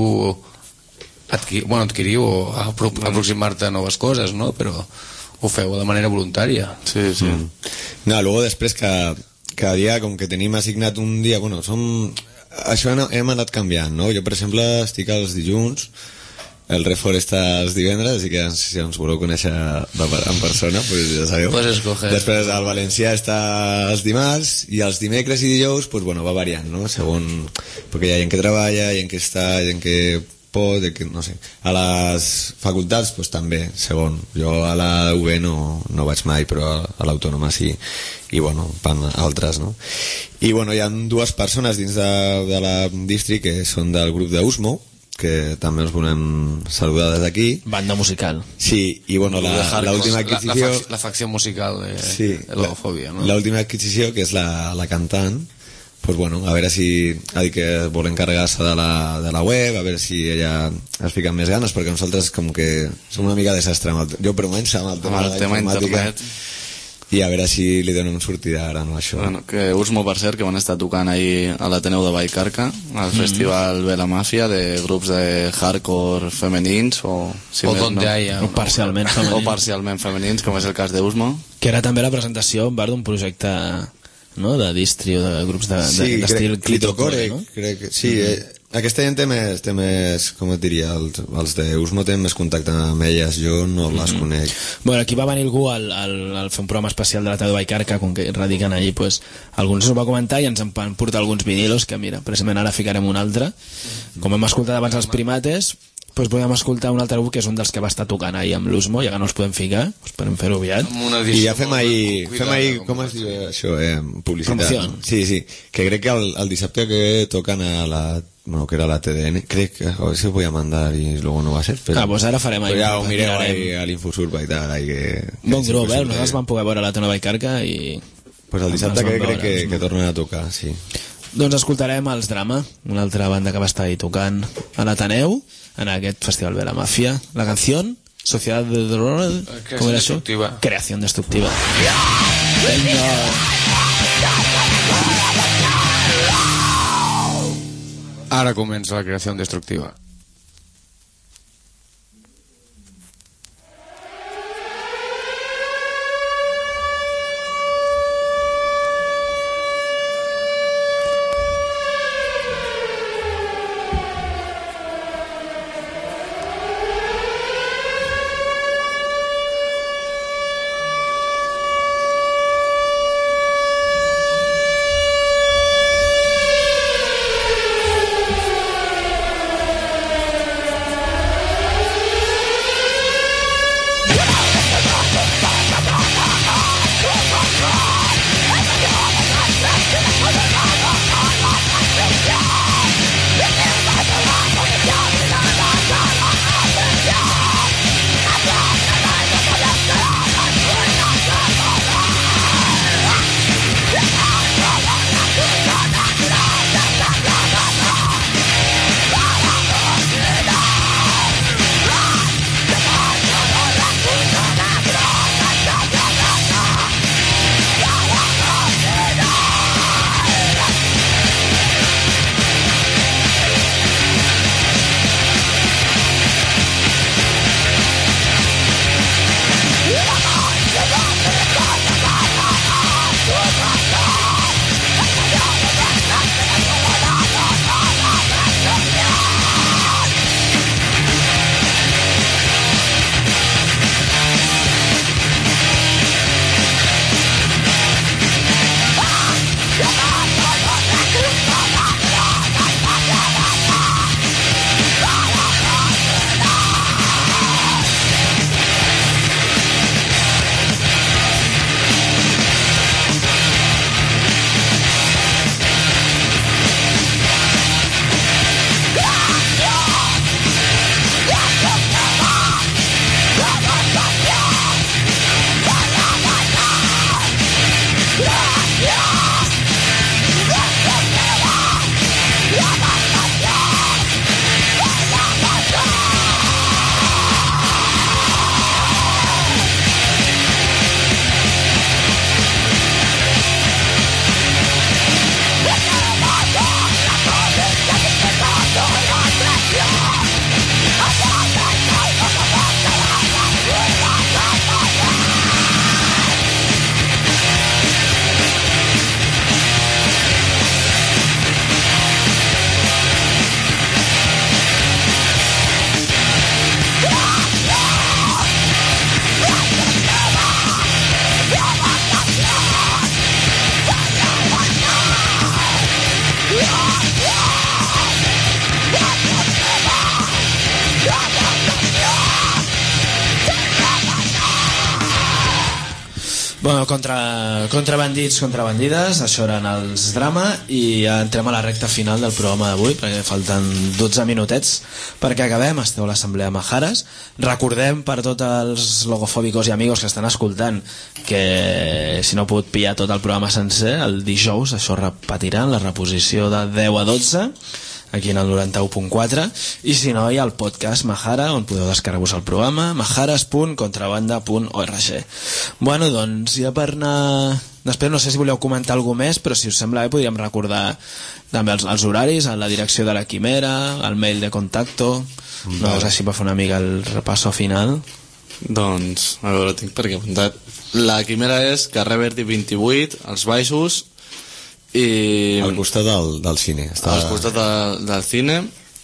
adquirir o aproximar-te a noves coses, no? Però ho feu de manera voluntària. Sí. Luego després cada dia, com que tenim assignat un dia, això hem anat canviant, no? Jo, per exemple, estic els dilluns, el Refor està els divendres, així que si ens voleu conèixer en persona, ja sabeu. Després el Valencià està els dimarts, i els dimecres i dijous, va variant, no? Segons, perquè hi ha gent que treballa, gent que està, gent que pot, no sé. A les facultats també, segon. Jo a la UB no vaig mai, però a l'Autònoma sí, i van altres, no? I hi ha dues persones dins de la distri que són del grup d'Usmo, que també els volem saludar des d'aquí. Banda musical. Sí, i l'última adquisició... La facció musical de l'Homofòbia, no? L'última adquisició, que és la cantant, a veure si ha dit que vol encarregar-se de la web, a veure si ella es fica més ganes, perquè nosaltres com que som una mica desastre jo però menys amb el tema de la informàtica i a veure si li donem sortida ara, no, això. Que Usmo, per cert, que van estar tocant ahir a l'Ateneu de Vallcarca, al festival Vela Màfia, de grups de hardcore femenins o parcialment femenins, com és el cas d'Usmo, que era també la presentació d'un projecte de distri o de grups d'estil Clitocore, no? Crec que sí, aquesta gent té més, com et diria, els d'Usmo tenen més contacte amb elles, jo no les conec. Aquí va venir algú al fer un programa especial de l'Ateneu de Vallcarca, com que radiquen allí, alguns ens ho va comentar i ens en van portar alguns vinilos, que mira, precisament ara ficarem un altre. Com hem escoltat abans els Primates, Doncs podem escoltar un altre grup que és un dels que va estar tocant ahir amb l'Usmo, ja que no els podem ficar, esperem fer-ho aviat. I ja fem ahir, com es diu això, publicitat. Promoció. Sí, que crec que el dissabte que tocan a la... Bueno, que era la TDN, crec que a ver si os voy a mandar y luego no va a ser, pero... Pues ara farem ahir. Ja ho mireu ahí a l'Infosurba i tal, ahí que... Bon grup, nosaltres vam poder veure la Tona Vallcarca i... Pues el dissabte crec que tornen a tocar, sí. Doncs escoltarem els Drama, una altra banda que va estar ahí tocant a l'Ateneu, en aquest festival de la Mafia. La canció, Sociedad de Dolor, com era això? Creación Destructiva. Ara comença la creació destructiva. Bueno, contra bandits, contra bandides, això eren els Drama, i ja entrem a la recta final del programa d'avui, perquè falten 12 minutets perquè acabem. Esteu a l'Assemblea Majares. Recordem per tots els logofòbicos i amigos que estan escoltant que si no heu pogut pillar tot el programa sencer, el dijous això repetirà en la reposició de 10 a 12 aquí en el 91.4, i si no hi ha el podcast Majara, on podeu descarregar-vos el programa, majares.contrabanda.org. Bueno, doncs ja per anar... Després no sé si voleu comentar alguna més, però si us sembla bé podríem recordar també els horaris, la direcció de la Quimera, el mail de contacto, no sé si va fer una mica el repasso final. Doncs, a veure, tinc per aquí apuntat. La Quimera és carrer Verdi 28, als Baixos, i al costat del cine al costat del cine.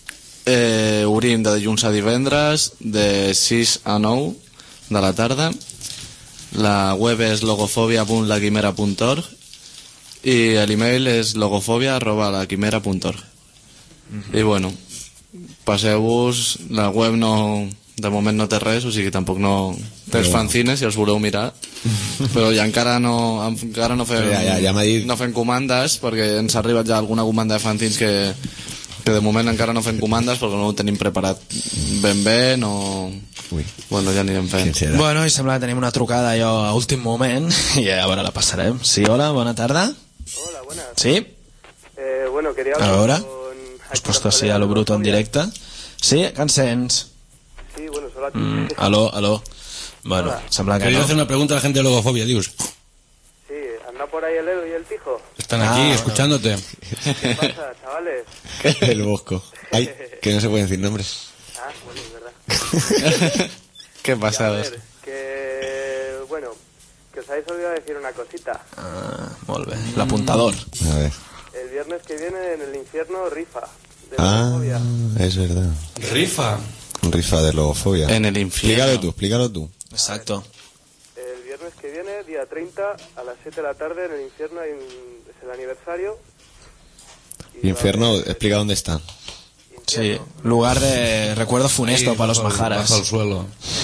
Obrim de dilluns a divendres de 6 a 9 de la tarda. La web és logofobia.laquimera.org i l'email és logofobia@laquimera.org. I bueno, passeu-vos, la web no, de moment no té res, o sigui, tampoc no té els fanzines, si els voleu mirar, però ja encara no fem comandes, perquè ens ha arribat ja alguna comanda de fanzines que de moment encara no fem comandes perquè no ho tenim preparat ben bé, no... Bueno, ja anirem fent. Bueno, i sembla que tenim una trucada allò a últim moment i a veure, la passarem. Sí, hola, bona tarda. Hola, buenas. Sí? Bueno, quería hablar a veure, con... us posto així a lo bruto en directe. Sí, que ens sents? Sí, bueno, solo a ti. Aló. Bueno, hola. Sembla que Quería hacer una pregunta a la gente de Logofobia, dios. Sí, anda por ahí el Edu y el Tijo. Están aquí escuchándote. ¿Qué pasa, chavales? El Bosco. Ay, que no se pueden decir nombres. Ah, bueno, es verdad. ¿Qué pasa? A ver, bueno, que os habéis olvidado decir una cosita. Molt bé. L'apuntador. A ver. El viernes que viene en el infierno rifa de Logofobia. Es verdad. Rifa. Rifa de Logofobia. En el infierno. Explícalo tú. Exacto. El viernes que viene, día 30, a las 7 de la tarde, en el infierno es el aniversario. Infierno, explica dónde está. Sí, lugar de recuerdo funesto para los majaras. Bajo el suelo.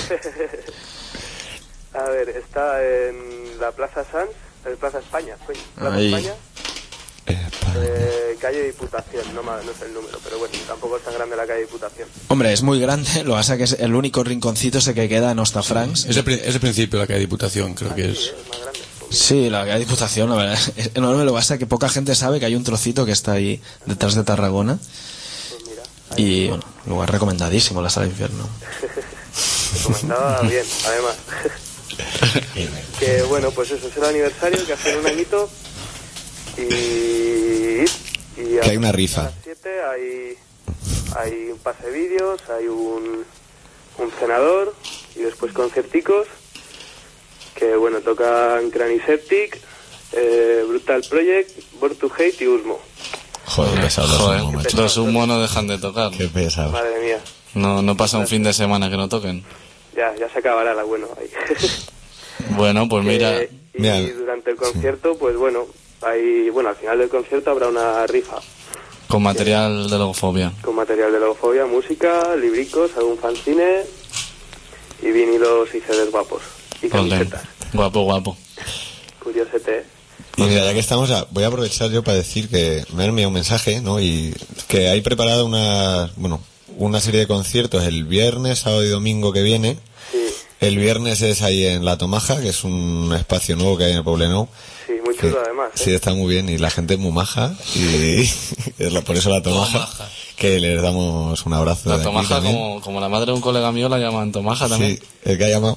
A ver, está en la Plaza Sanz, en Plaza España, Plaza España, calle Diputación, no sé el número, pero bueno, tampoco es tan grande la calle Diputación. Hombre, es muy grande, lo que pasa que es el único rinconcito ese que queda en Ostafrancs. Es el principio de la calle Diputación, creo que es. Es más grande. Sí, la calle Diputación, la verdad, es enorme. Lo que pasa es que poca gente sabe que hay un trocito que está ahí detrás de Tarragona. Pues mira. Y, bueno, lugar recomendadísimo, la sala de infierno. Recomendaba bien, además. Que bueno, pues eso, es el aniversario, que hace un añito. Y que hay una rifa. A las 7 hay un pase de vídeos, hay un cenador y después concerticos. Que bueno, tocan Craniseptic, Brutal Project, Born to Hate y Usmo. Joder, pesado. Los Usmo no dejan de tocar. Qué pesado. Madre mía. No pasa un fin de semana que no toquen. Ya se acabará la bueno ahí. Bueno, pues mira. Y durante el concierto, pues bueno, al final del concierto habrá una rifa. Con material de Logofobia. Con material de Logofobia, música, libricos, algún fanzine y vinilos y CDs guapos. Y camisetas. Guapo. Curiosete. Y mira, ya que estamos, voy a aprovechar yo para decir que me han enviado un mensaje, ¿no? Y que hay preparado una serie de conciertos el viernes, sábado y domingo que viene. Sí. El viernes es ahí en La Tomaja, que es un espacio nuevo que hay en el Poblenou. Sí, muy chulo además. Sí, está muy bien y la gente es muy maja y por eso La Tomaja, que les damos un abrazo. La Tomaja, como la madre de un colega mío la llaman Tomaja también. Sí, el que ha llamado.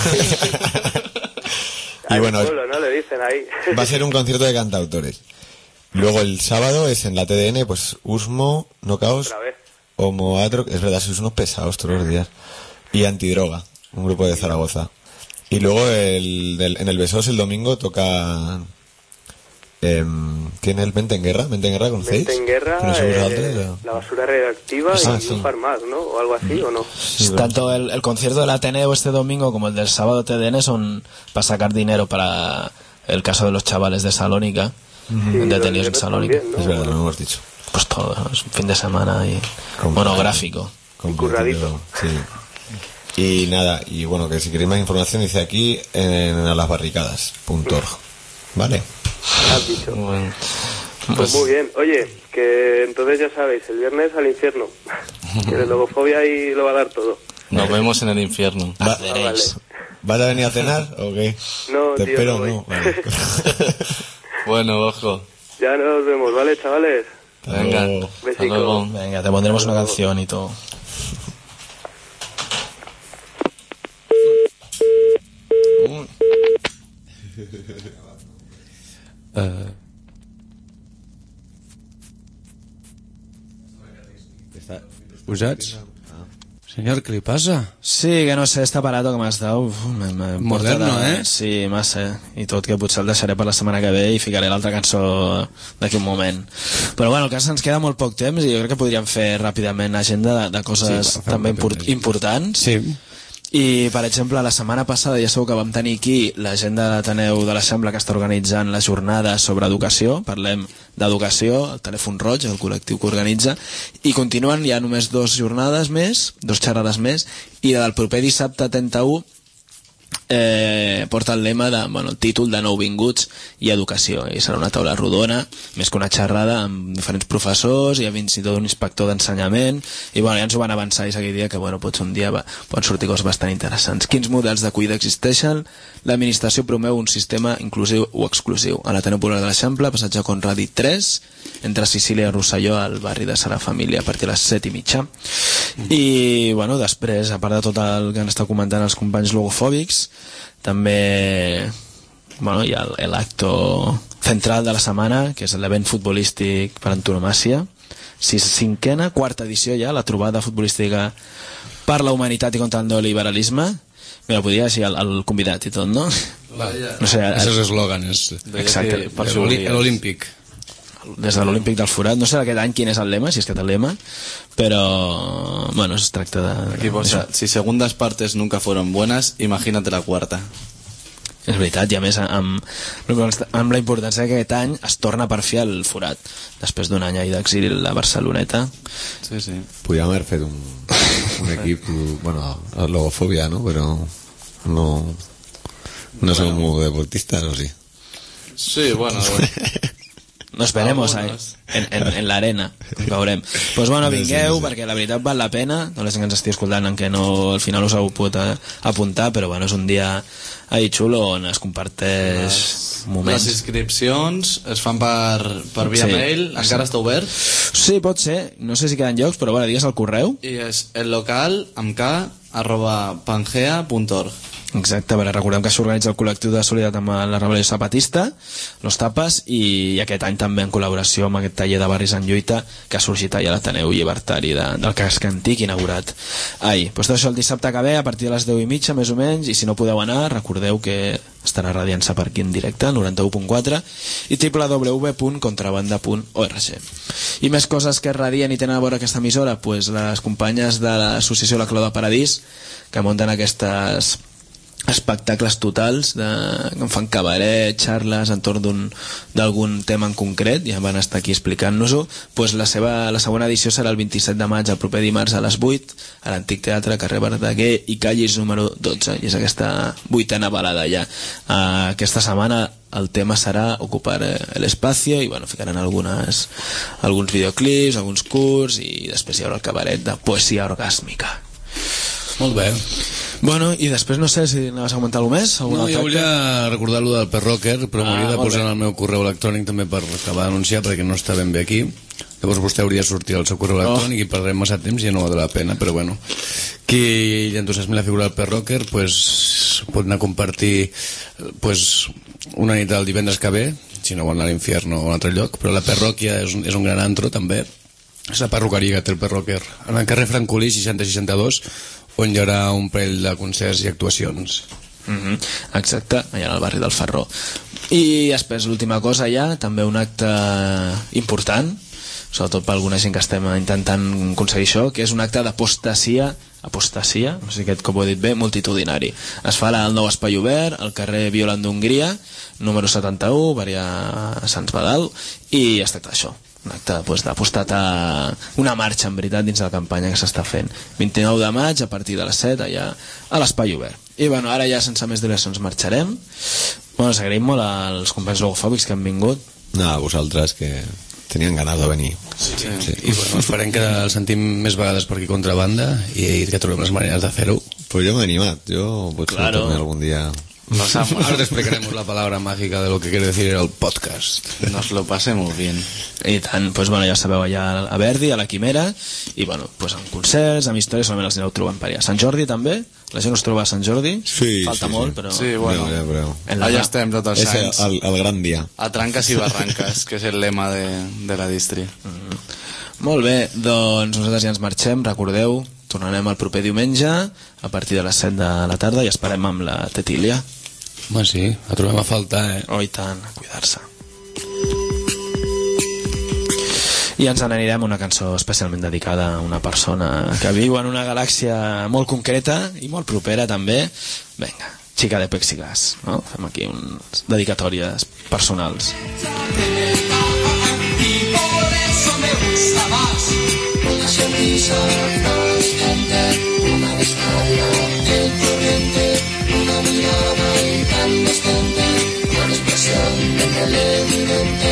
Y bueno, pueblo, ¿no? Le dicen ahí. Va a ser un concierto de cantautores. Luego el sábado es en la TDN, pues Usmo, Nocaos, Homo Atro, es verdad, sois unos pesados todos los días. Y Antidroga, un grupo de Zaragoza. Y luego en el Besos el domingo toca... ¿Quién es el Mente en Guerra? ¿Mente en Guerra conocéis? Mente en Guerra, La Basura Radioactiva y un par más, ¿no? O algo así, ¿o no? Tanto el concierto del Ateneo este domingo como el del sábado TDN son para sacar dinero para el caso de los chavales de Salónica, detenidos en Salónica. También, ¿no? Es verdad, lo hemos dicho. Pues todo, ¿no? Es un fin de semana y monográfico. Curradito. Sí. Y nada, y bueno, que si queréis más información dice aquí en alasbarricadas.org. ¿Vale? Has dicho. Bueno, pues muy bien. Oye, que entonces ya sabéis, el viernes al infierno. Que de Logofobia ahí lo va a dar todo. Nos vemos en el infierno. Vale. ¿Vas a venir a cenar o qué? No, te tío, espero, no. Vale. Bueno, ojo. Ya nos vemos, ¿vale, chavales? Venga, besico. Venga, te pondremos una canción y todo. ¿Posats? Señor, ¿qué le pasa? Sí, que no sé, este aparato que m'has dado... Moderno, eh? Sí, massa. I tot, que potser el deixaré per la setmana que ve i ficaré l'altra cançó d'aquí un moment. Però bueno, el cas ens queda molt poc temps i jo crec que podríem fer ràpidament agenda de coses també importants. Sí. I, per exemple, la setmana passada ja sabeu que vam tenir aquí la gent de l'Ateneu de l'Eixample que està organitzant la jornada sobre educació. Parlem d'educació, el Telèfon Roig, el col·lectiu que organitza, i continuen, hi ha només 2 jornades més, 2 xerrades més, i del proper dissabte 31 porta el lema de, el títol de Nouvinguts i educació, i serà una taula rodona, més que una xerrada amb diferents professors, i fins i tot un inspector d'ensenyament, i ja ens ho van avançar i aquell dia que potser un dia poden sortir coses bastant interessants. Quins models d'acollida existeixen? L'administració promeu un sistema inclusiu o exclusiu. A l'Ateneu Popular de l'Eixample, passatge Conradi 3, entre Sicília i Rosselló, al barri de Sara Família, a partir de les 7:30. I després, a part de tot el que han estat comentant els companys logofòbics, també hi ha l'acto central de la setmana, que és l'event futbolístic per antonomàsia, 5ª, 4ª edició ja, la trobada futbolística per la humanitat i contra el neoliberalisme. Mira, podria així el convidat i tot, no? No sé, esos eslògans. Exacte, l'Olímpic. Des de l'Olímpic del Forat, no sé aquest any quin és el lema, si és que té el lema, però es tracta de... Aquí posa, si segundas partes nunca fueron buenas, imagínate la cuarta. És veritat, i a més amb la importància que aquest any es torna per fi al Forat, després d'un any ahir d'exili a Barceloneta. Sí, sí. Podríem haver fet un equip, a logofòbia, no? Però no som muy deportistas, ¿o sí? Sí, bueno... Nos veremos en l'arena, veurem. Pues vingueu, perquè la veritat val la pena, no la gent que ens estigui escoltant, en què al final us heu pogut apuntar, però és un dia ahí xulo on es comparteix moments. Les inscripcions es fan per via mail, encara està obert? Sí, pot ser, no sé si queden llocs, però digues el correu. I és ellocal@pangea.org. Exacte, recordem que s'organitza el col·lectiu de solidaritat amb la Rebel·lió Zapatista, Los Tapas, i aquest any també en col·laboració amb aquest taller de barris en lluita que ha sorgit allà a l'Ateneu Llibertari del Casc Antic, inaugurat ahir. Tot això el dissabte que ve a partir de les 10:30 més o menys, i si no podeu anar recordeu que estarà radiant-se per aquí en directe, 91.4, i www.contrabanda.org. I més coses que radien i tenen a veure aquesta emissora, les companyes de l'associació La Clau de Paradís, que munten aquestes espectacles totals que fan cabaret, xarles entorn d'algun tema en concret, ja van estar aquí explicant-nos-ho. La segona edició serà el 27 de maig, el proper dimarts a les 8, a l'Antic Teatre, carrer Verdaguer i Callis número 12, i és aquesta 8ª balada ja. Aquesta setmana el tema serà ocupar l'espai, i ficaran alguns videoclips, alguns curts, i després hi haurà el cabaret de poesia orgàsmica. Molt bé. I després no sé si anaves a comentar alguna més. No, jo volia recordar allò del Perrocker, però m'hauria de posar en el meu correu electrònic també per acabar d'anunciar, perquè no està ben bé aquí. Llavors vostè hauria de sortir al seu correu electrònic i perdrem massa temps i no val la pena, però qui li entusiasmi la figura del Perrocker pot anar a compartir una nit el divendres que ve, si no vol anar a l'Infierno o a un altre lloc, però la Perròquia és un gran antro també, és la perruqueria que té el Perrocker, en el carrer Francolí 6062, on hi haurà un parell de concerts i actuacions. Exacte, allà al barri del Ferró. I després, l'última cosa ja, també un acte important, sobretot per alguna gent que estem intentant aconseguir això, que és un acte d'apostasia, no sé aquest cop ho he dit bé, multitudinari. Es fa al nou espai obert, al carrer Violant d'Hongria, número 71, barri a Sants Badal, i es tracta d'això, un acte d'apostat a una marxa, en veritat, dins de la campanya que s'està fent. 29 de maig, a partir de les 7, allà a l'espai obert. I ara ja, sense més dilacions, marxarem. Us agraïm molt als companys logofòbics que han vingut. No, a vosaltres, que tenien ganes de venir. Sí. I esperem que el sentim més vegades per aquí Contrabanda i que trobem les maneres de fer-ho. Pues yo me he animat, yo potser torne algún día. Ahora te explicaremos la palabra mágica de lo que quiere decir el podcast. Nos lo pasemos bien. I tant, ja sabeu, allà a Verdi, a la Quimera, i amb concerts, amb històries, solament els aneu trobant per allà. Sant Jordi també? La gent us troba a Sant Jordi? Sí, falta molt, però... Sí, però... Allà estem tots els anys. És el gran dia. A tranques i barranques, que és el lema de la distri. Molt bé, doncs nosaltres ja ens marxem, recordeu, tornarem el proper diumenge a partir de les 7 de la tarda i esperem amb la Tetília. Sí, la trobem a faltar, Oh, i tant, a cuidar-se. I ens n'anirem una cançó especialment dedicada a una persona que viu en una galàxia molt concreta i molt propera també. Vinga, Chica de Plexiglas, no? Fem aquí unes dedicatòries personals. Y por eso me gusta más una sonrisa transparente, una descarga del corriente, una mirada incandescente, una expresión de televidente.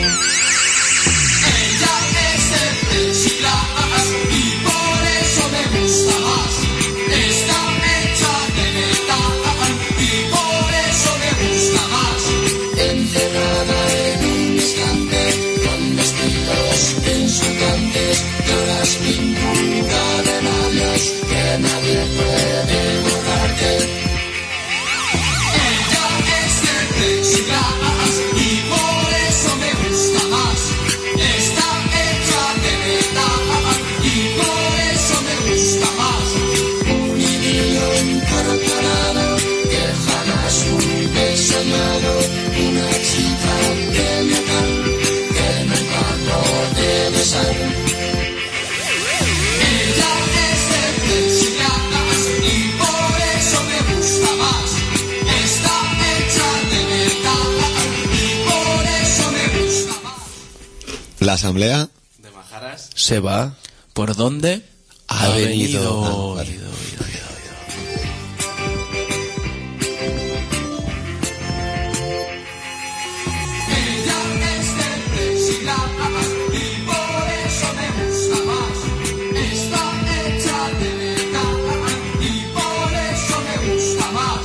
Ella es de plexiglas y por eso me gusta más. Está hecha de metal y por eso me gusta más. Encerrada en un instante, vestidos insultantes, de horas pintura de labios que nadie puede borrarte. Ella es de plexiglas y por eso me gusta más. Está hecha de metal y por eso me gusta más. Un idilio incorporado que jamás hube soñado, una chica de metal que nunca podré besar. Ella es de plexiglas y por eso me gusta más. Está hecha de metal y por eso me gusta más. La asamblea de Majaras se va. ¿Por dónde? Ha venido. Vale. Ella es de plexiglas y por eso me gusta más. Está hecha de metal y por eso me gusta más.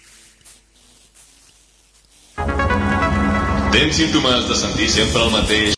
Tens símptomes de sentir sempre el mateix?